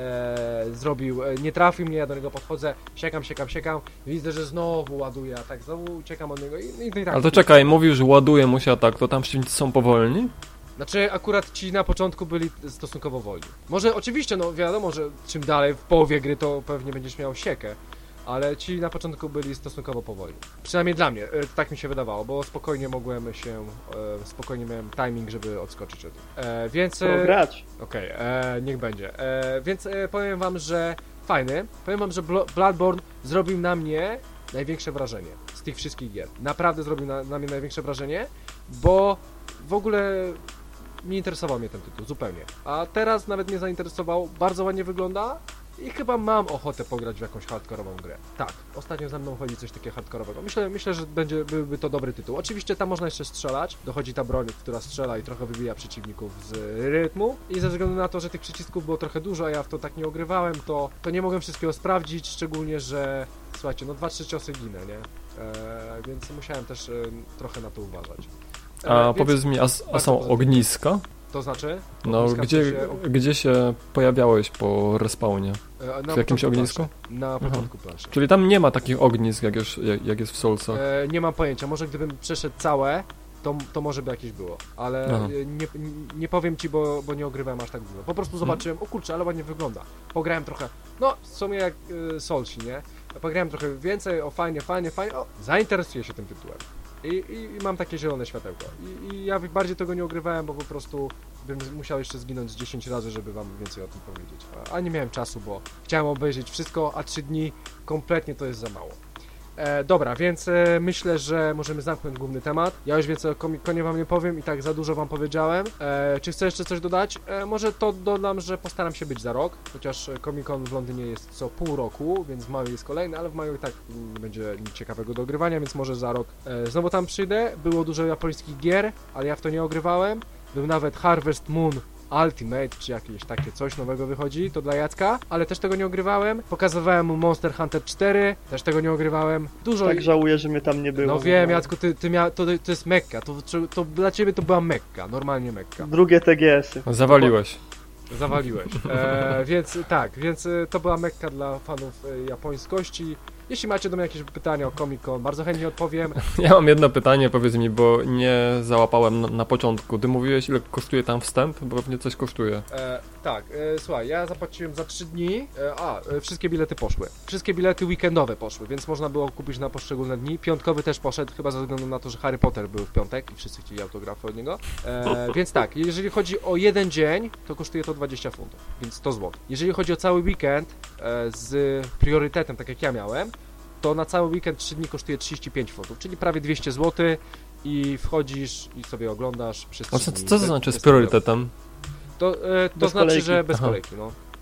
e, zrobił, e, nie trafił mnie, ja do niego podchodzę, siekam, siekam, siekam, widzę, że znowu ładuje atak, znowu uciekam od niego i, i, i tak. Ale to czekaj, mówisz, że ładuje mu się atak, to tam przeciwnicy są powolni? Znaczy akurat ci na początku byli stosunkowo wolni. Może oczywiście, no wiadomo, że czym dalej w połowie gry to pewnie będziesz miał siekę, ale ci na początku byli stosunkowo powolni. Przynajmniej dla mnie, e, tak mi się wydawało, bo spokojnie mogłem się, e, spokojnie miałem timing, żeby odskoczyć od nich. E, więc... To e, grać. Okej, e, niech będzie. E, więc e, powiem wam, że fajny. Powiem wam, że Blo- Bloodborne zrobił na mnie największe wrażenie z tych wszystkich gier. Naprawdę zrobił na, na mnie największe wrażenie, bo w ogóle nie interesował mnie ten tytuł, zupełnie. A teraz nawet mnie zainteresował, bardzo ładnie wygląda i chyba mam ochotę pograć w jakąś hardkorową grę. Tak, ostatnio za mną chodzi coś takiego hardkorowego. Myślę, myślę, że będzie, byłby to dobry tytuł. Oczywiście tam można jeszcze strzelać, dochodzi ta broń, która strzela i trochę wybija przeciwników z rytmu i ze względu na to, że tych przycisków było trochę dużo, a ja w to tak nie ogrywałem, to, to nie mogłem wszystkiego sprawdzić, szczególnie, że słuchajcie, no dwa trzy ciosy ginę, nie? Eee, więc musiałem też e, trochę na to uważać. A Eee, więc- powiedz mi, a, s- a bardzo są pozytywnie. ogniska? To znaczy? No, Ogniska w gdzie, sensie og- gdzie się pojawiałeś po respawnie? e, na W jakimś początku ognisku? planszy. Na początku planszy. Czyli tam nie ma takich ognisk, jak, już, jak, jak jest w Soulsach. E, nie mam pojęcia, może gdybym przeszedł całe, to, to może by jakieś było, ale Aha. e, nie, nie powiem ci, bo, bo nie ogrywałem aż tak dużo. Po prostu zobaczyłem, o kurczę, ale ładnie wygląda. Pograłem trochę, no w sumie jak e, Soulsi, nie? Pograłem trochę więcej, o fajnie, fajnie, fajnie, o zainteresuję się tym tytułem. I, i, i mam takie zielone światełko. I, I ja bardziej tego nie ogrywałem, bo po prostu bym musiał jeszcze zginąć z dziesięć razy, żeby wam więcej o tym powiedzieć. A, a nie miałem czasu, bo chciałem obejrzeć wszystko, a trzy dni kompletnie to jest za mało. E, dobra, więc e, myślę, że możemy zamknąć główny temat. Ja już więcej o Comic-Conie wam nie powiem i tak za dużo wam powiedziałem. E, czy chcę jeszcze coś dodać? E, może to dodam, że postaram się być za rok, chociaż Comic-Con w Londynie jest co pół roku, więc w maju jest kolejny, ale w maju i tak nie będzie nic ciekawego do ogrywania, więc może za rok e, znowu tam przyjdę. Było dużo japońskich gier, ale ja w to nie ogrywałem. Był nawet Harvest Moon Ultimate, czy jakieś takie coś nowego wychodzi, to dla Jacka, ale też tego nie ogrywałem. Pokazywałem mu Monster Hunter cztery, też tego nie ogrywałem. Dużo... Tak żałuję, że mnie tam nie było. No wiem, Jacku, ty, ty mia... to, to jest Mekka, to, to, to dla ciebie to była Mekka, normalnie Mekka. Drugie T G S-y. Zawaliłeś. Zawaliłeś. E, więc tak, więc e, to była Mekka dla fanów e, japońskości. Jeśli macie do mnie jakieś pytania o Comic-Con, bardzo chętnie odpowiem. Ja mam jedno pytanie, powiedz mi, bo nie załapałem na, na początku. Ty mówiłeś, ile kosztuje tam wstęp? Bo pewnie coś kosztuje. E, tak, e, słuchaj, ja zapłaciłem za trzy dni, e, a, e, wszystkie bilety poszły. Wszystkie bilety weekendowe poszły, więc można było kupić na poszczególne dni. Piątkowy też poszedł, chyba ze względu na to, że Harry Potter był w piątek i wszyscy chcieli autografy od niego. E, więc tak, jeżeli chodzi o jeden dzień, to kosztuje to dwadzieścia funtów, więc sto złotych. Jeżeli chodzi o cały weekend e, z priorytetem, tak jak ja miałem, to na cały weekend trzy dni kosztuje trzydzieści pięć funtów, czyli prawie dwieście złotych i wchodzisz i sobie oglądasz przez A trzy co, dni. co to Bez- znaczy z bez priorytetem? To, e, to Bez znaczy, kolejki. że bez Aha. kolejki, no.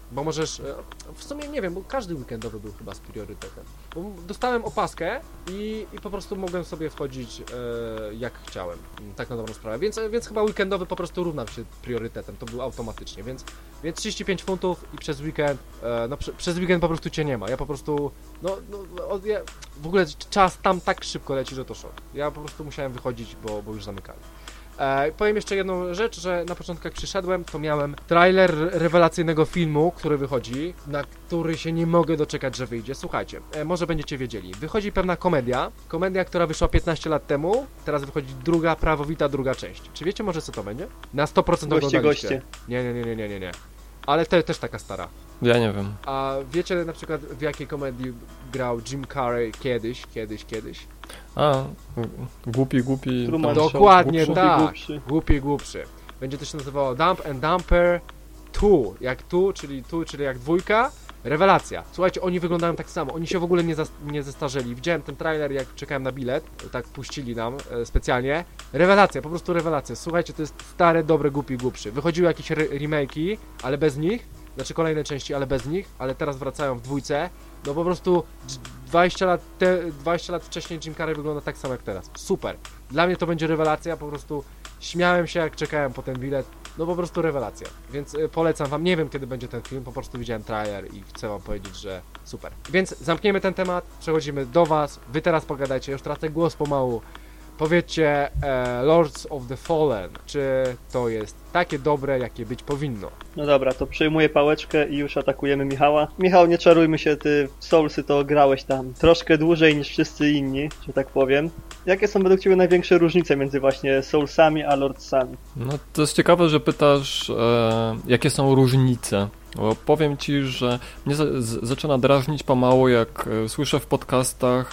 bo możesz, w sumie nie wiem, bo każdy weekendowy był chyba z priorytetem, bo dostałem opaskę i, i po prostu mogłem sobie wchodzić e, jak chciałem, tak na dobrą sprawę, więc, więc chyba weekendowy po prostu równał się priorytetem, to był automatycznie, więc, więc trzydzieści pięć funtów i przez weekend, e, no prze, przez weekend po prostu cię nie ma, ja po prostu, no, no od, ja, w ogóle czas tam tak szybko leci, że to szok, ja po prostu musiałem wychodzić, bo, bo już zamykali. E, powiem jeszcze jedną rzecz, że na początku jak przyszedłem, to miałem trailer rewelacyjnego filmu, który wychodzi, na który się nie mogę doczekać, że wyjdzie. Słuchajcie, e, może będziecie wiedzieli. Wychodzi pewna komedia, komedia, która wyszła piętnaście lat temu, teraz wychodzi druga, prawowita druga część. Czy wiecie może co to będzie? Na sto procent Goście, oglądaliście. goście. Nie, nie, nie, nie, nie, nie, nie. Ale te, też taka stara. Ja nie wiem. A wiecie na przykład w jakiej komedii grał Jim Carrey kiedyś, kiedyś, kiedyś? A, głupi, głupi... Truman tam- Show. Dokładnie głupszy. tak, Głupszy. głupi, głupszy. Będzie to się nazywało Dump and Dumper dwa, jak tu, czyli tu, czyli jak dwójka. Rewelacja. Słuchajcie, oni wyglądają tak samo, oni się w ogóle nie, zas nie zestarzeli. Widziałem ten trailer, jak czekałem na bilet, tak puścili nam e, specjalnie. Rewelacja, po prostu rewelacja. Słuchajcie, to jest stare, dobre, głupi, głupszy. Wychodziły jakieś re remake'i, ale bez nich. Znaczy kolejne części, ale bez nich, ale teraz wracają w dwójce. No po prostu dwadzieścia lat, te, dwadzieścia lat wcześniej Jim Carrey wygląda tak samo jak teraz. Super. Dla mnie to będzie rewelacja, po prostu śmiałem się jak czekałem po ten bilet. No po prostu rewelacja. Więc y, polecam wam, nie wiem kiedy będzie ten film, po prostu widziałem trailer i chcę wam powiedzieć, że super. Więc zamkniemy ten temat, przechodzimy do was, wy teraz pogadajcie, już tracę głos pomału. Powiedzcie, e, Lords of the Fallen, czy to jest takie dobre, jakie być powinno? No dobra, to przejmuję pałeczkę i już atakujemy Michała. Michał, nie czarujmy się, ty w Soulsy to grałeś tam troszkę dłużej niż wszyscy inni, że tak powiem. Jakie są według ciebie największe różnice między właśnie Soulsami a Lordsami? No to jest ciekawe, że pytasz, e, jakie są różnice. Bo powiem ci, że mnie z, z, zaczyna drażnić pomału, jak e, słyszę w podcastach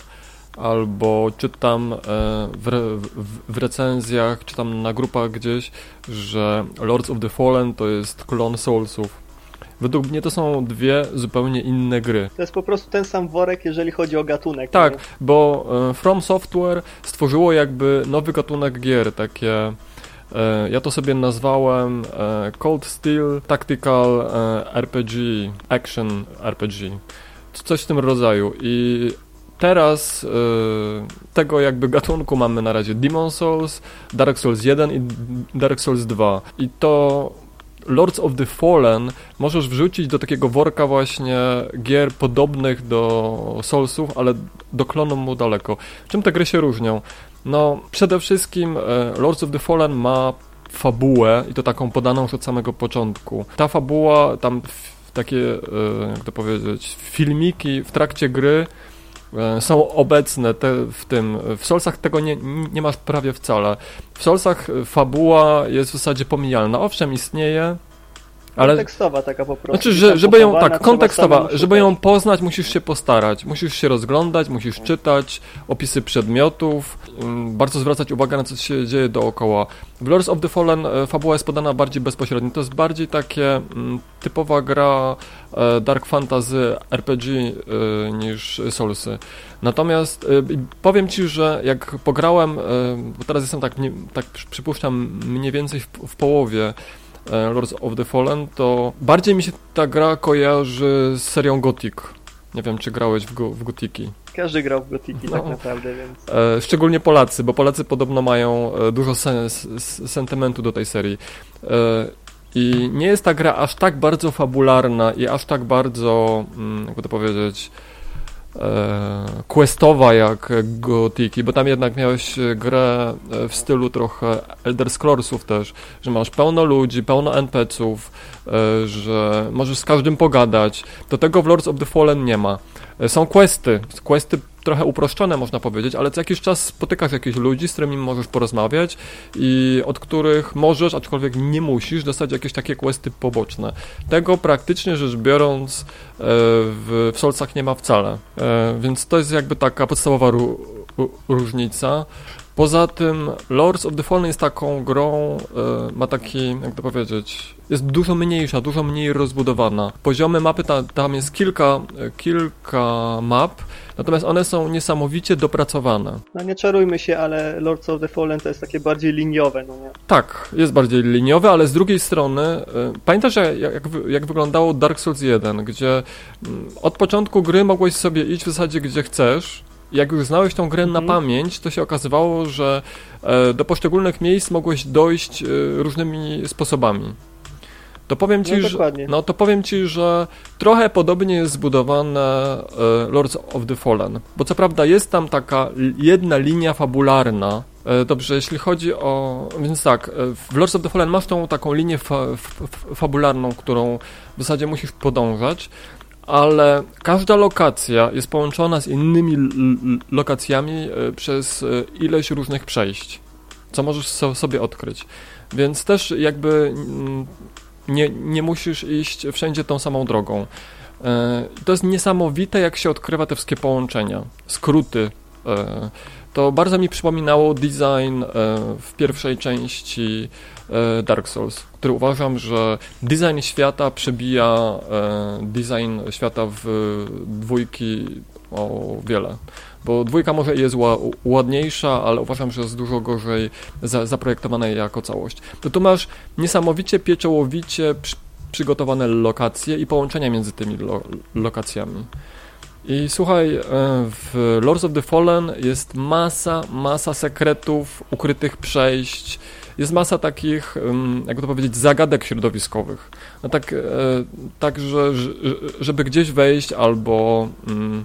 albo czytam e, w, re, w, w recenzjach, czytam na grupach gdzieś, że Lords of the Fallen to jest klon Soulsów. Według mnie to są dwie zupełnie inne gry. To jest po prostu ten sam worek, jeżeli chodzi o gatunek. Tak, nie? bo e, From Software stworzyło jakby nowy gatunek gier, takie... e, Ja to sobie nazwałem e, Cold Steel Tactical e, R P G, Action R P G, coś w tym rodzaju. I teraz e, tego jakby gatunku mamy na razie Demon Souls, Dark Souls jeden i Dark Souls dwa. I to Lords of the Fallen możesz wrzucić do takiego worka właśnie gier podobnych do Soulsów, ale do klonu mu daleko. Czym te gry się różnią? No, przede wszystkim e, Lords of the Fallen ma fabułę i to taką podaną już od samego początku. Ta fabuła, tam w, takie, e, jak to powiedzieć, filmiki w trakcie gry e, są obecne te, w tym. W Soulsach tego nie, nie masz prawie wcale. W Soulsach fabuła jest w zasadzie pomijalna. Owszem, istnieje, ale... Kontekstowa taka po prostu. Znaczy, że, żeby ją, Pochowana, tak, trzeba kontekstowa, samemu żeby ją szukać. poznać, musisz się postarać, musisz się rozglądać, musisz czytać opisy przedmiotów, ym, bardzo zwracać uwagę na co się dzieje dookoła. W Lords of the Fallen e, fabuła jest podana bardziej bezpośrednio, to jest bardziej takie mm, typowa gra e, Dark Fantasy R P G e, niż Soulsy. Natomiast e, powiem Ci, że jak pograłem, e, bo teraz jestem tak, nie, tak przypuszczam mniej więcej w, w połowie Lords of the Fallen, to bardziej mi się ta gra kojarzy z serią Gothic. Nie wiem, czy grałeś w, go, w Gothiki. Każdy grał w Gotiki No. tak naprawdę, więc... E, szczególnie Polacy, bo Polacy podobno mają e, dużo sen, s, sentymentu do tej serii. E, I nie jest ta gra aż tak bardzo fabularna i aż tak bardzo, mm, jakby to powiedzieć, e, questowa jak Gotiki, bo tam jednak miałeś grę w stylu trochę Elder Scrollsów też, że masz pełno ludzi, pełno en pe ce ów, e, że możesz z każdym pogadać. Do tego w Lords of the Fallen nie ma. E, są questy, questy trochę uproszczone można powiedzieć, ale co jakiś czas spotykasz jakichś ludzi, z którymi możesz porozmawiać i od których możesz, aczkolwiek nie musisz, dostać jakieś takie questy poboczne. Tego praktycznie rzecz biorąc w, w Soulsach nie ma wcale. Więc to jest jakby taka podstawowa ró- różnica. Poza tym Lords of the Fallen jest taką grą, y, ma taki, jak to powiedzieć, jest dużo mniejsza, dużo mniej rozbudowana. Poziomy mapy, ta, tam jest kilka, kilka map, natomiast one są niesamowicie dopracowane. No nie czarujmy się, ale Lords of the Fallen to jest takie bardziej liniowe, no nie? Tak, jest bardziej liniowe, ale z drugiej strony, y, pamiętasz jak, jak, jak wyglądało Dark Souls jeden, gdzie y, od początku gry mogłeś sobie iść w zasadzie gdzie chcesz. Jak już znałeś tą grę mhm. na pamięć, to się okazywało, że e, do poszczególnych miejsc mogłeś dojść e, różnymi sposobami. To powiem ci, no, że, no, to powiem ci, że trochę podobnie jest zbudowane e, Lords of the Fallen. Bo co prawda jest tam taka jedna linia fabularna. E, dobrze, jeśli chodzi o... Więc tak, w Lords of the Fallen masz tą taką linię fa, f, f, fabularną, którą w zasadzie musisz podążać. Ale każda lokacja jest połączona z innymi l- l- lokacjami y, przez y, ileś różnych przejść, co możesz so, sobie odkryć. Więc też jakby y, nie, nie musisz iść wszędzie tą samą drogą. Y, to jest niesamowite, jak się odkrywa te wszystkie połączenia, skróty. Y, to bardzo mi przypominało design y, w pierwszej części Dark Souls, który uważam, że design świata przebija e, design świata w dwójki o wiele. Bo dwójka może jest ła, ładniejsza, ale uważam, że jest dużo gorzej za, zaprojektowana jako całość. To tu masz niesamowicie pieczołowicie przy, przygotowane lokacje i połączenia między tymi lo, lokacjami. I słuchaj, w Lords of the Fallen jest masa, masa sekretów, ukrytych przejść, jest masa takich, jak to powiedzieć, zagadek środowiskowych. No tak, tak że, żeby gdzieś wejść albo um,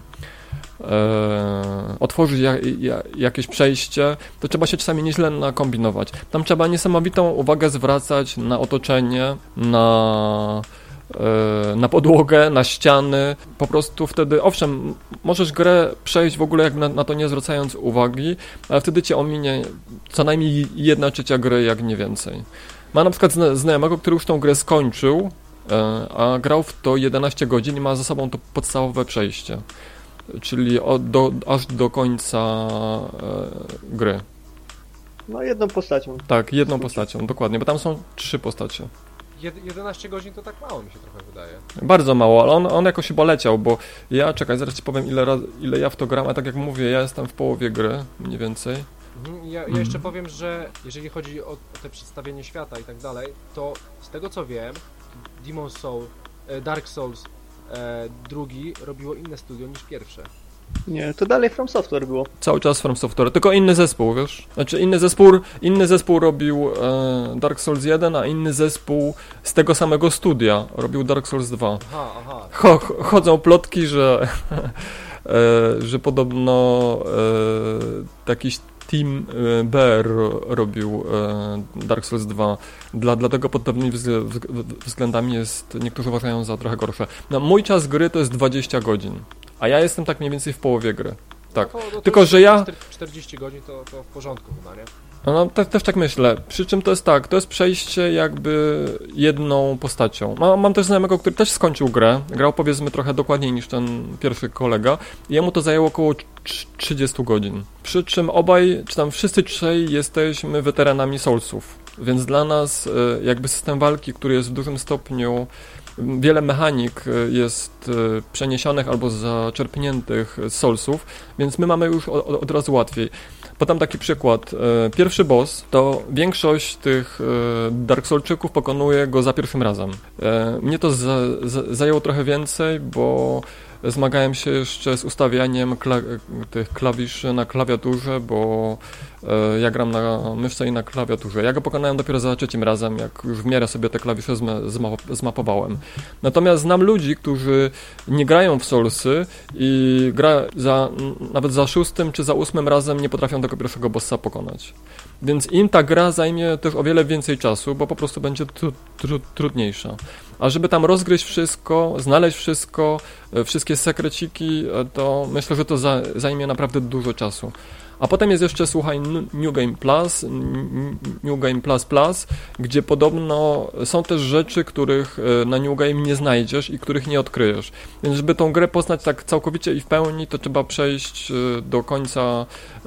e, otworzyć ja, ja, jakieś przejście, to trzeba się czasami nieźle nakombinować. Tam trzeba niesamowitą uwagę zwracać na otoczenie, na... na podłogę, na ściany, po prostu wtedy, owszem, możesz grę przejść w ogóle jak na, na to nie zwracając uwagi, ale wtedy cię ominie co najmniej jedna trzecia gry, jak nie więcej. Ma na przykład znajomego, który już tą grę skończył, a grał w to jedenaście godzin i ma za sobą to podstawowe przejście, czyli od, do, aż do końca e, gry. No jedną postacią. Tak, jedną postacią, dokładnie, bo tam są trzy postacie. jedenaście godzin to tak mało mi się trochę wydaje. Bardzo mało, ale on, on jakoś chyba leciał, bo ja, czekaj, zaraz ci powiem ile, raz, ile ja w to gram, a tak jak mówię, ja jestem w połowie gry, mniej więcej. Mhm, ja, ja jeszcze powiem, że jeżeli chodzi o, o te przedstawienie świata i tak dalej, to z tego co wiem, Demon's Soul, e, Dark Souls e, drugi robiło inne studio niż pierwsze. Nie, to dalej From Software było. Cały czas From Software, tylko inny zespół, wiesz? Znaczy inny zespół, inny zespół robił e, Dark Souls jeden, a inny zespół z tego samego studia robił Dark Souls dwa. Aha, aha. Cho, chodzą plotki, że, e, że podobno e, jakiś Team B R robił e, Dark Souls dwa. Dla, dlatego pod pewnymi wzg- względami jest, niektórzy uważają za trochę gorsze. No, mój czas gry to jest dwadzieścia godzin. A ja jestem tak mniej więcej w połowie gry. Tak. No to, no Tylko, że ja... czterdzieści godzin to, to w porządku chyba, nie? No, te, też tak myślę. Przy czym to jest tak, to jest przejście jakby jedną postacią. Mam, mam też znajomego, który też skończył grę. Grał powiedzmy trochę dokładniej niż ten pierwszy kolega. I jemu to zajęło około trzydzieści godzin. Przy czym obaj, czy tam wszyscy trzej jesteśmy weteranami Soulsów. Więc dla nas jakby system walki, który jest w dużym stopniu... Wiele mechanik jest przeniesionych albo zaczerpniętych z Soulsów, więc my mamy już od, od razu łatwiej. Podam taki przykład. Pierwszy boss, to większość tych Dark Soulczyków pokonuje go za pierwszym razem. Mnie to za, za, zajęło trochę więcej, bo zmagałem się jeszcze z ustawianiem kla- tych klawiszy na klawiaturze, bo e, ja gram na myszce i na klawiaturze. Ja go pokonałem dopiero za trzecim razem, jak już w miarę sobie te klawisze zma- zma- zmapowałem. Natomiast znam ludzi, którzy nie grają w Soulsy i gra za, nawet za szóstym czy za ósmym razem nie potrafią tego pierwszego bossa pokonać. Więc im ta gra zajmie też o wiele więcej czasu, bo po prostu będzie tru- tru- trudniejsza. A żeby tam rozgryźć wszystko, znaleźć wszystko, wszystkie sekreciki, to myślę, że to za, zajmie naprawdę dużo czasu. A potem jest jeszcze, słuchaj, New Game Plus, New Game Plus Plus, gdzie podobno są też rzeczy, których na New Game nie znajdziesz i których nie odkryjesz. Więc żeby tą grę poznać tak całkowicie i w pełni, to trzeba przejść do końca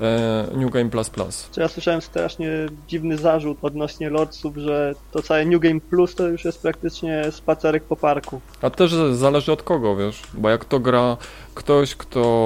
New Game Plus Plus. Ja słyszałem strasznie dziwny zarzut odnośnie Lordsów, że to całe New Game Plus to już jest praktycznie spacerek po parku. A też zależy od kogo, wiesz, bo jak to gra ktoś,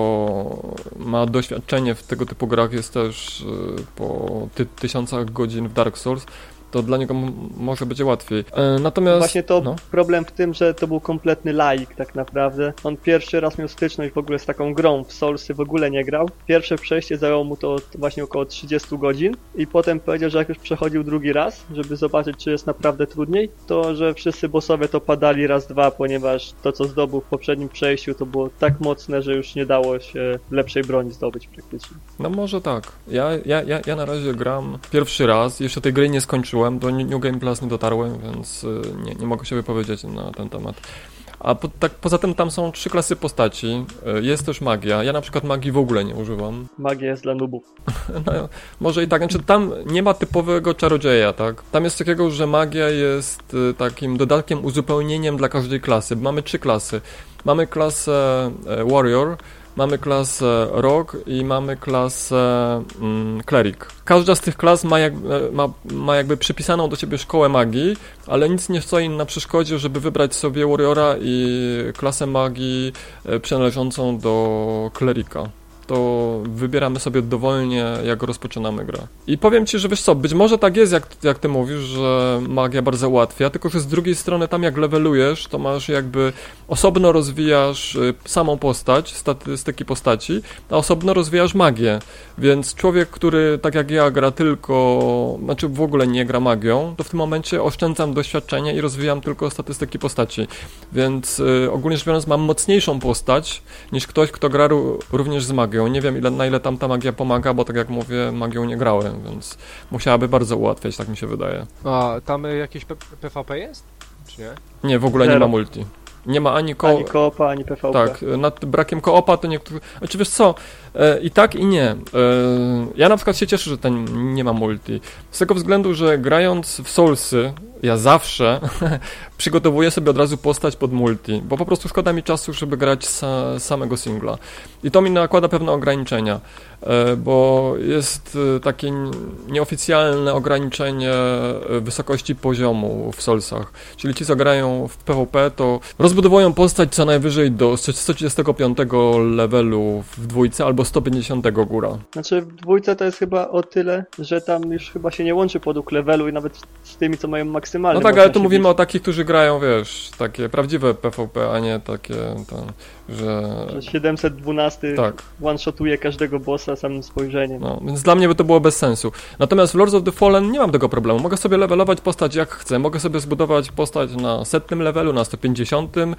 kto ma doświadczenie w tego typu grach, jest też po ty tysiącach godzin w Dark Souls, to dla niego m- może będzie łatwiej. E, natomiast... Właśnie to no. problem w tym, że to był kompletny laik tak naprawdę. On pierwszy raz miał styczność w ogóle z taką grą, w Soulsy w ogóle nie grał. Pierwsze przejście zajęło mu to właśnie około trzydzieści godzin i potem powiedział, że jak już przechodził drugi raz, żeby zobaczyć, czy jest naprawdę trudniej, to że wszyscy bossowie to padali raz, dwa, ponieważ to, co zdobył w poprzednim przejściu, to było tak mocne, że już nie dało się lepszej broni zdobyć praktycznie. No może tak. Ja, ja, ja, ja na razie gram pierwszy raz, jeszcze tej gry nie skończyłem. Do New Game Plus nie dotarłem, więc nie, nie mogę się wypowiedzieć na ten temat. A po, tak, poza tym tam są trzy klasy postaci. Jest też magia. Ja na przykład magii w ogóle nie używam. Magia jest dla nubów. No, może i tak. Znaczy tam nie ma typowego czarodzieja, tak? Tam jest takiego, że magia jest takim dodatkiem, uzupełnieniem dla każdej klasy. Mamy trzy klasy. Mamy klasę Warrior, mamy klasę Rogue i mamy klasę mm, Cleric. Każda z tych klas ma, jak, ma, ma jakby przypisaną do siebie szkołę magii, ale nic nie stoi na przeszkodzie, żeby wybrać sobie Warriora i klasę magii przynależącą do Clerica. To wybieramy sobie dowolnie, jak rozpoczynamy grę. I powiem ci, że wiesz co, być może tak jest, jak, jak ty mówisz, że magia bardzo ułatwia, tylko że z drugiej strony tam jak levelujesz, to masz jakby osobno rozwijasz samą postać, statystyki postaci, a osobno rozwijasz magię. Więc człowiek, który tak jak ja gra tylko, znaczy w ogóle nie gra magią, to w tym momencie oszczędzam doświadczenia i rozwijam tylko statystyki postaci. Więc y, ogólnie rzecz biorąc mam mocniejszą postać niż ktoś, kto gra r- również z magią. Nie wiem, ile, na ile tam ta magia pomaga, bo tak jak mówię, magią nie grałem, więc musiałaby bardzo ułatwiać, tak mi się wydaje. A tam jakieś P- PvP jest? Czy nie? Nie, w ogóle Zero. nie ma multi. Nie ma ani ko... Ani koopa, ani PvP. Tak, nad brakiem koopa to niektórzy... Znaczy wiesz co, e, i tak i nie. E, ja na przykład się cieszę, że ten nie ma multi. Z tego względu, że grając w Soulsy, ja zawsze przygotowuję sobie od razu postać pod multi, bo po prostu szkoda mi czasu, żeby grać sa, samego singla. I to mi nakłada pewne ograniczenia, e, bo jest e, takie nieoficjalne ograniczenie wysokości poziomu w Soulsach. Czyli ci, co grają w PvP, to rozbudowują postać co najwyżej do sto trzydziestego piątego levelu w dwójce albo sto pięćdziesiątego góra. Znaczy w dwójce to jest chyba o tyle, że tam już chyba się nie łączy podług levelu i nawet z tymi, co mają maksymalny. No tak, można ale tu się mówimy bić. o takich, którzy grają, wiesz, takie prawdziwe PvP, a nie takie, ten, że... Że siedemset dwanaście Tak. one-shotuje każdego bossa samym spojrzeniem. No, więc dla mnie by to było bez sensu. Natomiast w Lords of the Fallen nie mam tego problemu. Mogę sobie levelować postać jak chcę. Mogę sobie zbudować postać na setnym levelu, na sto pięćdziesiątym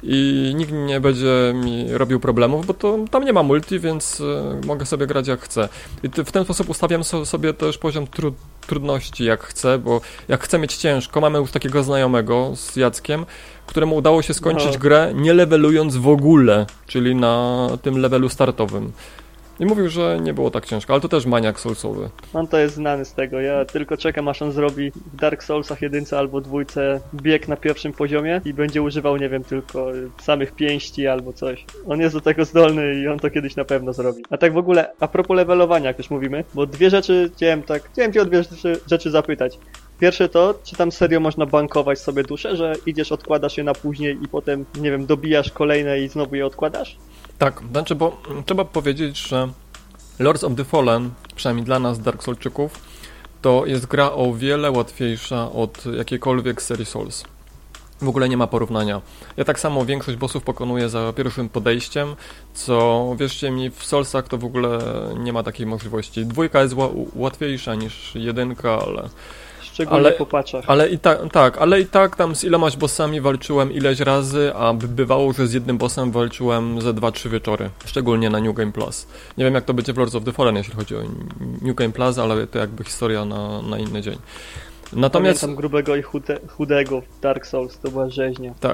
i nikt nie będzie mi robił problemów, bo to tam nie ma multi, więc y, mogę sobie grać jak chcę. I ty, w ten sposób ustawiam so, sobie też poziom tru, trudności jak chcę, bo jak chcę mieć ciężko, mamy już takiego znajomego z Jackiem, któremu udało się skończyć No. grę nie levelując w ogóle, czyli na tym levelu startowym. I mówił, że nie było tak ciężko, ale to też maniak soulsowy. On to jest znany z tego, ja tylko czekam, aż on zrobi w Dark Soulsach jedynce albo dwójce bieg na pierwszym poziomie i będzie używał, nie wiem, tylko samych pięści albo coś. On jest do tego zdolny i on to kiedyś na pewno zrobi. A tak w ogóle, a propos levelowania, jak już mówimy, bo dwie rzeczy chciałem tak, chciałem cię o dwie rzeczy, rzeczy zapytać. Pierwsze to, czy tam serio można bankować sobie duszę, że idziesz, odkładasz je na później i potem, nie wiem, dobijasz kolejne i znowu je odkładasz? Tak, znaczy, bo trzeba powiedzieć, że Lords of the Fallen, przynajmniej dla nas Dark Soulczyków, to jest gra o wiele łatwiejsza od jakiejkolwiek serii Souls. W ogóle nie ma porównania. Ja tak samo większość bossów pokonuję za pierwszym podejściem, co wierzcie mi, w Soulsach to w ogóle nie ma takiej możliwości. Dwójka jest ła- łatwiejsza niż jedynka, ale... Szczególnie Ale- po patchach. Ale i tak, tak, ale i tak tam z ilomaś bossami walczyłem ileś razy, a by- bywało, że z jednym bossem walczyłem ze dwa trzy wieczory, szczególnie na New Game Plus. Nie wiem jak to będzie w Lords of the Fallen, jeśli chodzi o New Game Plus, ale to jakby historia na, na inny dzień. Natomiast... Pamiętam grubego i chude, chudego w Dark Souls, to była rzeźnia. Tak.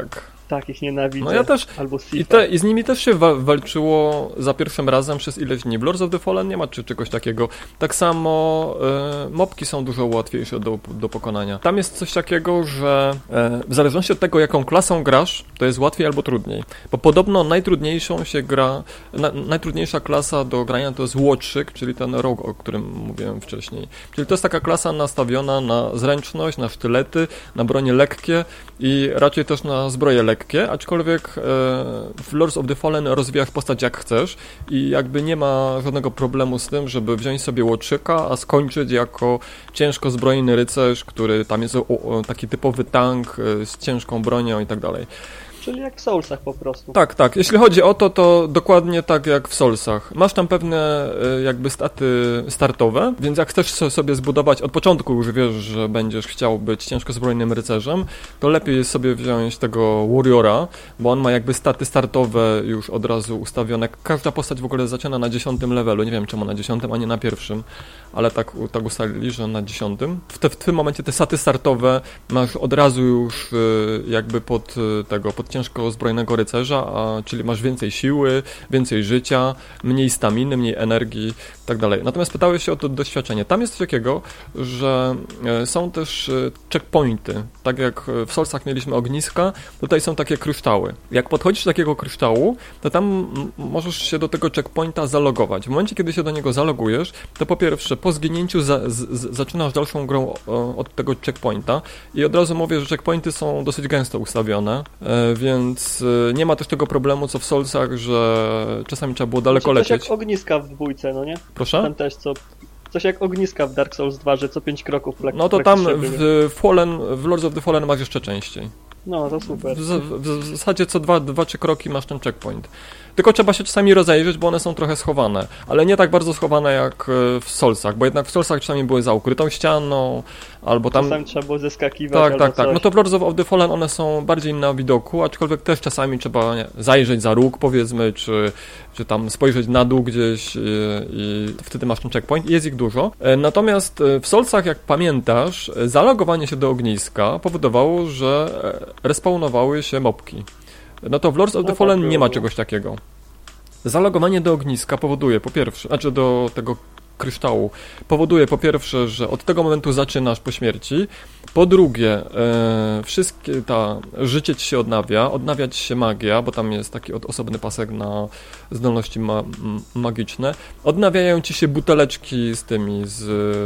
Tak, ich nienawidzę. No ja też. Albo Sifa. I, te, I z nimi też się wa- walczyło za pierwszym razem przez ileś dni. W Lords of the Fallen nie ma czy, czegoś takiego. Tak samo e, mobki są dużo łatwiejsze do, do pokonania. Tam jest coś takiego, że e, w zależności od tego, jaką klasą grasz, to jest łatwiej albo trudniej. Bo podobno najtrudniejszą się gra, na, najtrudniejsza klasa do grania to jest łotrzyk, czyli ten rogue, o którym mówiłem wcześniej. Czyli to jest taka klasa nastawiona na zręczność, na sztylety, na bronie lekkie i raczej też na zbroje lekkie, aczkolwiek e, w Lords of the Fallen rozwijasz postać jak chcesz i jakby nie ma żadnego problemu z tym, żeby wziąć sobie łotrzyka, a skończyć jako ciężko zbrojny rycerz, który tam jest o, o, taki typowy tank e, z ciężką bronią i tak dalej. Czyli jak w Soulsach po prostu. Tak, tak. Jeśli chodzi o to, to dokładnie tak jak w Soulsach. Masz tam pewne e, jakby staty startowe, więc jak chcesz sobie zbudować od początku, już wiesz, że będziesz chciał być ciężko zbrojnym rycerzem, to lepiej jest sobie wziąć tego Warriora, bo on ma jakby staty startowe już od razu ustawione. Każda postać w ogóle zaczyna na dziesiątym levelu. Nie wiem czemu na dziesiątym, a nie na pierwszym, ale tak, tak ustalili, że na dziesiątym. W, te, w tym momencie te staty startowe masz od razu już e, jakby pod e, tego, pod ciężko zbrojnego rycerza, a, czyli masz więcej siły, więcej życia, mniej staminy, mniej energii i tak dalej. Natomiast pytałeś się o to doświadczenie. Tam jest coś takiego, że e, są też e, checkpointy. Tak jak w Soulsach mieliśmy ogniska, tutaj są takie kryształy. Jak podchodzisz do takiego kryształu, to tam m- możesz się do tego checkpointa zalogować. W momencie, kiedy się do niego zalogujesz, to po pierwsze, po zginięciu za, z, z, zaczynasz dalszą grą o, od tego checkpointa i od razu mówię, że checkpointy są dosyć gęsto ustawione, e, więc e, nie ma też tego problemu, co w Soulsach, że czasami trzeba było daleko Znaczy, coś lecieć. jak ogniska w dwójce, no nie? Proszę? Tam też co... Coś jak ogniska w Dark Souls dwa, że co pięć kroków plak- No to tam praktycznie w, w, Fallen, w Lords of the Fallen masz jeszcze częściej. No, to super. W, w, w zasadzie co dwa, dwa, trzy kroki masz ten checkpoint. Tylko trzeba się czasami rozejrzeć, bo one są trochę schowane. Ale nie tak bardzo schowane jak w Soulsach, bo jednak w Soulsach czasami były za ukrytą ścianą, albo tam... Czasami trzeba było zeskakiwać Tak, albo tak, tak. coś. No to w Lords of the Fallen one są bardziej na widoku, aczkolwiek też czasami trzeba nie, zajrzeć za róg, powiedzmy, czy, czy tam spojrzeć na dół gdzieś i, i wtedy masz ten checkpoint. Jest ich dużo. Natomiast w Soulsach, jak pamiętasz, zalogowanie się do ogniska powodowało, że respawnowały się mobki. No to w Lords of the No Fallen tak nie ma było. czegoś takiego. Zalogowanie do ogniska powoduje po pierwsze, znaczy do tego kryształu, powoduje po pierwsze, że od tego momentu zaczynasz po śmierci, po drugie, e, wszystkie ta życie ci się odnawia, odnawia ci się magia, bo tam jest taki od, osobny pasek na zdolności ma, m, magiczne, odnawiają ci się buteleczki z tymi, z,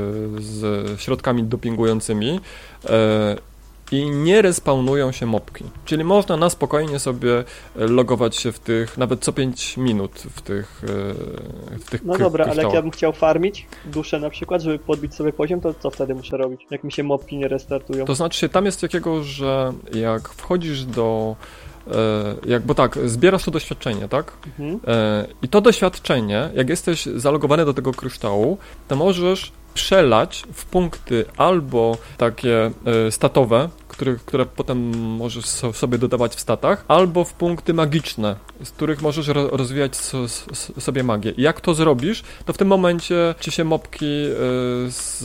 z środkami dopingującymi, e, i nie respawnują się mobki. Czyli można na spokojnie sobie logować się w tych, nawet co pięć minut w tych w tych No kry- dobra, ale jak kryształach. ja bym chciał farmić duszę na przykład, żeby podbić sobie poziom, to co wtedy muszę robić? Jak mi się mobki nie restartują? To znaczy, tam jest takiego, że jak wchodzisz do e, jak, bo tak, zbierasz to doświadczenie, tak? Mhm. E, I to doświadczenie, jak jesteś zalogowany do tego kryształu, to możesz przelać w punkty albo takie e, statowe, które, które potem możesz so, sobie dodawać w statach, albo w punkty magiczne, z których możesz ro, rozwijać so, so, sobie magię. I jak to zrobisz, to w tym momencie ci się mobki e, z,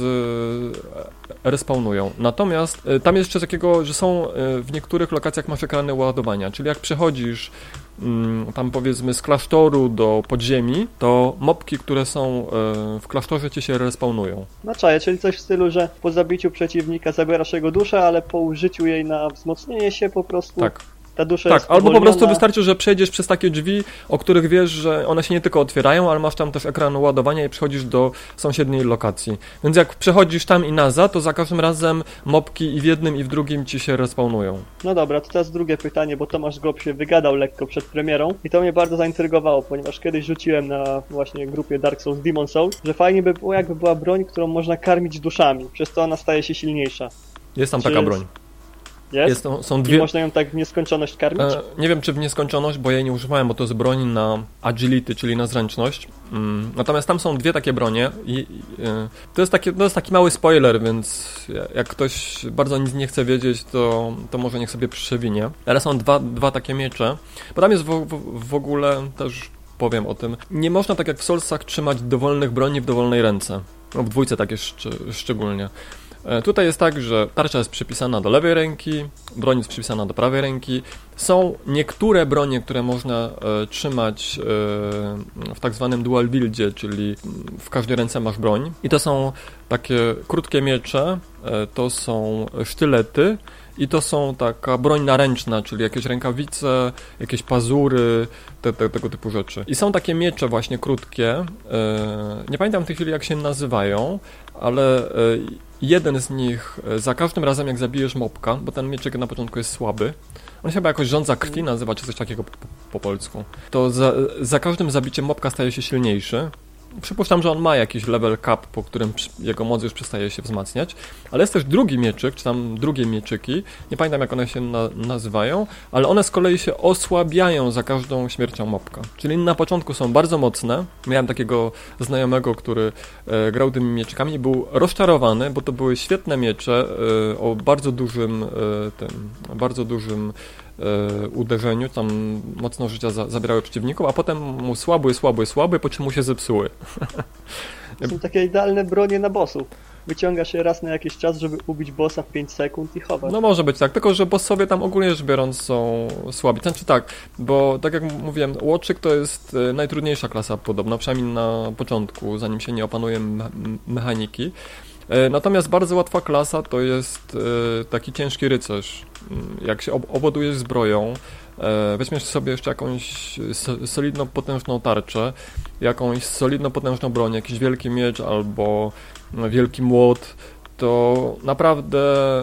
e, respawnują. Natomiast e, tam jest jeszcze takiego, że są e, w niektórych lokacjach masz ekrany ładowania, czyli jak przechodzisz tam powiedzmy z klasztoru do podziemi, to mobki, które są w klasztorze ci się respawnują. No czaję, czyli coś w stylu, że po zabiciu przeciwnika zabierasz jego duszę, ale po użyciu jej na wzmocnienie się po prostu Tak. ta dusza Tak, jest albo po uwolniona. prostu wystarczy, że przejdziesz przez takie drzwi, o których wiesz, że one się nie tylko otwierają, ale masz tam też ekran ładowania i przechodzisz do sąsiedniej lokacji. Więc jak przechodzisz tam i nazad, to za każdym razem mobki i w jednym i w drugim ci się respawnują. No dobra, to teraz drugie pytanie, bo Tomasz Gob się wygadał lekko przed premierą i to mnie bardzo zaintrygowało, ponieważ kiedyś rzuciłem na właśnie grupie Dark Souls Demon Souls, że fajnie by było, jakby była broń, którą można karmić duszami, przez to ona staje się silniejsza. Jest tam Czy taka broń. Jest? Jest, są, są I dwie... można ją tak w nieskończoność karmić? E, nie wiem, czy w nieskończoność, bo ja jej nie używałem, bo to jest broń na agility, czyli na zręczność. Mm, natomiast tam są dwie takie bronie i, i e, to, jest takie, to jest taki mały spoiler, więc jak ktoś bardzo nic nie chce wiedzieć, to, to może niech sobie przewinie. Ale są dwa, dwa takie miecze, bo tam jest w, w, w ogóle, też powiem o tym, nie można tak jak w Soulsach trzymać dowolnych broni w dowolnej ręce. No, w dwójce takie szcz- szczególnie. Tutaj jest tak, że tarcza jest przypisana do lewej ręki, broń jest przypisana do prawej ręki. Są niektóre bronie, które można e, trzymać e, w tak zwanym dual wieldzie, czyli w każdej ręce masz broń. I to są takie krótkie miecze, e, to są sztylety i to są taka broń naręczna, czyli jakieś rękawice, jakieś pazury, te, te, tego typu rzeczy. I są takie miecze właśnie krótkie, e, nie pamiętam w tej chwili jak się nazywają, ale e, jeden z nich za każdym razem jak zabijesz mobka, bo ten mieczek na początku jest słaby, on się chyba jakoś rządza krwi nazywa, czy coś takiego po, po polsku, to za, za każdym zabiciem mobka staje się silniejszy. Przypuszczam, że on ma jakiś level cap, po którym jego moc już przestaje się wzmacniać, ale jest też drugi mieczyk, czy tam drugie mieczyki, nie pamiętam jak one się na, nazywają, ale one z kolei się osłabiają za każdą śmiercią mobka. Czyli na początku są bardzo mocne. Miałem takiego znajomego, który e, grał tymi mieczykami i był rozczarowany, bo to były świetne miecze e, o bardzo dużym e, tym, bardzo dużym e, uderzeniu, tam mocno życia za, zabierały przeciwników, a potem mu słabły, słabły, słabły, po czym mu się zepsuły. To są takie idealne bronie na bossów. Wyciąga się raz na jakiś czas, żeby ubić bossa w pięć sekund i chować. No może być tak, tylko że bossowie tam ogólnie rzecz biorąc są słabi. Znaczy tak, bo tak jak mówiłem, łotrzyk to jest najtrudniejsza klasa podobno, przynajmniej na początku, zanim się nie opanuje me- mechaniki. Natomiast bardzo łatwa klasa to jest taki ciężki rycerz. Jak się obładujesz zbroją, weźmiesz sobie jeszcze jakąś solidną, potężną tarczę, jakąś solidną, potężną broń, jakiś wielki miecz albo wielki młot, to naprawdę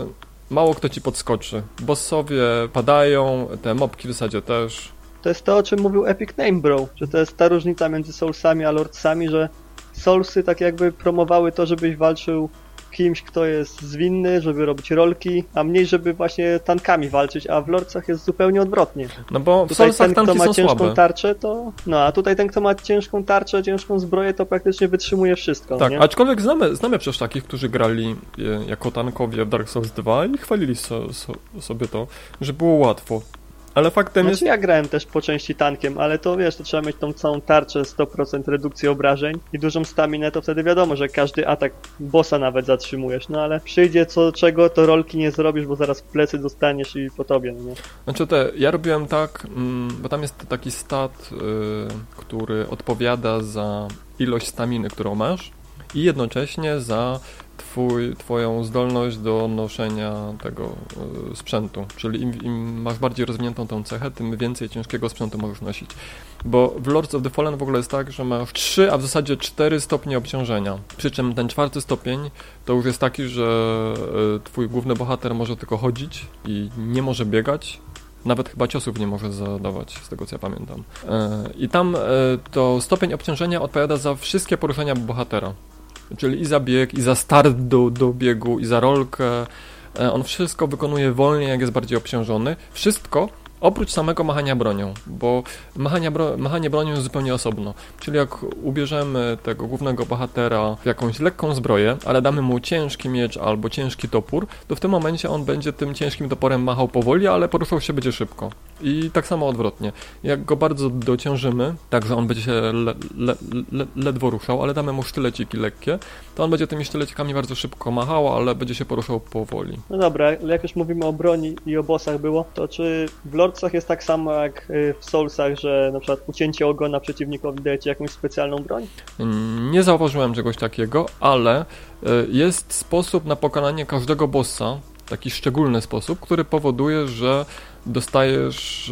mało kto ci podskoczy. Bossowie padają, te mobki w zasadzie też. To jest to, o czym mówił Epic Name Bro, że to jest ta różnica między Soulsami a Lordsami, że Soulsy tak jakby promowały to, żebyś walczył kimś, kto jest zwinny, żeby robić rolki, a mniej, żeby właśnie tankami walczyć, a w Lordsach jest zupełnie odwrotnie. No bo w tutaj Soulsach ten, tanki kto ma są ciężką słabe. tarczę, to... No, a tutaj ten, kto ma ciężką tarczę, ciężką zbroję, to praktycznie wytrzymuje wszystko, Tak, nie? aczkolwiek znamy, znamy przecież takich, którzy grali e, jako tankowie w Dark Souls dwa i chwalili so, so, sobie to, że było łatwo. Ale faktem Znaczy jest... ja grałem też po części tankiem, ale to wiesz, to trzeba mieć tą całą tarczę, sto procent redukcji obrażeń i dużą staminę, to wtedy wiadomo, że każdy atak bossa nawet zatrzymujesz, no ale przyjdzie co czego, to rolki nie zrobisz, bo zaraz w plecy dostaniesz i po tobie, no nie? Znaczy te, ja robiłem tak, mm, bo tam jest taki stat, y, który odpowiada za ilość staminy, którą masz i jednocześnie za twój, twoją zdolność do noszenia tego y, sprzętu. Czyli im, im masz bardziej rozwiniętą tą cechę, tym więcej ciężkiego sprzętu możesz nosić. Bo w Lords of the Fallen w ogóle jest tak, że masz trzy, a w zasadzie cztery stopnie obciążenia. Przy czym ten czwarty stopień to już jest taki, że y, twój główny bohater może tylko chodzić i nie może biegać. Nawet chyba ciosów nie może zadawać, z tego co ja pamiętam. Y, I tam y, to stopień obciążenia odpowiada za wszystkie poruszenia bohatera. Czyli i za bieg, i za start do, do biegu, i za rolkę. On wszystko wykonuje wolniej, jak jest bardziej obciążony. Wszystko oprócz samego machania bronią, bo machania bro, machanie bronią jest zupełnie osobno. Czyli jak ubierzemy tego głównego bohatera w jakąś lekką zbroję, ale damy mu ciężki miecz albo ciężki topór, to w tym momencie on będzie tym ciężkim toporem machał powoli, ale poruszał się będzie szybko. I tak samo odwrotnie. Jak go bardzo dociążymy, tak że on będzie się le, le, le, ledwo ruszał, ale damy mu sztyleciki lekkie, to on będzie tymi sztylecikami bardzo szybko machał, ale będzie się poruszał powoli. No dobra, ale jak już mówimy o broni i o bossach było, to czy w Lordsach jest tak samo jak w Soulsach, że na przykład ucięcie ogona przeciwnikowi daje ci jakąś specjalną broń? Nie zauważyłem czegoś takiego, ale jest sposób na pokonanie każdego bossa, taki szczególny sposób, który powoduje, że dostajesz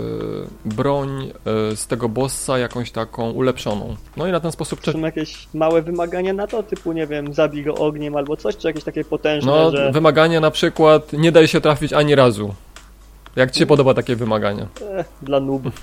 e, broń e, z tego bossa jakąś taką ulepszoną. No i na ten sposób... Czy są jakieś małe wymagania na to? Typu, nie wiem, zabij go ogniem albo coś? Czy jakieś takie potężne, No, że... wymaganie na przykład nie daj się trafić ani razu. Jak ci się podoba takie wymagania? Eh, dla noobów.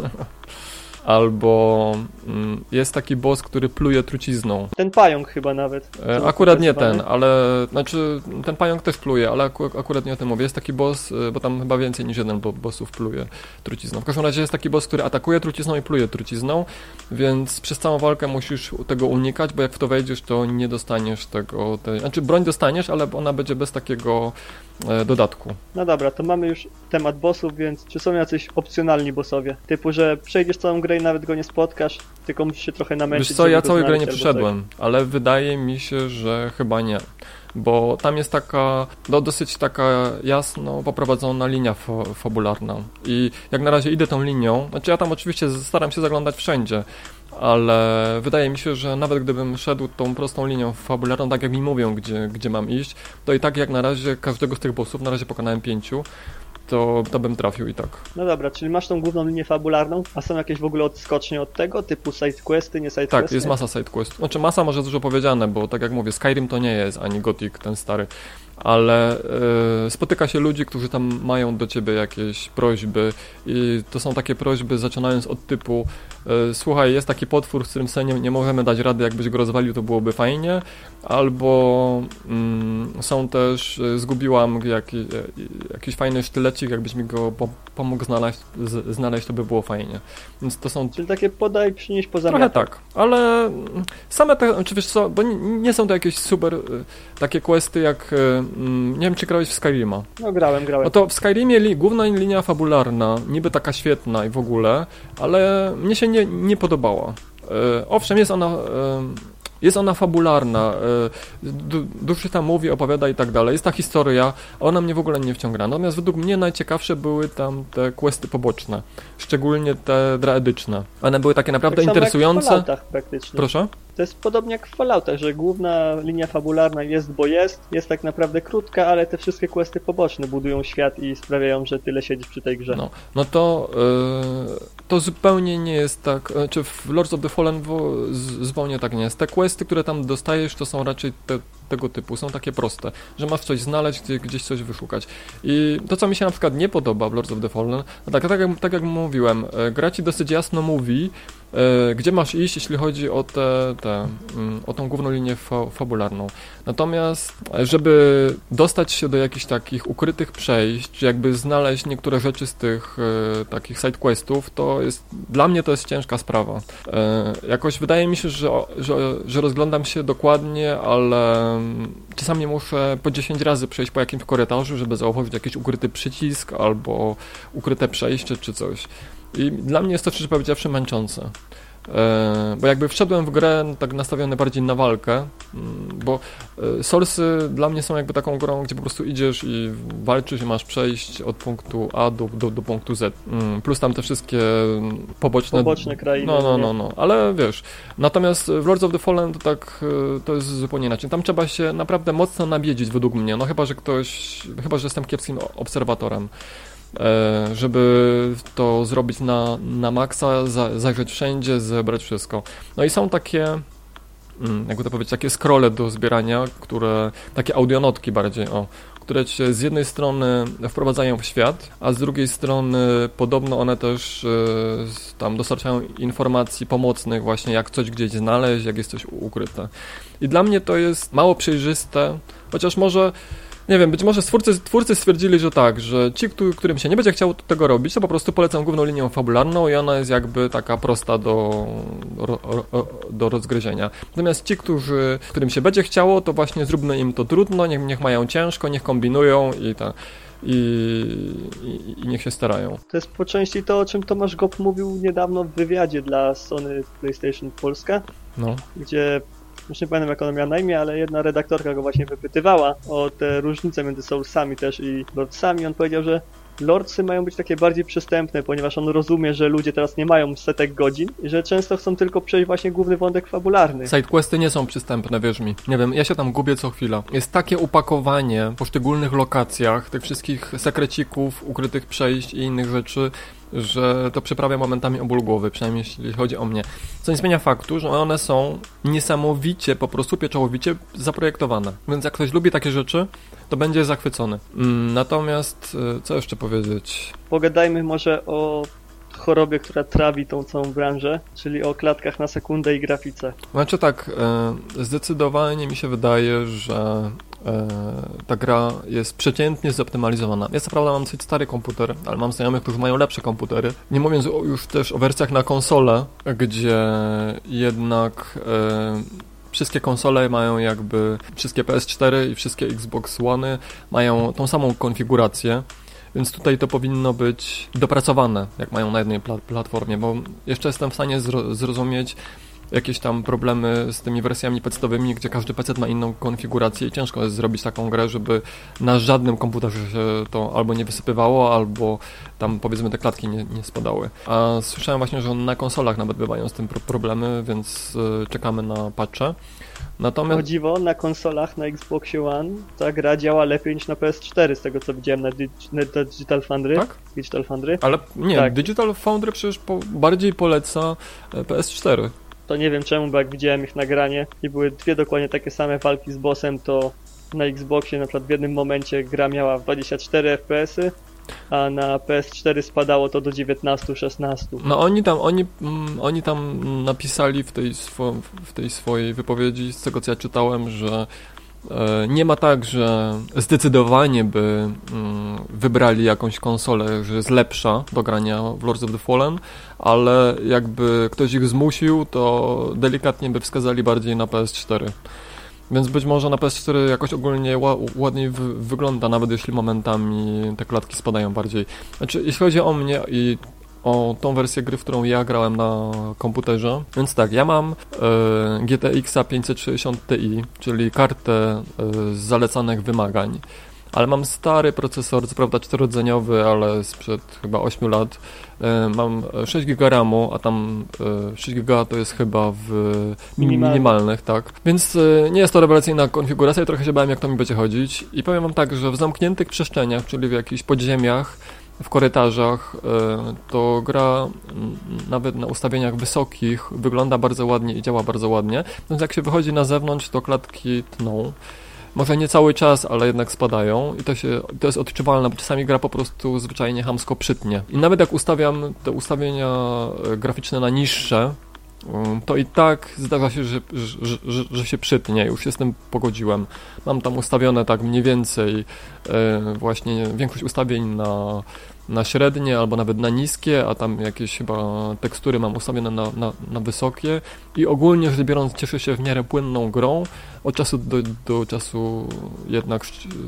Albo mm, jest taki boss, który pluje trucizną. Ten pająk chyba nawet. E, akurat nie ten, ale... Znaczy, ten pająk też pluje, ale aku, akurat nie o tym mówię. Jest taki boss, bo tam chyba więcej niż jeden bo, bossów pluje trucizną. W każdym razie jest taki boss, który atakuje trucizną i pluje trucizną, więc przez całą walkę musisz tego unikać, bo jak w to wejdziesz, to nie dostaniesz tego... Tej, znaczy, broń dostaniesz, ale ona będzie bez takiego e, dodatku. No dobra, to mamy już temat bossów, więc czy są jacyś opcjonalni bossowie? Typu, że przejdziesz całą grę i nawet go nie spotkasz, tylko musisz się trochę namęczyć. Wiesz co, ja całej gry nie coś. przeszedłem, ale wydaje mi się, że chyba nie. Bo tam jest taka, no dosyć taka jasno poprowadzona linia fa- fabularna. I jak na razie idę tą linią, znaczy ja tam oczywiście staram się zaglądać wszędzie, ale wydaje mi się, że nawet gdybym szedł tą prostą linią fabularną, tak jak mi mówią, gdzie, gdzie mam iść, to i tak jak na razie każdego z tych bossów, na razie pokonałem pięciu, to, to bym trafił i tak. No dobra, czyli masz tą główną linię fabularną, a są jakieś w ogóle odskocznie od tego, typu sidequesty, nie sidequesty? Tak, jest masa sidequestów. Znaczy masa może dużo powiedziane, bo tak jak mówię, Skyrim to nie jest ani Gothic, ten stary, ale y, spotyka się ludzi, którzy tam mają do ciebie jakieś prośby i to są takie prośby zaczynając od typu y, słuchaj, jest taki potwór, z którym sobie nie, nie możemy dać rady, jakbyś go rozwalił, to byłoby fajnie, albo y, są też, y, zgubiłam jaki, y, jakiś fajny sztylecik, jakbyś mi go po, pomógł znaleźć, z, znaleźć, to by było fajnie. Więc to są... Czyli takie podaj, przynieś poza Trochę miatę. tak, ale same te, czy wiesz co, bo nie, nie są to jakieś super y, takie questy jak, y, nie wiem czy grałeś w Skyrima. No grałem, grałem. No to w Skyrimie li, główna linia fabularna, niby taka świetna i w ogóle, ale mnie się nie, nie podobała. Y, owszem, jest ona... Y, Jest ona fabularna, du- dużo się tam mówi, opowiada i tak dalej, jest ta historia, a ona mnie w ogóle nie wciąga. Natomiast według mnie najciekawsze były tam te questy poboczne, szczególnie te draedyczne. One były takie naprawdę tak samo interesujące. Jak w Falloutach praktycznie. Proszę? To jest podobnie jak w Falloutach, że główna linia fabularna jest, bo jest, jest tak naprawdę krótka, ale te wszystkie questy poboczne budują świat i sprawiają, że tyle siedzisz przy tej grze. No, no to, yy, to zupełnie nie jest tak, znaczy w Lords of the Fallen wo, z, zupełnie tak nie jest. Te questy, które tam dostajesz, to są raczej te, tego typu, są takie proste, że masz coś znaleźć, gdzie, gdzieś coś wyszukać. I to, co mi się na przykład nie podoba w Lords of the Fallen, no tak, tak, jak, tak jak mówiłem, gra ci dosyć jasno mówi, yy, gdzie masz iść, jeśli chodzi o te, te yy, o tą główną linię fa, fabularną. Natomiast, żeby dostać się do jakichś takich ukrytych przejść, czy jakby znaleźć niektóre rzeczy z tych yy, takich sidequestów, to jest, dla mnie to jest ciężka sprawa. Yy, jakoś wydaje mi się, że, że, że rozglądam się dokładnie, ale czasami muszę po dziesięć razy przejść po jakimś korytarzu, żeby zauważyć jakiś ukryty przycisk albo ukryte przejście czy coś. I dla mnie jest to, szczerze powiedziawszy, męczące. E, bo jakby wszedłem w grę tak nastawiony bardziej na walkę, bo Soulsy dla mnie są jakby taką grą, gdzie po prostu idziesz i walczysz i masz przejść od punktu A do, do, do punktu Z. Plus tam te wszystkie poboczne... Poboczne krainy. No, no, no, no, ale wiesz, natomiast w Lords of the Fallen to tak, to jest zupełnie inaczej. Tam trzeba się naprawdę mocno nabiedzić według mnie, no chyba, że ktoś, chyba, że jestem kiepskim obserwatorem, żeby to zrobić na, na maksa, za, zajrzeć wszędzie, zebrać wszystko. No i są takie, jakby to powiedzieć, takie scrolle do zbierania, które, takie audionotki bardziej, o, które cię z jednej strony wprowadzają w świat, a z drugiej strony podobno one też y, tam dostarczają informacji pomocnych właśnie, jak coś gdzieś znaleźć, jak jest coś ukryte. I dla mnie to jest mało przejrzyste, chociaż może nie wiem, być może twórcy, twórcy stwierdzili, że tak, że ci, którym się nie będzie chciało tego robić, to po prostu polecam główną linią fabularną i ona jest jakby taka prosta do, do, do rozgryzienia. Natomiast ci, którzy, którym się będzie chciało, to właśnie zróbmy im to trudno, niech, niech mają ciężko, niech kombinują i tak. I, i, i niech się starają. To jest po części to, o czym Tomasz Gop mówił niedawno w wywiadzie dla Sony PlayStation Polska, no. Gdzie już nie pamiętam jak ona miała na imię, ale jedna redaktorka go właśnie wypytywała o te różnice między Soulsami też i Lordsami. On powiedział, że Lordsy mają być takie bardziej przystępne, ponieważ on rozumie, że ludzie teraz nie mają setek godzin i że często chcą tylko przejść właśnie główny wątek fabularny. Sidequesty nie są przystępne, wierz mi. Nie wiem, ja się tam gubię co chwila. Jest takie upakowanie w poszczególnych lokacjach, tych wszystkich sekrecików, ukrytych przejść i innych rzeczy, że to przyprawia momentami o ból głowy, przynajmniej jeśli chodzi o mnie. Co nie zmienia faktu, że one są niesamowicie, po prostu pieczołowicie zaprojektowane. Więc jak ktoś lubi takie rzeczy, to będzie zachwycony. Natomiast, co jeszcze powiedzieć? Pogadajmy może o chorobie, która trawi tą całą branżę, czyli o klatkach na sekundę i grafice. Znaczy tak, zdecydowanie mi się wydaje, że ta gra jest przeciętnie zoptymalizowana. Ja co prawda mam dosyć stary komputer, ale mam znajomych, którzy mają lepsze komputery. Nie mówiąc już też o wersjach na konsolę, gdzie jednak wszystkie konsole mają jakby, wszystkie P S cztery i wszystkie Xbox One mają tą samą konfigurację, więc tutaj to powinno być dopracowane, jak mają na jednej pla- platformie, bo jeszcze jestem w stanie zro- zrozumieć jakieś tam problemy z tymi wersjami podstawowymi, gdzie każdy P C ma inną konfigurację i ciężko jest zrobić taką grę, żeby na żadnym komputerze się to albo nie wysypywało, albo tam powiedzmy te klatki nie, nie spadały. A słyszałem właśnie, że na konsolach nawet bywają z tym pro- problemy, więc y, czekamy na patche. Natomiast... O dziwo, na konsolach, na Xboxie One ta gra działa lepiej niż na P S cztery, z tego co widziałem na, Dig- na Digital Foundry. Tak? Digital Foundry. Ale nie, tak. Digital Foundry przecież po, bardziej poleca P S cztery. To nie wiem czemu, bo jak widziałem ich nagranie i były dwie dokładnie takie same walki z bossem, to na Xboxie na przykład w jednym momencie gra miała dwadzieścia cztery F P S y, a na P S cztery spadało to do dziewiętnaście szesnaście. No oni tam, oni, mm, oni tam napisali w tej, swo, w tej swojej wypowiedzi, z tego co ja czytałem, że e, nie ma tak, że zdecydowanie by mm, wybrali jakąś konsolę, że jest lepsza do grania w Lords of the Fallen, ale jakby ktoś ich zmusił, to delikatnie by wskazali bardziej na P S cztery. Więc być może na P S cztery jakoś ogólnie ła- ładniej wy- wygląda, nawet jeśli momentami te klatki spadają bardziej. Znaczy, jeśli chodzi o mnie i o tą wersję gry, w którą ja grałem na komputerze, więc tak, ja mam e, G T X pięćset sześćdziesiąt Ti, czyli kartę e, z zalecanych wymagań, ale mam stary procesor, co prawda czterodzeniowy, ale sprzed chyba ośmiu lat. E, mam sześć giga ramu, a tam e, sześć giga to jest chyba w Minimalny. minimalnych, tak. Więc e, nie jest to rewelacyjna konfiguracja i trochę się bałem, jak to mi będzie chodzić. I powiem wam tak, że w zamkniętych przestrzeniach, czyli w jakichś podziemiach, w korytarzach, e, to gra m, nawet na ustawieniach wysokich wygląda bardzo ładnie i działa bardzo ładnie. Więc jak się wychodzi na zewnątrz, to klatki tną. Może nie cały czas, ale jednak spadają i to się, to jest odczuwalne, bo czasami gra po prostu zwyczajnie chamsko przytnie. I nawet jak ustawiam te ustawienia e, graficzne na niższe, um, to i tak zdarza się, że, że, że, że się przytnie. Już się z tym pogodziłem. Mam tam ustawione tak mniej więcej e, właśnie większość ustawień na, na średnie albo nawet na niskie, a tam jakieś chyba tekstury mam ustawione na, na, na wysokie i ogólnie rzecz biorąc cieszę się w miarę płynną grą. Od czasu do, do czasu jednak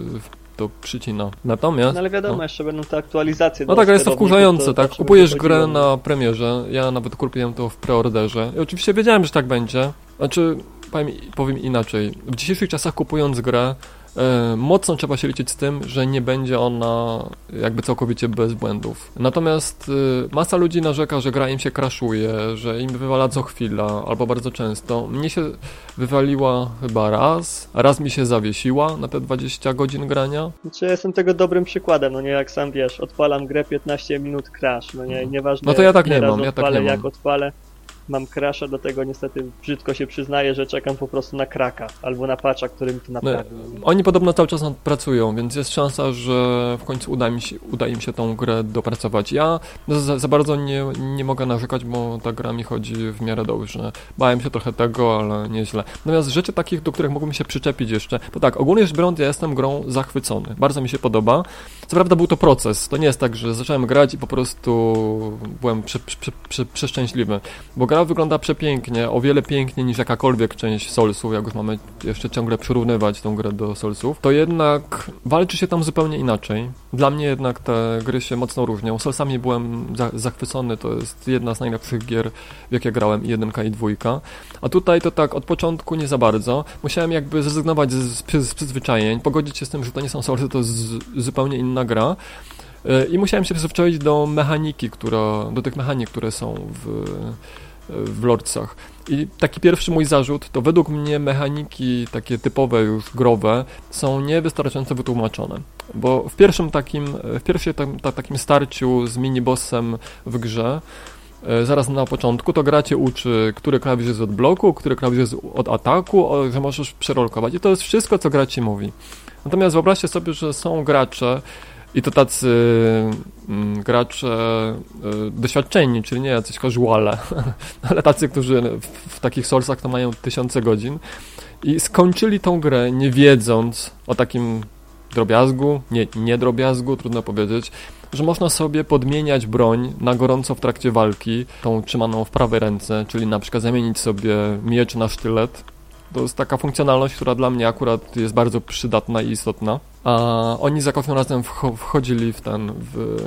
to przycina. Natomiast... No ale wiadomo, no. jeszcze będą te aktualizacje. No do tak, ale jest to sterowników, wkurzające, to tak? zawsze Kupujesz będzie grę chodziło. na premierze, ja nawet kupiłem to w preorderze i oczywiście wiedziałem, że tak będzie. Znaczy, powiem, powiem inaczej. W dzisiejszych czasach kupując grę, e, mocno trzeba się liczyć z tym, że nie będzie ona jakby całkowicie bez błędów. Natomiast e, masa ludzi narzeka, że gra im się crashuje, że im wywala co chwila albo bardzo często. Mnie się wywaliła chyba raz, a raz mi się zawiesiła na te dwadzieścia godzin grania. Znaczy ja jestem tego dobrym przykładem, no nie, jak sam wiesz, odpalam grę piętnaście minut crash, no nie, nieważne No to ja tak nie ile mam, razy ja tak odpalę, nie mam. jak odpalę, mam crasha, do tego niestety brzydko się przyznaję, że czekam po prostu na kraka, albo na patcha, który mi to No, naprawi. oni podobno cały czas nad pracują, więc jest szansa, że w końcu uda, mi się, uda im się tą grę dopracować. Ja za, za bardzo nie, nie mogę narzekać, bo ta gra mi chodzi w miarę dobrze. Bałem się trochę tego, ale nieźle. Natomiast rzeczy takich, do których mógłbym się przyczepić jeszcze, to tak, ogólnie rzecz biorąc, ja jestem grą zachwycony. Bardzo mi się podoba. Co prawda był to proces. To nie jest tak, że zacząłem grać i po prostu byłem prze, prze, prze, przeszczęśliwy. Bo gra wygląda przepięknie, o wiele piękniej niż jakakolwiek część Soulsów, jak już mamy jeszcze ciągle przyrównywać tą grę do Soulsów, to jednak walczy się tam zupełnie inaczej. Dla mnie jednak te gry się mocno różnią. Soulsami byłem za, zachwycony, to jest jedna z najlepszych gier, w jakie grałem, i jedynka, i dwójka. A tutaj to tak od początku nie za bardzo. Musiałem jakby zrezygnować z, z, z przyzwyczajeń, pogodzić się z tym, że to nie są Soulsy, to jest zupełnie inna gra. I musiałem się przyzwyczaić do mechaniki, która, do tych mechanik, które są w, w Lordsach. I taki pierwszy mój zarzut, to według mnie mechaniki takie typowe już growe są niewystarczająco wytłumaczone. Bo w pierwszym takim, w pierwszym ta, ta, takim starciu z minibossem w grze, zaraz na początku, to gra cię uczy, który klawisz jest od bloku, który klawisz jest od ataku, że możesz przerolkować. I to jest wszystko, co gra ci mówi. Natomiast wyobraźcie sobie, że są gracze, i to tacy mm, gracze y, doświadczeni, czyli nie jacyś casuale, ale tacy, którzy w, w takich Soulsach to mają tysiące godzin i skończyli tą grę nie wiedząc o takim drobiazgu, nie, nie drobiazgu, trudno powiedzieć, że można sobie podmieniać broń na gorąco w trakcie walki, tą trzymaną w prawej ręce, czyli na przykład zamienić sobie miecz na sztylet. To jest taka funkcjonalność, która dla mnie akurat jest bardzo przydatna i istotna. A oni za każdym razem wchodzili w ten, w,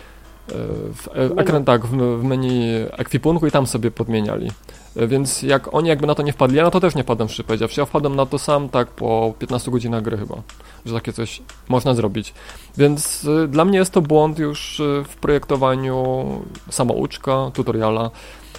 w ekran, tak, w, w menu ekwipunku i tam sobie podmieniali. Więc jak oni jakby na to nie wpadli, ja na to też nie wpadłem, szczerze powiedziawszy. Ja wpadłem na to sam tak po piętnastu godzinach gry chyba, że takie coś można zrobić. Więc y, dla mnie jest to błąd już y, w projektowaniu samouczka, tutoriala,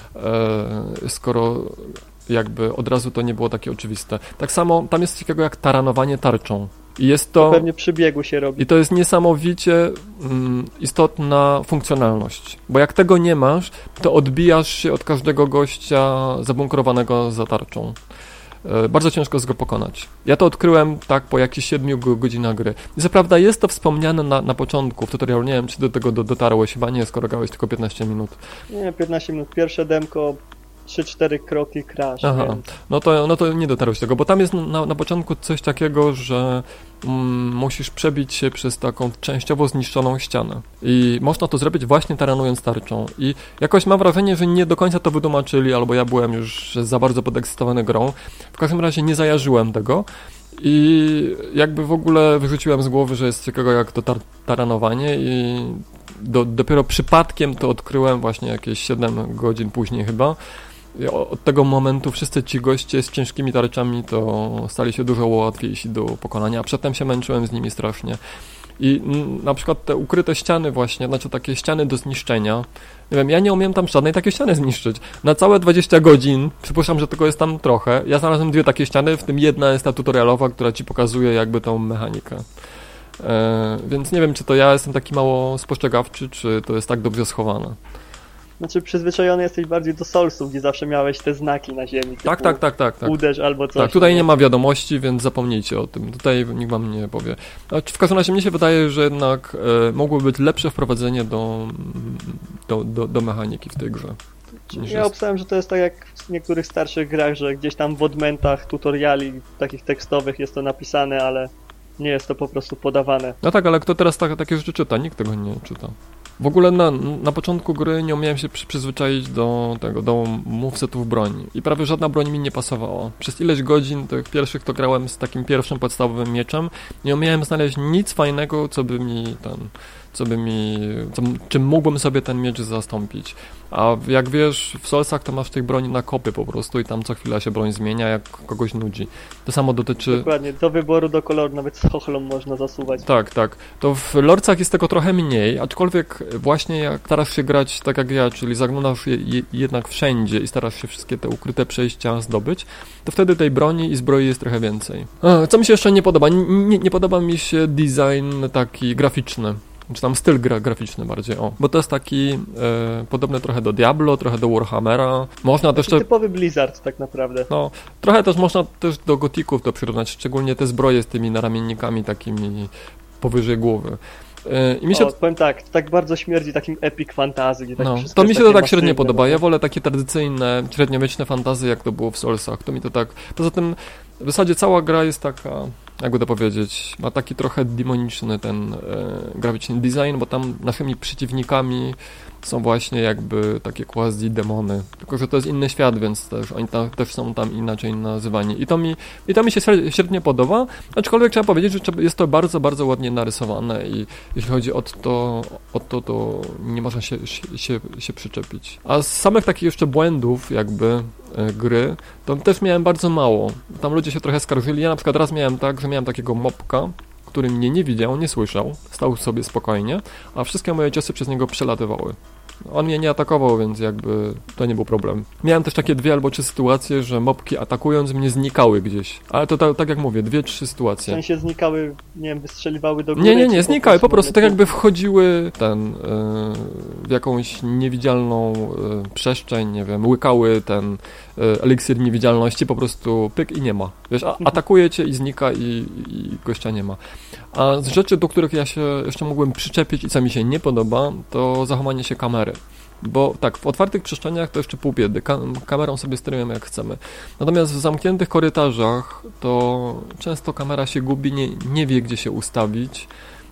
y, skoro jakby od razu to nie było takie oczywiste. Tak samo tam jest coś takiego jak taranowanie tarczą. I jest to, to pewnie przy biegu się robi. I to jest niesamowicie mm, istotna funkcjonalność, bo jak tego nie masz, to odbijasz się od każdego gościa zabunkrowanego za tarczą. E, bardzo ciężko jest go pokonać. Ja to odkryłem tak po jakichś siedmiu godzinach gry. I co prawda jest to wspomniane na, na początku w tutorialu, nie wiem czy do tego do, dotarłeś, chyba nie, skoro grałeś tylko piętnaście minut. Nie, piętnaście minut. Pierwsze demko, trzy cztery kroki crash. Aha, więc... no, to, no to nie dotarłeś do tego, bo tam jest na, na początku coś takiego, że mm, musisz przebić się przez taką częściowo zniszczoną ścianę i można to zrobić właśnie taranując tarczą i jakoś mam wrażenie, że nie do końca to wytłumaczyli, albo ja byłem już za bardzo podekscytowany grą, w każdym razie nie zajarzyłem tego i jakby w ogóle wyrzuciłem z głowy, że jest takiego jak to tar- taranowanie i do, dopiero przypadkiem to odkryłem właśnie jakieś siedem godzin później chyba. Od tego momentu wszyscy ci goście z ciężkimi tarczami to stali się dużo łatwiejsi do pokonania, a przedtem się męczyłem z nimi strasznie. I na przykład te ukryte ściany właśnie, znaczy takie ściany do zniszczenia, nie wiem, ja nie umiem tam żadnej takiej ściany zniszczyć. Na całe dwadzieścia godzin, przypuszczam, że tego jest tam trochę, ja znalazłem dwie takie ściany, w tym jedna jest ta tutorialowa, która ci pokazuje jakby tą mechanikę. E, więc nie wiem, czy to ja jestem taki mało spostrzegawczy, czy to jest tak dobrze schowane. Znaczy przyzwyczajony jesteś bardziej do Soulsów, gdzie zawsze miałeś te znaki na ziemi. Tak, tak, tak, tak, tak. Uderz albo coś. Tak, tutaj nie ma wiadomości, więc zapomnijcie o tym. Tutaj nikt wam nie powie. Znaczy, w każdym razie mnie się wydaje, że jednak e, mogłoby być lepsze wprowadzenie do, do, do, do mechaniki w tej grze. Ja obstałem, że to jest tak jak w niektórych starszych grach, że gdzieś tam w odmętach tutoriali takich tekstowych jest to napisane, ale nie jest to po prostu podawane. No tak, ale kto teraz tak, takie rzeczy czyta? Nikt tego nie czyta. W ogóle na, na początku gry nie umiałem się przy, przyzwyczaić do tego, do movesetów broni i prawie żadna broń mi nie pasowała. Przez ileś godzin tych pierwszych to grałem z takim pierwszym podstawowym mieczem, nie umiałem znaleźć nic fajnego, co by mi ten, co by mi, co, czym mógłbym sobie ten miecz zastąpić. A jak wiesz, w Soulsach to masz tych broni na kopy po prostu i tam co chwila się broń zmienia, jak kogoś nudzi. To samo dotyczy... Dokładnie, do wyboru, do koloru, nawet z chochlą można zasuwać. Tak, tak. To w Lordsach jest tego trochę mniej, aczkolwiek właśnie jak starasz się grać tak jak ja, czyli zaglądasz je, je, jednak wszędzie i starasz się wszystkie te ukryte przejścia zdobyć, to wtedy tej broni i zbroi jest trochę więcej. A, co mi się jeszcze nie podoba? Nie, nie podoba mi się design taki graficzny. Czy tam styl gra, graficzny bardziej, o. Bo to jest taki e, podobny trochę do Diablo, trochę do Warhammera. Można też... Te... Typowy Blizzard tak naprawdę. No, trochę też można też do gotików to przyrównać, szczególnie te zbroje z tymi naramiennikami takimi powyżej głowy. I mi się... O, powiem tak, to tak bardzo śmierdzi takim epic fantasy. Gdzie tak no, to mi się to tak średnio podoba. No. Ja wolę takie tradycyjne, średniowieczne fantasy, jak to było w Soulsach. To mi to tak... Poza tym w zasadzie cała gra jest taka... jakby to powiedzieć, ma taki trochę demoniczny ten e, graficzny design, bo tam naszymi przeciwnikami są właśnie jakby takie quasi-demony. Tylko że to jest inny świat, więc też oni tam, też są tam inaczej nazywani. I to mi, i to mi się średnio podoba, aczkolwiek trzeba powiedzieć, że jest to bardzo, bardzo ładnie narysowane i jeśli chodzi o to, o to, to nie można się, się, się przyczepić. A z samych takich jeszcze błędów jakby e, gry, to też miałem bardzo mało. Tam ludzie się trochę skarżyli. Ja na przykład raz miałem tak, że miałem takiego mopka, który mnie nie widział, nie słyszał, stał sobie spokojnie, a wszystkie moje ciosy przez niego przelatywały. On mnie nie atakował, więc jakby to nie był problem. Miałem też takie dwie albo trzy sytuacje, że mopki atakując mnie znikały gdzieś. Ale to tak, tak jak mówię, dwie, trzy sytuacje. W sensie znikały, nie wiem, wystrzeliwały do góry? Nie, nie, nie, znikały, po prostu tak jakby wchodziły ten, yy, w jakąś niewidzialną yy, przestrzeń, nie wiem, łykały ten yy, eliksir niewidzialności, po prostu pyk i nie ma. Wiesz, a, atakuje cię i znika i, i gościa nie ma. A z rzeczy, do których ja się jeszcze mógłbym przyczepić i co mi się nie podoba, to zachowanie się kamery. Bo tak, w otwartych przestrzeniach to jeszcze pół biedy, Kam- kamerą sobie sterujemy jak chcemy. Natomiast w zamkniętych korytarzach to często kamera się gubi, nie, nie wie gdzie się ustawić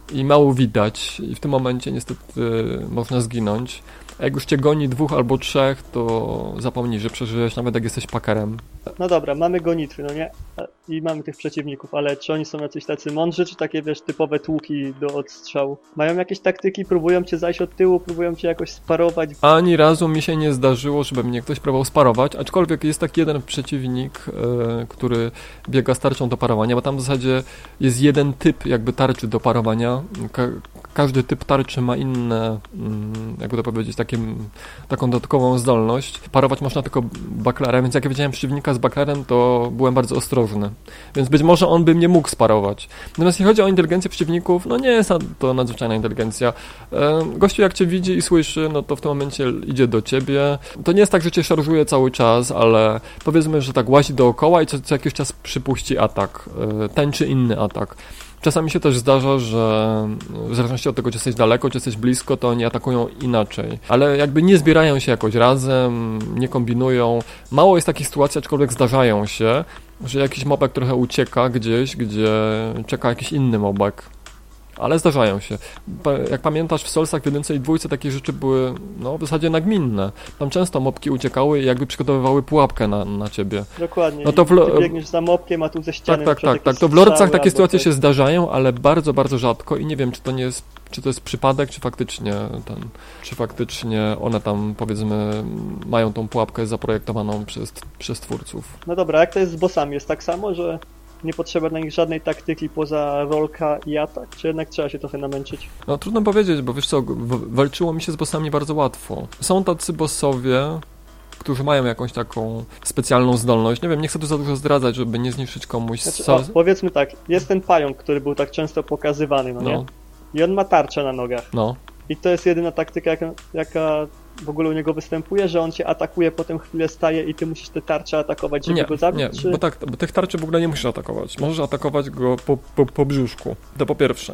i mało widać i w tym momencie niestety można zginąć. A jak już cię goni dwóch albo trzech, to zapomnij, że przeżyjesz, nawet jak jesteś pakerem. No dobra, mamy gonitwy, no nie? I mamy tych przeciwników, ale czy oni są jacyś tacy mądrzy, czy takie, wiesz, typowe tłuki do odstrzału? Mają jakieś taktyki, próbują cię zajść od tyłu, próbują cię jakoś sparować? Ani razu mi się nie zdarzyło, żeby mnie ktoś próbował sparować, aczkolwiek jest taki jeden przeciwnik, yy, który biega z tarczą do parowania, bo tam w zasadzie jest jeden typ jakby tarczy do parowania. Ka- każdy typ tarczy ma inne, yy, jakby to powiedzieć, takie, taką dodatkową zdolność. Parować można tylko baklerem, więc jak ja widziałem przeciwnika z baklerem, to byłem bardzo ostrożny. Więc być może on by mnie mógł sparować. Natomiast jeśli chodzi o inteligencję przeciwników, no nie jest to nadzwyczajna inteligencja. Gościu jak cię widzi i słyszy, no to w tym momencie idzie do ciebie. To nie jest tak, że cię szarżuje cały czas, ale powiedzmy, że tak łazi dookoła i co, co jakiś czas przypuści atak. Ten czy inny atak. Czasami się też zdarza, że w zależności od tego, czy jesteś daleko, czy jesteś blisko, to oni atakują inaczej. Ale jakby nie zbierają się jakoś razem, nie kombinują. Mało jest takich sytuacji, aczkolwiek zdarzają się, że jakiś mobek trochę ucieka gdzieś, gdzie czeka jakiś inny mobek. Ale zdarzają się. Jak pamiętasz, w Soulsach w jedynce i dwójce takie rzeczy były no, w zasadzie nagminne. Tam często mobki uciekały i jakby przygotowywały pułapkę na, na ciebie. Dokładnie. No to w lo... Ty biegniesz za mobkiem, a tu ze ściany... Tak, tak, tak, tak. To w Lordsach takie sytuacje się zdarzają, ale bardzo, bardzo rzadko i nie wiem, czy to nie jest, czy to jest przypadek, czy faktycznie ten, czy faktycznie one tam, powiedzmy, mają tą pułapkę zaprojektowaną przez, przez twórców. No dobra, jak to jest z bossami? Jest tak samo, że nie potrzeba na nich żadnej taktyki poza rolka i atak? Czy jednak trzeba się trochę namęczyć? No trudno powiedzieć, bo wiesz co, w- walczyło mi się z bossami bardzo łatwo. Są tacy bossowie, którzy mają jakąś taką specjalną zdolność. Nie wiem, nie chcę tu za dużo zdradzać, żeby nie zniszczyć komuś... Znaczy, so- o, powiedzmy tak, jest ten pająk, który był tak często pokazywany, no, no, nie? I on ma tarczę na nogach. no. I to jest jedyna taktyka, jaka, jaka w ogóle u niego występuje, że on cię atakuje, potem chwilę staje i ty musisz te tarcze atakować, żeby Nie, go zabić? nie, czy... bo tak, bo tych tarczy w ogóle nie musisz atakować. Możesz atakować go po, po, po brzuszku. To po pierwsze.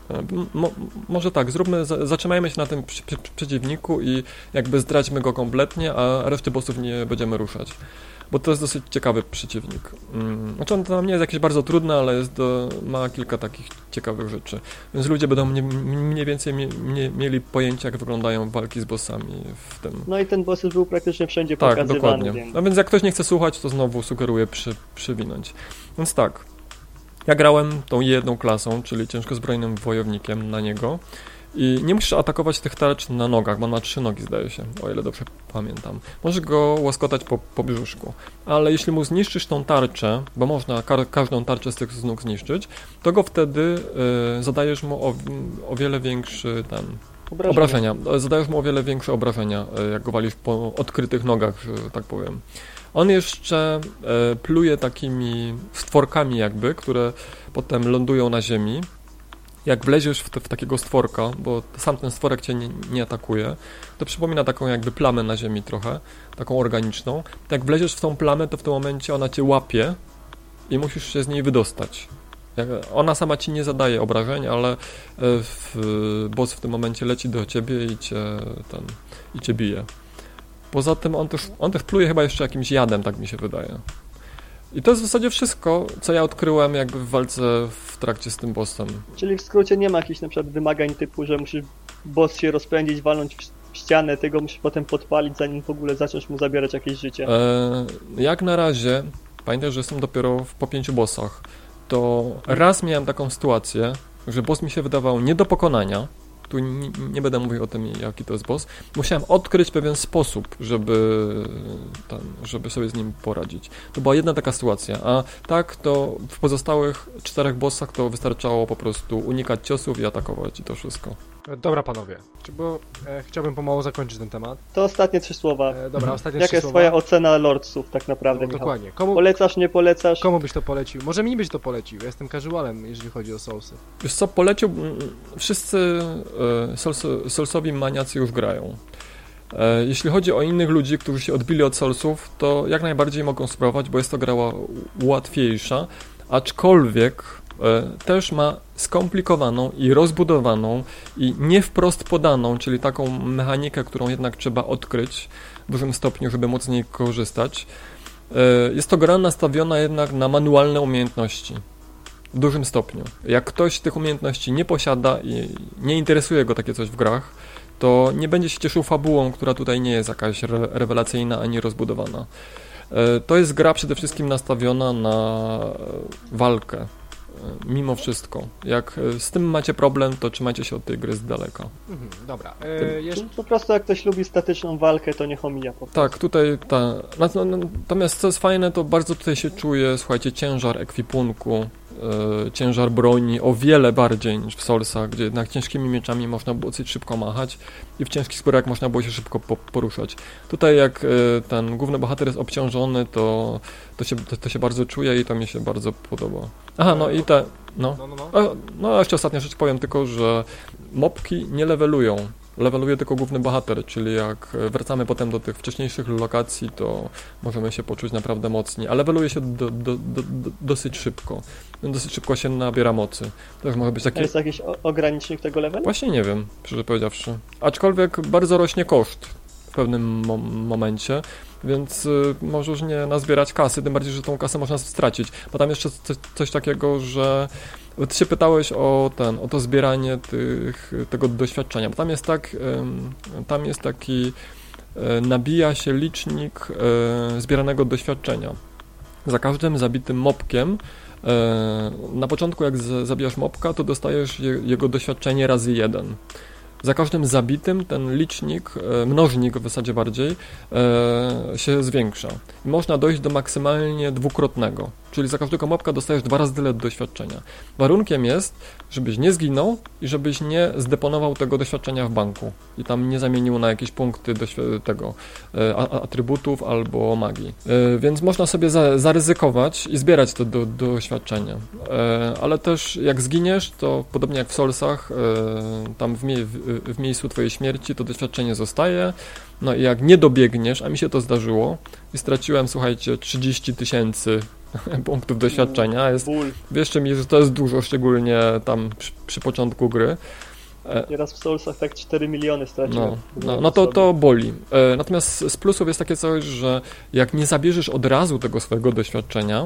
Mo, może tak, zróbmy, zatrzymajmy się na tym przy, przy, przeciwniku i jakby zdradźmy go kompletnie, a reszty bossów nie będziemy ruszać. Bo to jest dosyć ciekawy przeciwnik. Znaczy on tam nie jest jakiś bardzo trudny, ale jest do, ma kilka takich ciekawych rzeczy. Więc ludzie będą mniej, mniej więcej mie, mie, mieli pojęcie, jak wyglądają walki z bossami w tym. No i ten boss już był praktycznie wszędzie Tak, pokazywany. dokładnie. Więc... No więc jak ktoś nie chce słuchać, to znowu sugeruję przy, przywinąć. Więc tak, ja grałem tą jedną klasą, czyli ciężkozbrojnym wojownikiem na niego. I nie musisz atakować tych tarcz na nogach, bo on ma trzy nogi, zdaje się, o ile dobrze pamiętam. Możesz go łaskotać po, po brzuszku, ale jeśli mu zniszczysz tą tarczę, bo można ka- każdą tarczę z tych nóg zniszczyć, to go wtedy y, zadajesz mu o, o wiele większy ten... Obrażenia. obrażenia. Zadajesz mu o wiele większe obrażenia, y, jak go walisz po odkrytych nogach, że tak powiem. On jeszcze y, pluje takimi stworkami jakby, które potem lądują na ziemi. Jak wleziesz w, te, w takiego stworka, bo sam ten stworek cię nie, nie atakuje, to przypomina taką jakby plamę na ziemi trochę, taką organiczną. Jak wleziesz w tą plamę, to w tym momencie ona cię łapie i musisz się z niej wydostać. Jak, ona sama ci nie zadaje obrażeń, ale w, boss w tym momencie leci do ciebie i cię, ten, i cię bije. Poza tym on też, on też pluje chyba jeszcze jakimś jadem, tak mi się wydaje. I to jest w zasadzie wszystko, co ja odkryłem jakby w walce w trakcie z tym bossem. Czyli w skrócie nie ma jakichś na przykład wymagań typu, że musisz boss się rozpędzić, walnąć w ścianę, tego musisz potem podpalić, zanim w ogóle zaczniesz mu zabierać jakieś życie. E, jak na razie, pamiętaj, że jestem dopiero w, po pięciu bossach, to raz miałem taką sytuację, że boss mi się wydawał nie do pokonania. Tu nie, nie będę mówił o tym, jaki to jest boss. Musiałem odkryć pewien sposób, żeby, ten, żeby sobie z nim poradzić. To była jedna taka sytuacja, a tak to w pozostałych czterech bossach to wystarczało po prostu unikać ciosów i atakować i to wszystko. Dobra panowie, czy bo e, chciałbym pomału zakończyć ten temat. To ostatnie trzy słowa. E, dobra, ostatnie Jaka trzy jest słowa. twoja ocena Lordsów tak naprawdę, No, Michał? dokładnie. Komu, Polecasz, nie polecasz? komu byś to polecił? Może mi byś to polecił, ja jestem casualem, jeżeli chodzi o Soulsy. Wiesz co, polecił, wszyscy e, Souls, Soulsowi maniacy już grają. E, jeśli chodzi o innych ludzi, którzy się odbili od Soulsów, to jak najbardziej mogą spróbować, bo jest to gra łatwiejsza, aczkolwiek e, też ma skomplikowaną i rozbudowaną i nie wprost podaną, czyli taką mechanikę, którą jednak trzeba odkryć w dużym stopniu, żeby móc z niej korzystać. E, jest to gra nastawiona jednak na manualne umiejętności. w dużym stopniu. Jak ktoś tych umiejętności nie posiada i nie interesuje go takie coś w grach, to nie będzie się cieszył fabułą, która tutaj nie jest jakaś re- rewelacyjna ani rozbudowana. To jest gra przede wszystkim nastawiona na walkę, mimo wszystko. Jak z tym macie problem, to trzymajcie się od tej gry z daleka. Mhm, dobra. E, jeszcze... Po prostu jak ktoś lubi statyczną walkę, to niech omija po prostu. Tak, tutaj ta... Natomiast co jest fajne, to bardzo tutaj się czuje, słuchajcie, ciężar ekwipunku, yy, ciężar broni o wiele bardziej niż w Soulsach, gdzie jednak ciężkimi mieczami można było dosyć szybko machać i w ciężkich zbrojach można było się szybko po, poruszać. Tutaj jak yy, ten główny bohater jest obciążony, to, to, się, to, to się bardzo czuje i to mi się bardzo podoba. Aha, no i te... No, No, no, no. a, no a jeszcze ostatnia rzecz powiem tylko, że mopki nie levelują. Leveluje tylko główny bohater, czyli jak wracamy potem do tych wcześniejszych lokacji, to możemy się poczuć naprawdę mocni, a leveluje się do, do, do, do, dosyć szybko. Dosyć szybko się nabiera mocy. To już może być takie... A jest jakiś o- ogranicznik tego levelu? Właśnie nie wiem, szczerze powiedziawszy. Aczkolwiek bardzo rośnie koszt w pewnym mo- momencie, więc y, możesz nie nazbierać kasy, tym bardziej, że tą kasę można stracić. Bo tam jeszcze coś, coś takiego, że ty się pytałeś o ten, o to zbieranie tych, tego doświadczenia, bo tam jest tak, y, tam jest taki, y, nabija się licznik y, zbieranego doświadczenia. Za każdym zabitym mopkiem, y, na początku jak z, zabijasz mopka, to dostajesz je, jego doświadczenie razy jeden. Za każdym zabitym ten licznik, mnożnik w zasadzie bardziej, e, się zwiększa. I można dojść do maksymalnie dwukrotnego, czyli za każdego mopka dostajesz dwa razy tyle doświadczenia. Warunkiem jest, żebyś nie zginął i żebyś nie zdeponował tego doświadczenia w banku i tam nie zamienił na jakieś punkty doświ- tego e, atrybutów albo magii. E, więc można sobie za, zaryzykować i zbierać to do, do doświadczenia. E, ale też jak zginiesz, to podobnie jak w Soulsach, e, tam w, mie- w w miejscu twojej śmierci to doświadczenie zostaje, no i jak nie dobiegniesz, a mi się to zdarzyło i straciłem, słuchajcie, trzydzieści tysięcy punktów doświadczenia, jest, wierzcie mi, że to jest dużo, szczególnie tam przy, przy początku gry. Nieraz w Soulsach tak cztery miliony straciłem. No, no, no to, to boli. Natomiast z plusów jest takie coś, że jak nie zabierzesz od razu tego swojego doświadczenia,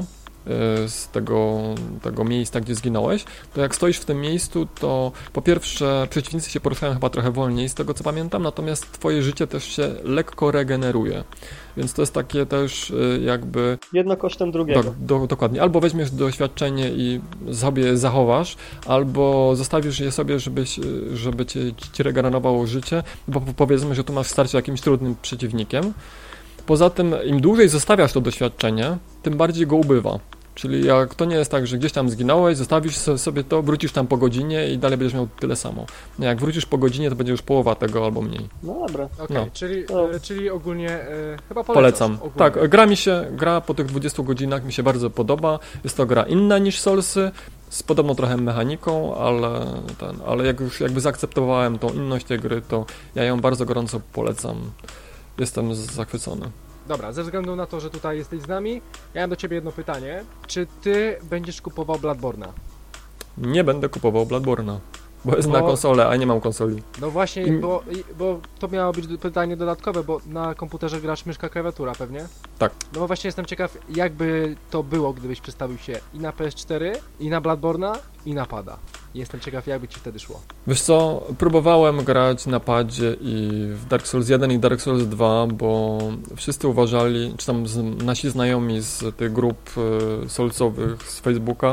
z tego, tego miejsca, gdzie zginąłeś, to jak stoisz w tym miejscu, to po pierwsze przeciwnicy się poruszają chyba trochę wolniej, z tego co pamiętam, natomiast twoje życie też się lekko regeneruje. Więc to jest takie też jakby... Jedno kosztem drugiego. Do, do, dokładnie. Albo weźmiesz doświadczenie i sobie zachowasz, albo zostawisz je sobie, żebyś, żeby cię, ci regenerowało życie, bo powiedzmy, że tu masz starcie z jakimś trudnym przeciwnikiem. Poza tym, im dłużej zostawiasz to doświadczenie, tym bardziej go ubywa. Czyli jak to nie jest tak, że gdzieś tam zginąłeś, zostawisz sobie to, wrócisz tam po godzinie i dalej będziesz miał tyle samo. No jak wrócisz po godzinie, to będzie już połowa tego albo mniej. No dobra. Okej, okay, no. czyli, no. e, czyli ogólnie e, chyba polecam. Ogólnie. Tak, gra mi się, gra po tych dwudziestu godzinach mi się bardzo podoba. Jest to gra inna niż Soulsy, z podobną trochę mechaniką, ale, ten, ale jak już jakby zaakceptowałem tą inność tej gry, to ja ją bardzo gorąco polecam. Jestem zachwycony. Dobra, ze względu na to, że tutaj jesteś z nami, ja mam do ciebie jedno pytanie. Czy ty będziesz kupował Bloodborne'a? Nie będę kupował Bloodborne'a, bo jest Bo- na konsolę, a nie mam konsoli. No właśnie, Im- bo, i- bo to miało być pytanie dodatkowe, bo na komputerze grasz myszka klawiatura pewnie? Tak. No bo właśnie jestem ciekaw, jakby to było, gdybyś przestawił się i na P S cztery, i na Bloodborne'a, i na pada. Jestem ciekaw, jakby ci wtedy szło. Wiesz co, próbowałem grać na padzie i w Dark Souls jeden i Dark Souls dwa, bo wszyscy uważali, czy tam z, nasi znajomi z tych grup y, soulsowych z Facebooka,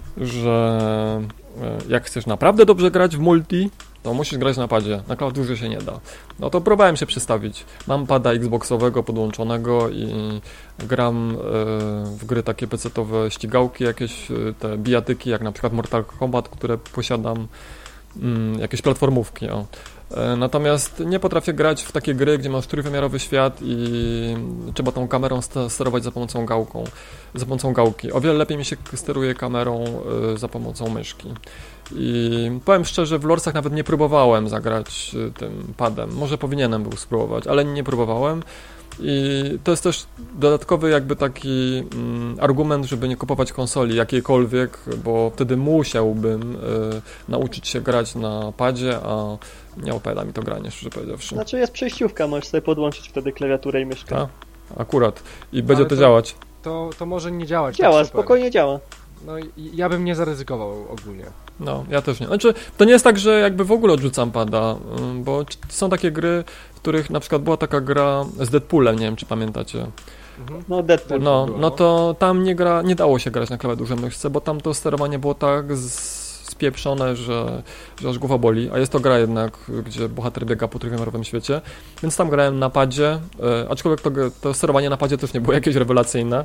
że y, jak chcesz naprawdę dobrze grać w multi, to musisz grać na padzie, na klawiaturze się nie da. No to próbowałem się przestawić. Mam pada Xboxowego podłączonego i gram y, w gry takie pecetowe ścigałki, jakieś y, te bijatyki, jak na przykład Mortal Kombat, które posiadam, y, jakieś platformówki. O. Y, natomiast nie potrafię grać w takie gry, gdzie masz trójwymiarowy świat i trzeba tą kamerą st- sterować za pomocą gałką, za pomocą gałki. O wiele lepiej mi się steruje kamerą y, za pomocą myszki. I powiem szczerze, w Lorsach nawet nie próbowałem zagrać y, tym padem. Może powinienem był spróbować, ale nie próbowałem. I to jest też dodatkowy jakby taki mm, argument, żeby nie kupować konsoli jakiejkolwiek, bo wtedy musiałbym y, nauczyć się grać na padzie, a nie opowiada mi to granie, szczerze powiedziawszy. Znaczy jest przejściówka, możesz sobie podłączyć wtedy klawiaturę i myszkę. Tak, akurat. I będzie ale to, to- działać. To, to może nie działać. Działa, tak super. spokojnie działa. No i ja bym nie zaryzykował ogólnie. No, ja też nie. Znaczy, to nie jest tak, że jakby w ogóle odrzucam pada, bo są takie gry, w których na przykład była taka gra z Deadpoolem, nie wiem, czy pamiętacie. Mhm. No, Deadpool. No, no to tam nie gra, nie dało się grać na klawiaturze myszce, bo tam to sterowanie było tak z... spieprzone, że, że aż głowa boli, a jest to gra jednak, gdzie bohater biega po trójwymiarowym świecie, więc tam grałem na padzie, e, aczkolwiek to, to sterowanie na padzie też nie było jakieś rewelacyjne.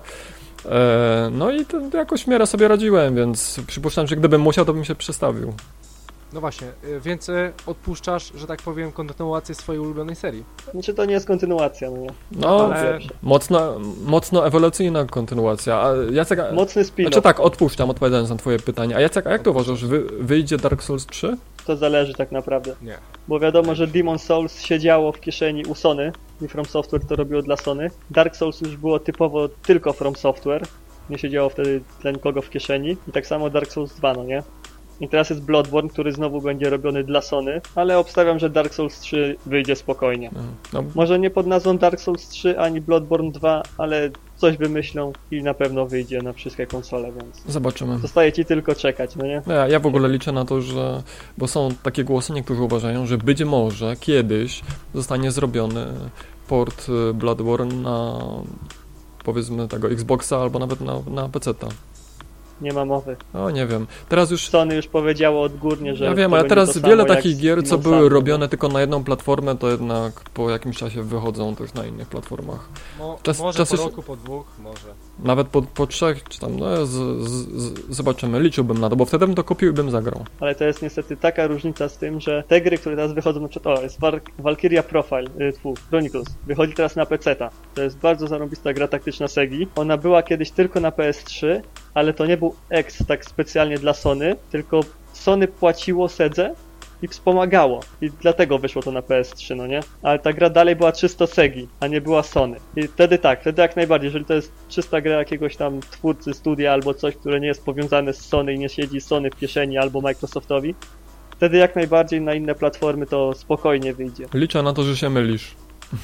E, no i to, to jakoś w miarę sobie radziłem, więc przypuszczam, że gdybym musiał, to bym się przestawił. No właśnie, więc odpuszczasz, że tak powiem, kontynuację swojej ulubionej serii. Znaczy to nie jest kontynuacja, no. No, ale... mocno, mocno ewolucyjna kontynuacja. A Jacek, mocny spin-off. Znaczy tak, odpuszczam, odpowiadając na twoje pytanie. A Jacek, a jak to uważasz, wy, wyjdzie Dark Souls trzy? To zależy tak naprawdę. Nie. Bo wiadomo, że Demon Souls siedziało w kieszeni u Sony i From Software to robiło dla Sony. Dark Souls już było typowo tylko From Software. Nie siedziało wtedy dla nikogo w kieszeni. I tak samo Dark Souls dwa, no nie? I teraz jest Bloodborne, który znowu będzie robiony dla Sony, ale obstawiam, że Dark Souls trzy wyjdzie spokojnie. No. Może nie pod nazwą Dark Souls trzy ani Bloodborne dwa, ale coś wymyślą i na pewno wyjdzie na wszystkie konsole, więc... Zobaczymy. Zostaje ci tylko czekać, no nie? Ja, ja w ogóle liczę na to, że... Bo są takie głosy, niektórzy uważają, że być może kiedyś zostanie zrobiony port Bloodborne na, powiedzmy, tego Xboxa albo nawet na, na peceta. Nie ma mowy. O, nie wiem. Teraz już... Sony już powiedziało odgórnie, że... Ja wiem, ale teraz wiele takich gier, co były robione tylko na jedną platformę, to jednak po jakimś czasie wychodzą też na innych platformach. Mo, Czas, może czas po roku, się... po dwóch, może. Nawet po, po trzech, czy tam, no z, z, z, zobaczymy, liczyłbym na to, bo wtedy bym to kupił i bym zagrał. Ale to jest niestety taka różnica z tym, że te gry, które teraz wychodzą, na przykład, o, jest Valkyria Profile, y, tfu, Chronicles, wychodzi teraz na peceta. To jest bardzo zarąbista gra taktyczna Segi. Ona była kiedyś tylko na P S trzy, ale to nie był X tak specjalnie dla Sony, tylko Sony płaciło Sedze i wspomagało. I dlatego wyszło to na P S trzy, no nie? Ale ta gra dalej była czysto Segi, a nie była Sony. I wtedy tak, wtedy jak najbardziej, jeżeli to jest czysta gra jakiegoś tam twórcy studia albo coś, które nie jest powiązane z Sony i nie siedzi Sony w kieszeni albo Microsoftowi, wtedy jak najbardziej na inne platformy to spokojnie wyjdzie. Liczę na to, że się mylisz.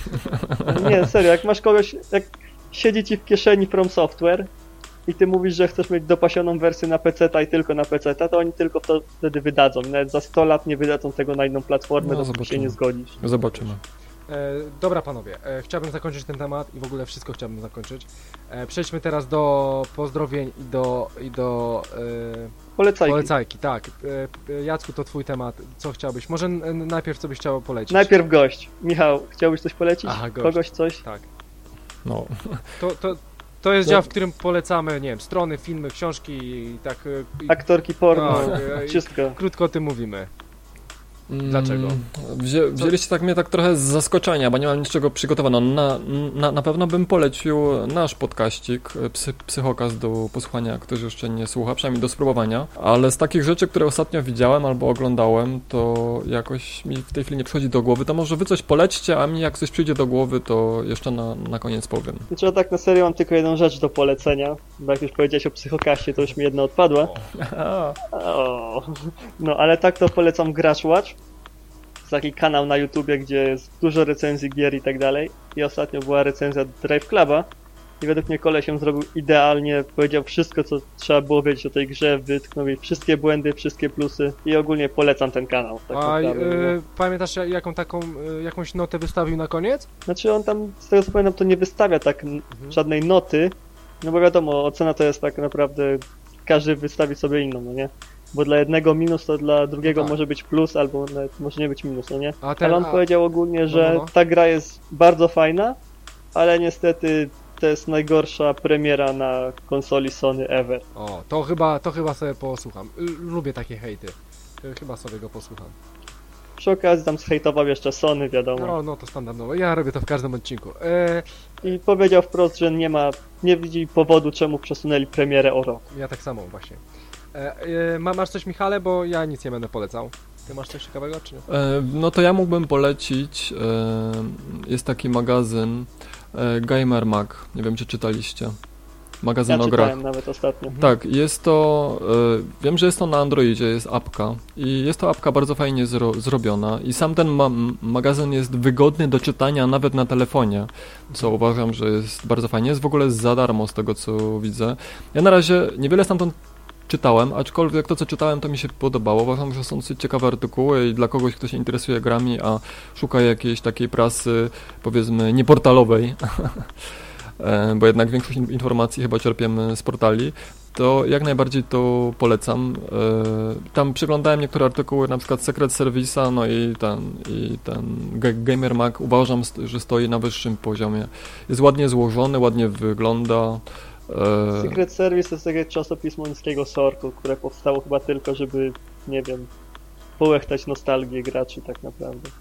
Nie, serio, jak masz kogoś, jak siedzi ci w kieszeni From Software i ty mówisz, że chcesz mieć dopasioną wersję na peceta i tylko na peceta, to oni tylko to wtedy wydadzą. Nawet za sto lat nie wydadzą tego na inną platformę, no, dopóki się nie zgodzisz. Zobaczymy. E, dobra panowie, e, chciałbym zakończyć ten temat i w ogóle wszystko chciałbym zakończyć. E, przejdźmy teraz do pozdrowień i do, i do e, polecajki. polecajki. Tak, e, Jacku, to twój temat. Co chciałbyś? Może n- najpierw co byś chciał polecić? Najpierw gość. Michał, chciałbyś coś polecić? Aha, gość. Kogoś coś? Tak. No. To, to, to jest to... dział, w którym polecamy, nie wiem, strony, filmy, książki i tak... I... Aktorki porno, tak, wszystko. Krótko o tym mówimy. Dlaczego? Wzię, wzięliście tak mnie tak trochę z zaskoczenia, bo nie mam niczego przygotowanego. Na, na, na pewno bym polecił nasz podcaścik Psy, Psychokaz do posłuchania, ktoś jeszcze nie słucha, przynajmniej do spróbowania. Ale z takich rzeczy, które ostatnio widziałem albo oglądałem, to jakoś mi w tej chwili nie przychodzi do głowy. To może wy coś polećcie, a mi jak coś przyjdzie do głowy, to jeszcze na, na koniec powiem. Znaczy ja tak na serio mam tylko jedną rzecz do polecenia, bo jak już powiedziałeś o Psychokaście, to już mi jedna odpadła. O. O. No ale tak to polecam Gracz Watch. Taki kanał na YouTubie, gdzie jest dużo recenzji gier i tak dalej. I ostatnio była recenzja Drive Cluba i według mnie koleś ją zrobił idealnie, powiedział wszystko, co trzeba było wiedzieć o tej grze, wytknął jej wszystkie błędy, wszystkie plusy i ogólnie polecam ten kanał. Tak A yy, pamiętasz jaką taką, yy, jakąś notę wystawił na koniec? Znaczy on tam, z tego co pamiętam, to nie wystawia tak mhm. żadnej noty, no bo wiadomo, ocena to jest tak naprawdę, każdy wystawi sobie inną, no nie? Bo dla jednego minus, to dla drugiego tak. może być plus, albo nawet może nie być minus, no nie? A ten, ale on a... powiedział ogólnie, że no, no. ta gra jest bardzo fajna, ale niestety to jest najgorsza premiera na konsoli Sony ever. O, to chyba, to chyba sobie posłucham. Lubię takie hejty. Chyba sobie go posłucham. Przy okazji tam zhejtował jeszcze Sony, wiadomo. No, no to standardowo. Ja robię to w każdym odcinku. E... I powiedział wprost, że nie ma, nie widzi powodu, czemu przesunęli premierę o rok. Ja tak samo właśnie. E, e, masz coś, Michale? Bo ja nic nie będę polecał. Ty masz coś ciekawego, czy nie? E, no to ja mógłbym polecić. E, jest taki magazyn e, Gamer Mag. Nie wiem, czy czytaliście. Magazyn ja o grach. Nawet ostatnio. Tak, jest to, y, wiem, że jest to na Androidzie, jest apka i jest to apka bardzo fajnie zro, zrobiona i sam ten ma magazyn jest wygodny do czytania nawet na telefonie, co uważam, że jest bardzo fajnie, jest w ogóle za darmo z tego, co widzę. Ja na razie niewiele stamtąd czytałem, aczkolwiek to, co czytałem, to mi się podobało. Uważam, że są dosyć ciekawe artykuły i dla kogoś, kto się interesuje grami, a szuka jakiejś takiej prasy, powiedzmy, nieportalowej, bo jednak większość informacji chyba czerpiemy z portali, to jak najbardziej to polecam. Tam przeglądałem niektóre artykuły, na przykład Secret Service'a, no i ten, i ten Gamer Mag uważam, że stoi na wyższym poziomie. Jest ładnie złożony, ładnie wygląda. Secret Service to jest takie czasopismo niskiego sortu, które powstało chyba tylko, żeby, nie wiem, połechtać nostalgię graczy tak naprawdę.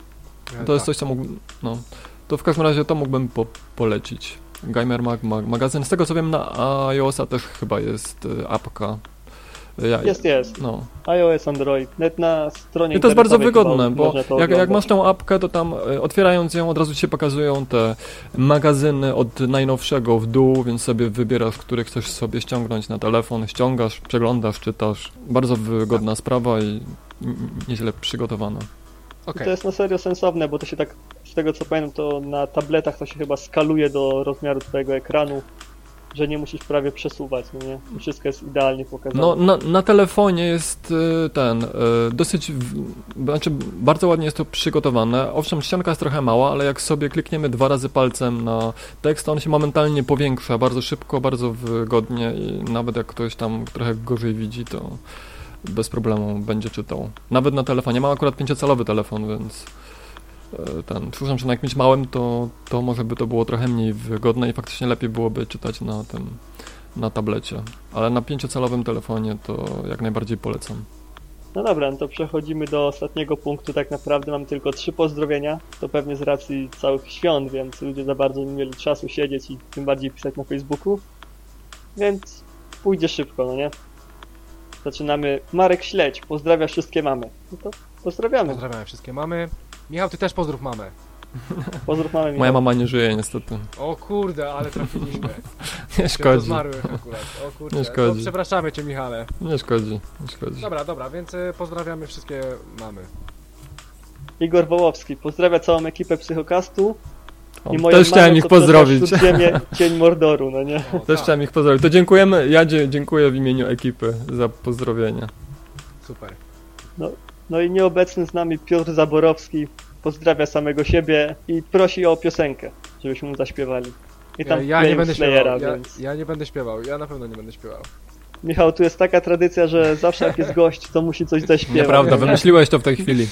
To jest coś, co mógłbym, no, to w każdym razie to mógłbym po, polecić. Gamer Mag, Mag, magazyn. Z tego co wiem, na iOS-a też chyba jest y, apka. Ja, jest, jest. No. iOS, Android. Nawet na stronie I to jest bardzo wygodne, bo jak, jak masz oglądać. tą apkę, to tam y, otwierając ją od razu ci się pokazują te magazyny od najnowszego w dół, więc sobie wybierasz, który chcesz sobie ściągnąć na telefon, ściągasz, przeglądasz, czytasz. Bardzo wygodna sprawa i n- nieźle przygotowana. I to jest na serio sensowne, bo to się tak, z tego co pamiętam, to na tabletach to się chyba skaluje do rozmiaru twojego ekranu, że nie musisz prawie przesuwać, no nie? I wszystko jest idealnie pokazane. No, na, na telefonie jest y, ten, y, dosyć, w, znaczy bardzo ładnie jest to przygotowane. Owszem, ścianka jest trochę mała, ale jak sobie klikniemy dwa razy palcem na tekst, on się momentalnie powiększa bardzo szybko, bardzo wygodnie i nawet jak ktoś tam trochę gorzej widzi, to bez problemu będzie czytał. Nawet na telefonie. Mam akurat pięciocalowy telefon, więc y, ten, przypuszczam, że na jakimś małym to, to może by to było trochę mniej wygodne i faktycznie lepiej byłoby czytać na tym, na tablecie. Ale na pięciocalowym telefonie to jak najbardziej polecam. No dobra, no to przechodzimy do ostatniego punktu. Tak naprawdę mam tylko trzy pozdrowienia. To pewnie z racji całych świąt, więc ludzie za bardzo nie mieli czasu siedzieć i tym bardziej pisać na Facebooku. Więc pójdzie szybko, no nie? Zaczynamy. Marek Śledź, pozdrawia wszystkie mamy. No to pozdrawiamy. Pozdrawiam wszystkie mamy. Michał, ty też pozdrów mamę. Pozdrów mamy. Moja mama nie żyje niestety. O kurde, ale trafiliśmy. Nie szkodzi. Zmarłych akurat. O kurde. Nie szkodzi. No, przepraszamy cię, Michale. Nie szkodzi, nie szkodzi. Dobra, dobra, więc y, pozdrawiamy wszystkie mamy. Igor Wołowski, pozdrawia całą ekipę Psychokastu. O, I moją też chciałem mamę, ich co tworzyła pozdrowić. Śródziemie, Cień Mordoru, no nie? O, Też tak, chciałem ich pozdrowić. To dziękujemy, ja dzie- dziękuję w imieniu ekipy za pozdrowienia. super. No i nieobecny z nami Piotr Zaborowski pozdrawia samego siebie i prosi o piosenkę, żebyśmy mu zaśpiewali. I tam Ja, ja nie wkleił będę Slayera, śpiewał. Ja, więc... ja nie będę śpiewał. Ja na pewno nie będę śpiewał. Michał, tu jest taka tradycja, że zawsze jak jest gość, to musi coś zaśpiewać. Nieprawda, wymyśliłeś to w tej chwili.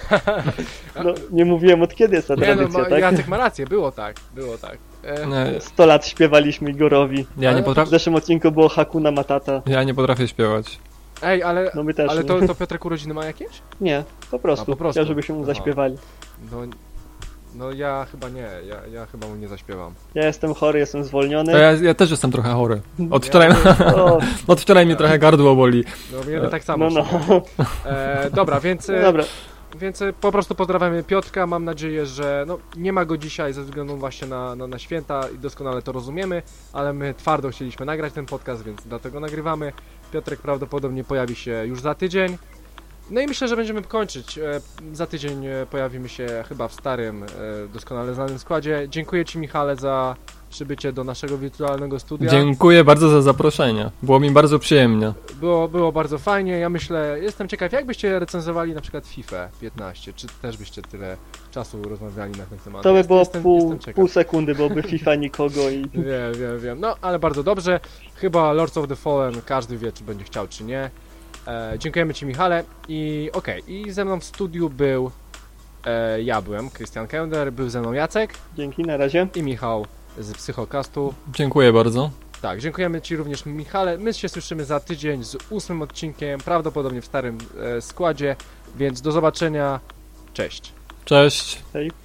No, nie mówiłem od kiedy jest ta Nie no, tradycja, ma, tak? Jacek ma rację, było tak, było tak. E, Nie, sto lat śpiewaliśmy Igorowi. ja, nie W potrafię, zeszłym odcinku było Hakuna Matata. ja nie potrafię śpiewać. Ej, ale, No my też. ale nie? to, to Piotrek urodziny ma jakieś? Nie, po prostu. A, po prostu. Ja, żebyśmy mu Aha. zaśpiewali. No, no ja chyba nie, ja, ja chyba mu nie zaśpiewam. Ja jestem chory, jestem zwolniony. To ja, ja też jestem trochę chory. Od wczoraj, O, od wczoraj mi trochę gardło boli. No mnie tak samo. no, w no. sumie. E, dobra, więc, no dobra. więc po prostu pozdrawiamy Piotrka. Mam nadzieję, że no, nie ma go dzisiaj ze względu właśnie na, na, na święta i doskonale to rozumiemy, ale my twardo chcieliśmy nagrać ten podcast, więc dlatego nagrywamy. Piotrek prawdopodobnie pojawi się już za tydzień. No i myślę, że będziemy kończyć. E, za tydzień e, pojawimy się chyba w starym, e, doskonale znanym składzie. Dziękuję Ci, Michale, za przybycie do naszego wirtualnego studia. Dziękuję bardzo za zaproszenie. Było mi bardzo przyjemnie. Było, było bardzo fajnie. Ja myślę, jestem ciekaw, jak byście recenzowali na przykład FIFA piętnaście? Czy też byście tyle czasu rozmawiali na ten temat? To by Jest- było jestem, pół, jestem ciekaw. pół sekundy, byłoby FIFA nikogo i... Wiem, wiem, wiem. No, ale bardzo dobrze. Chyba Lords of the Fallen każdy wie, czy będzie chciał, czy nie. E, dziękujemy Ci, Michale. I okej, i ze mną w studiu był... E, ja byłem, Krystian Kender, był ze mną Jacek Dzięki, na razie. i Michał z Psychokastu. Dziękuję bardzo. Tak, dziękujemy Ci również, Michale. My się słyszymy za tydzień z ósmym odcinkiem, prawdopodobnie w starym e, składzie, więc do zobaczenia. Cześć. Cześć. Hej.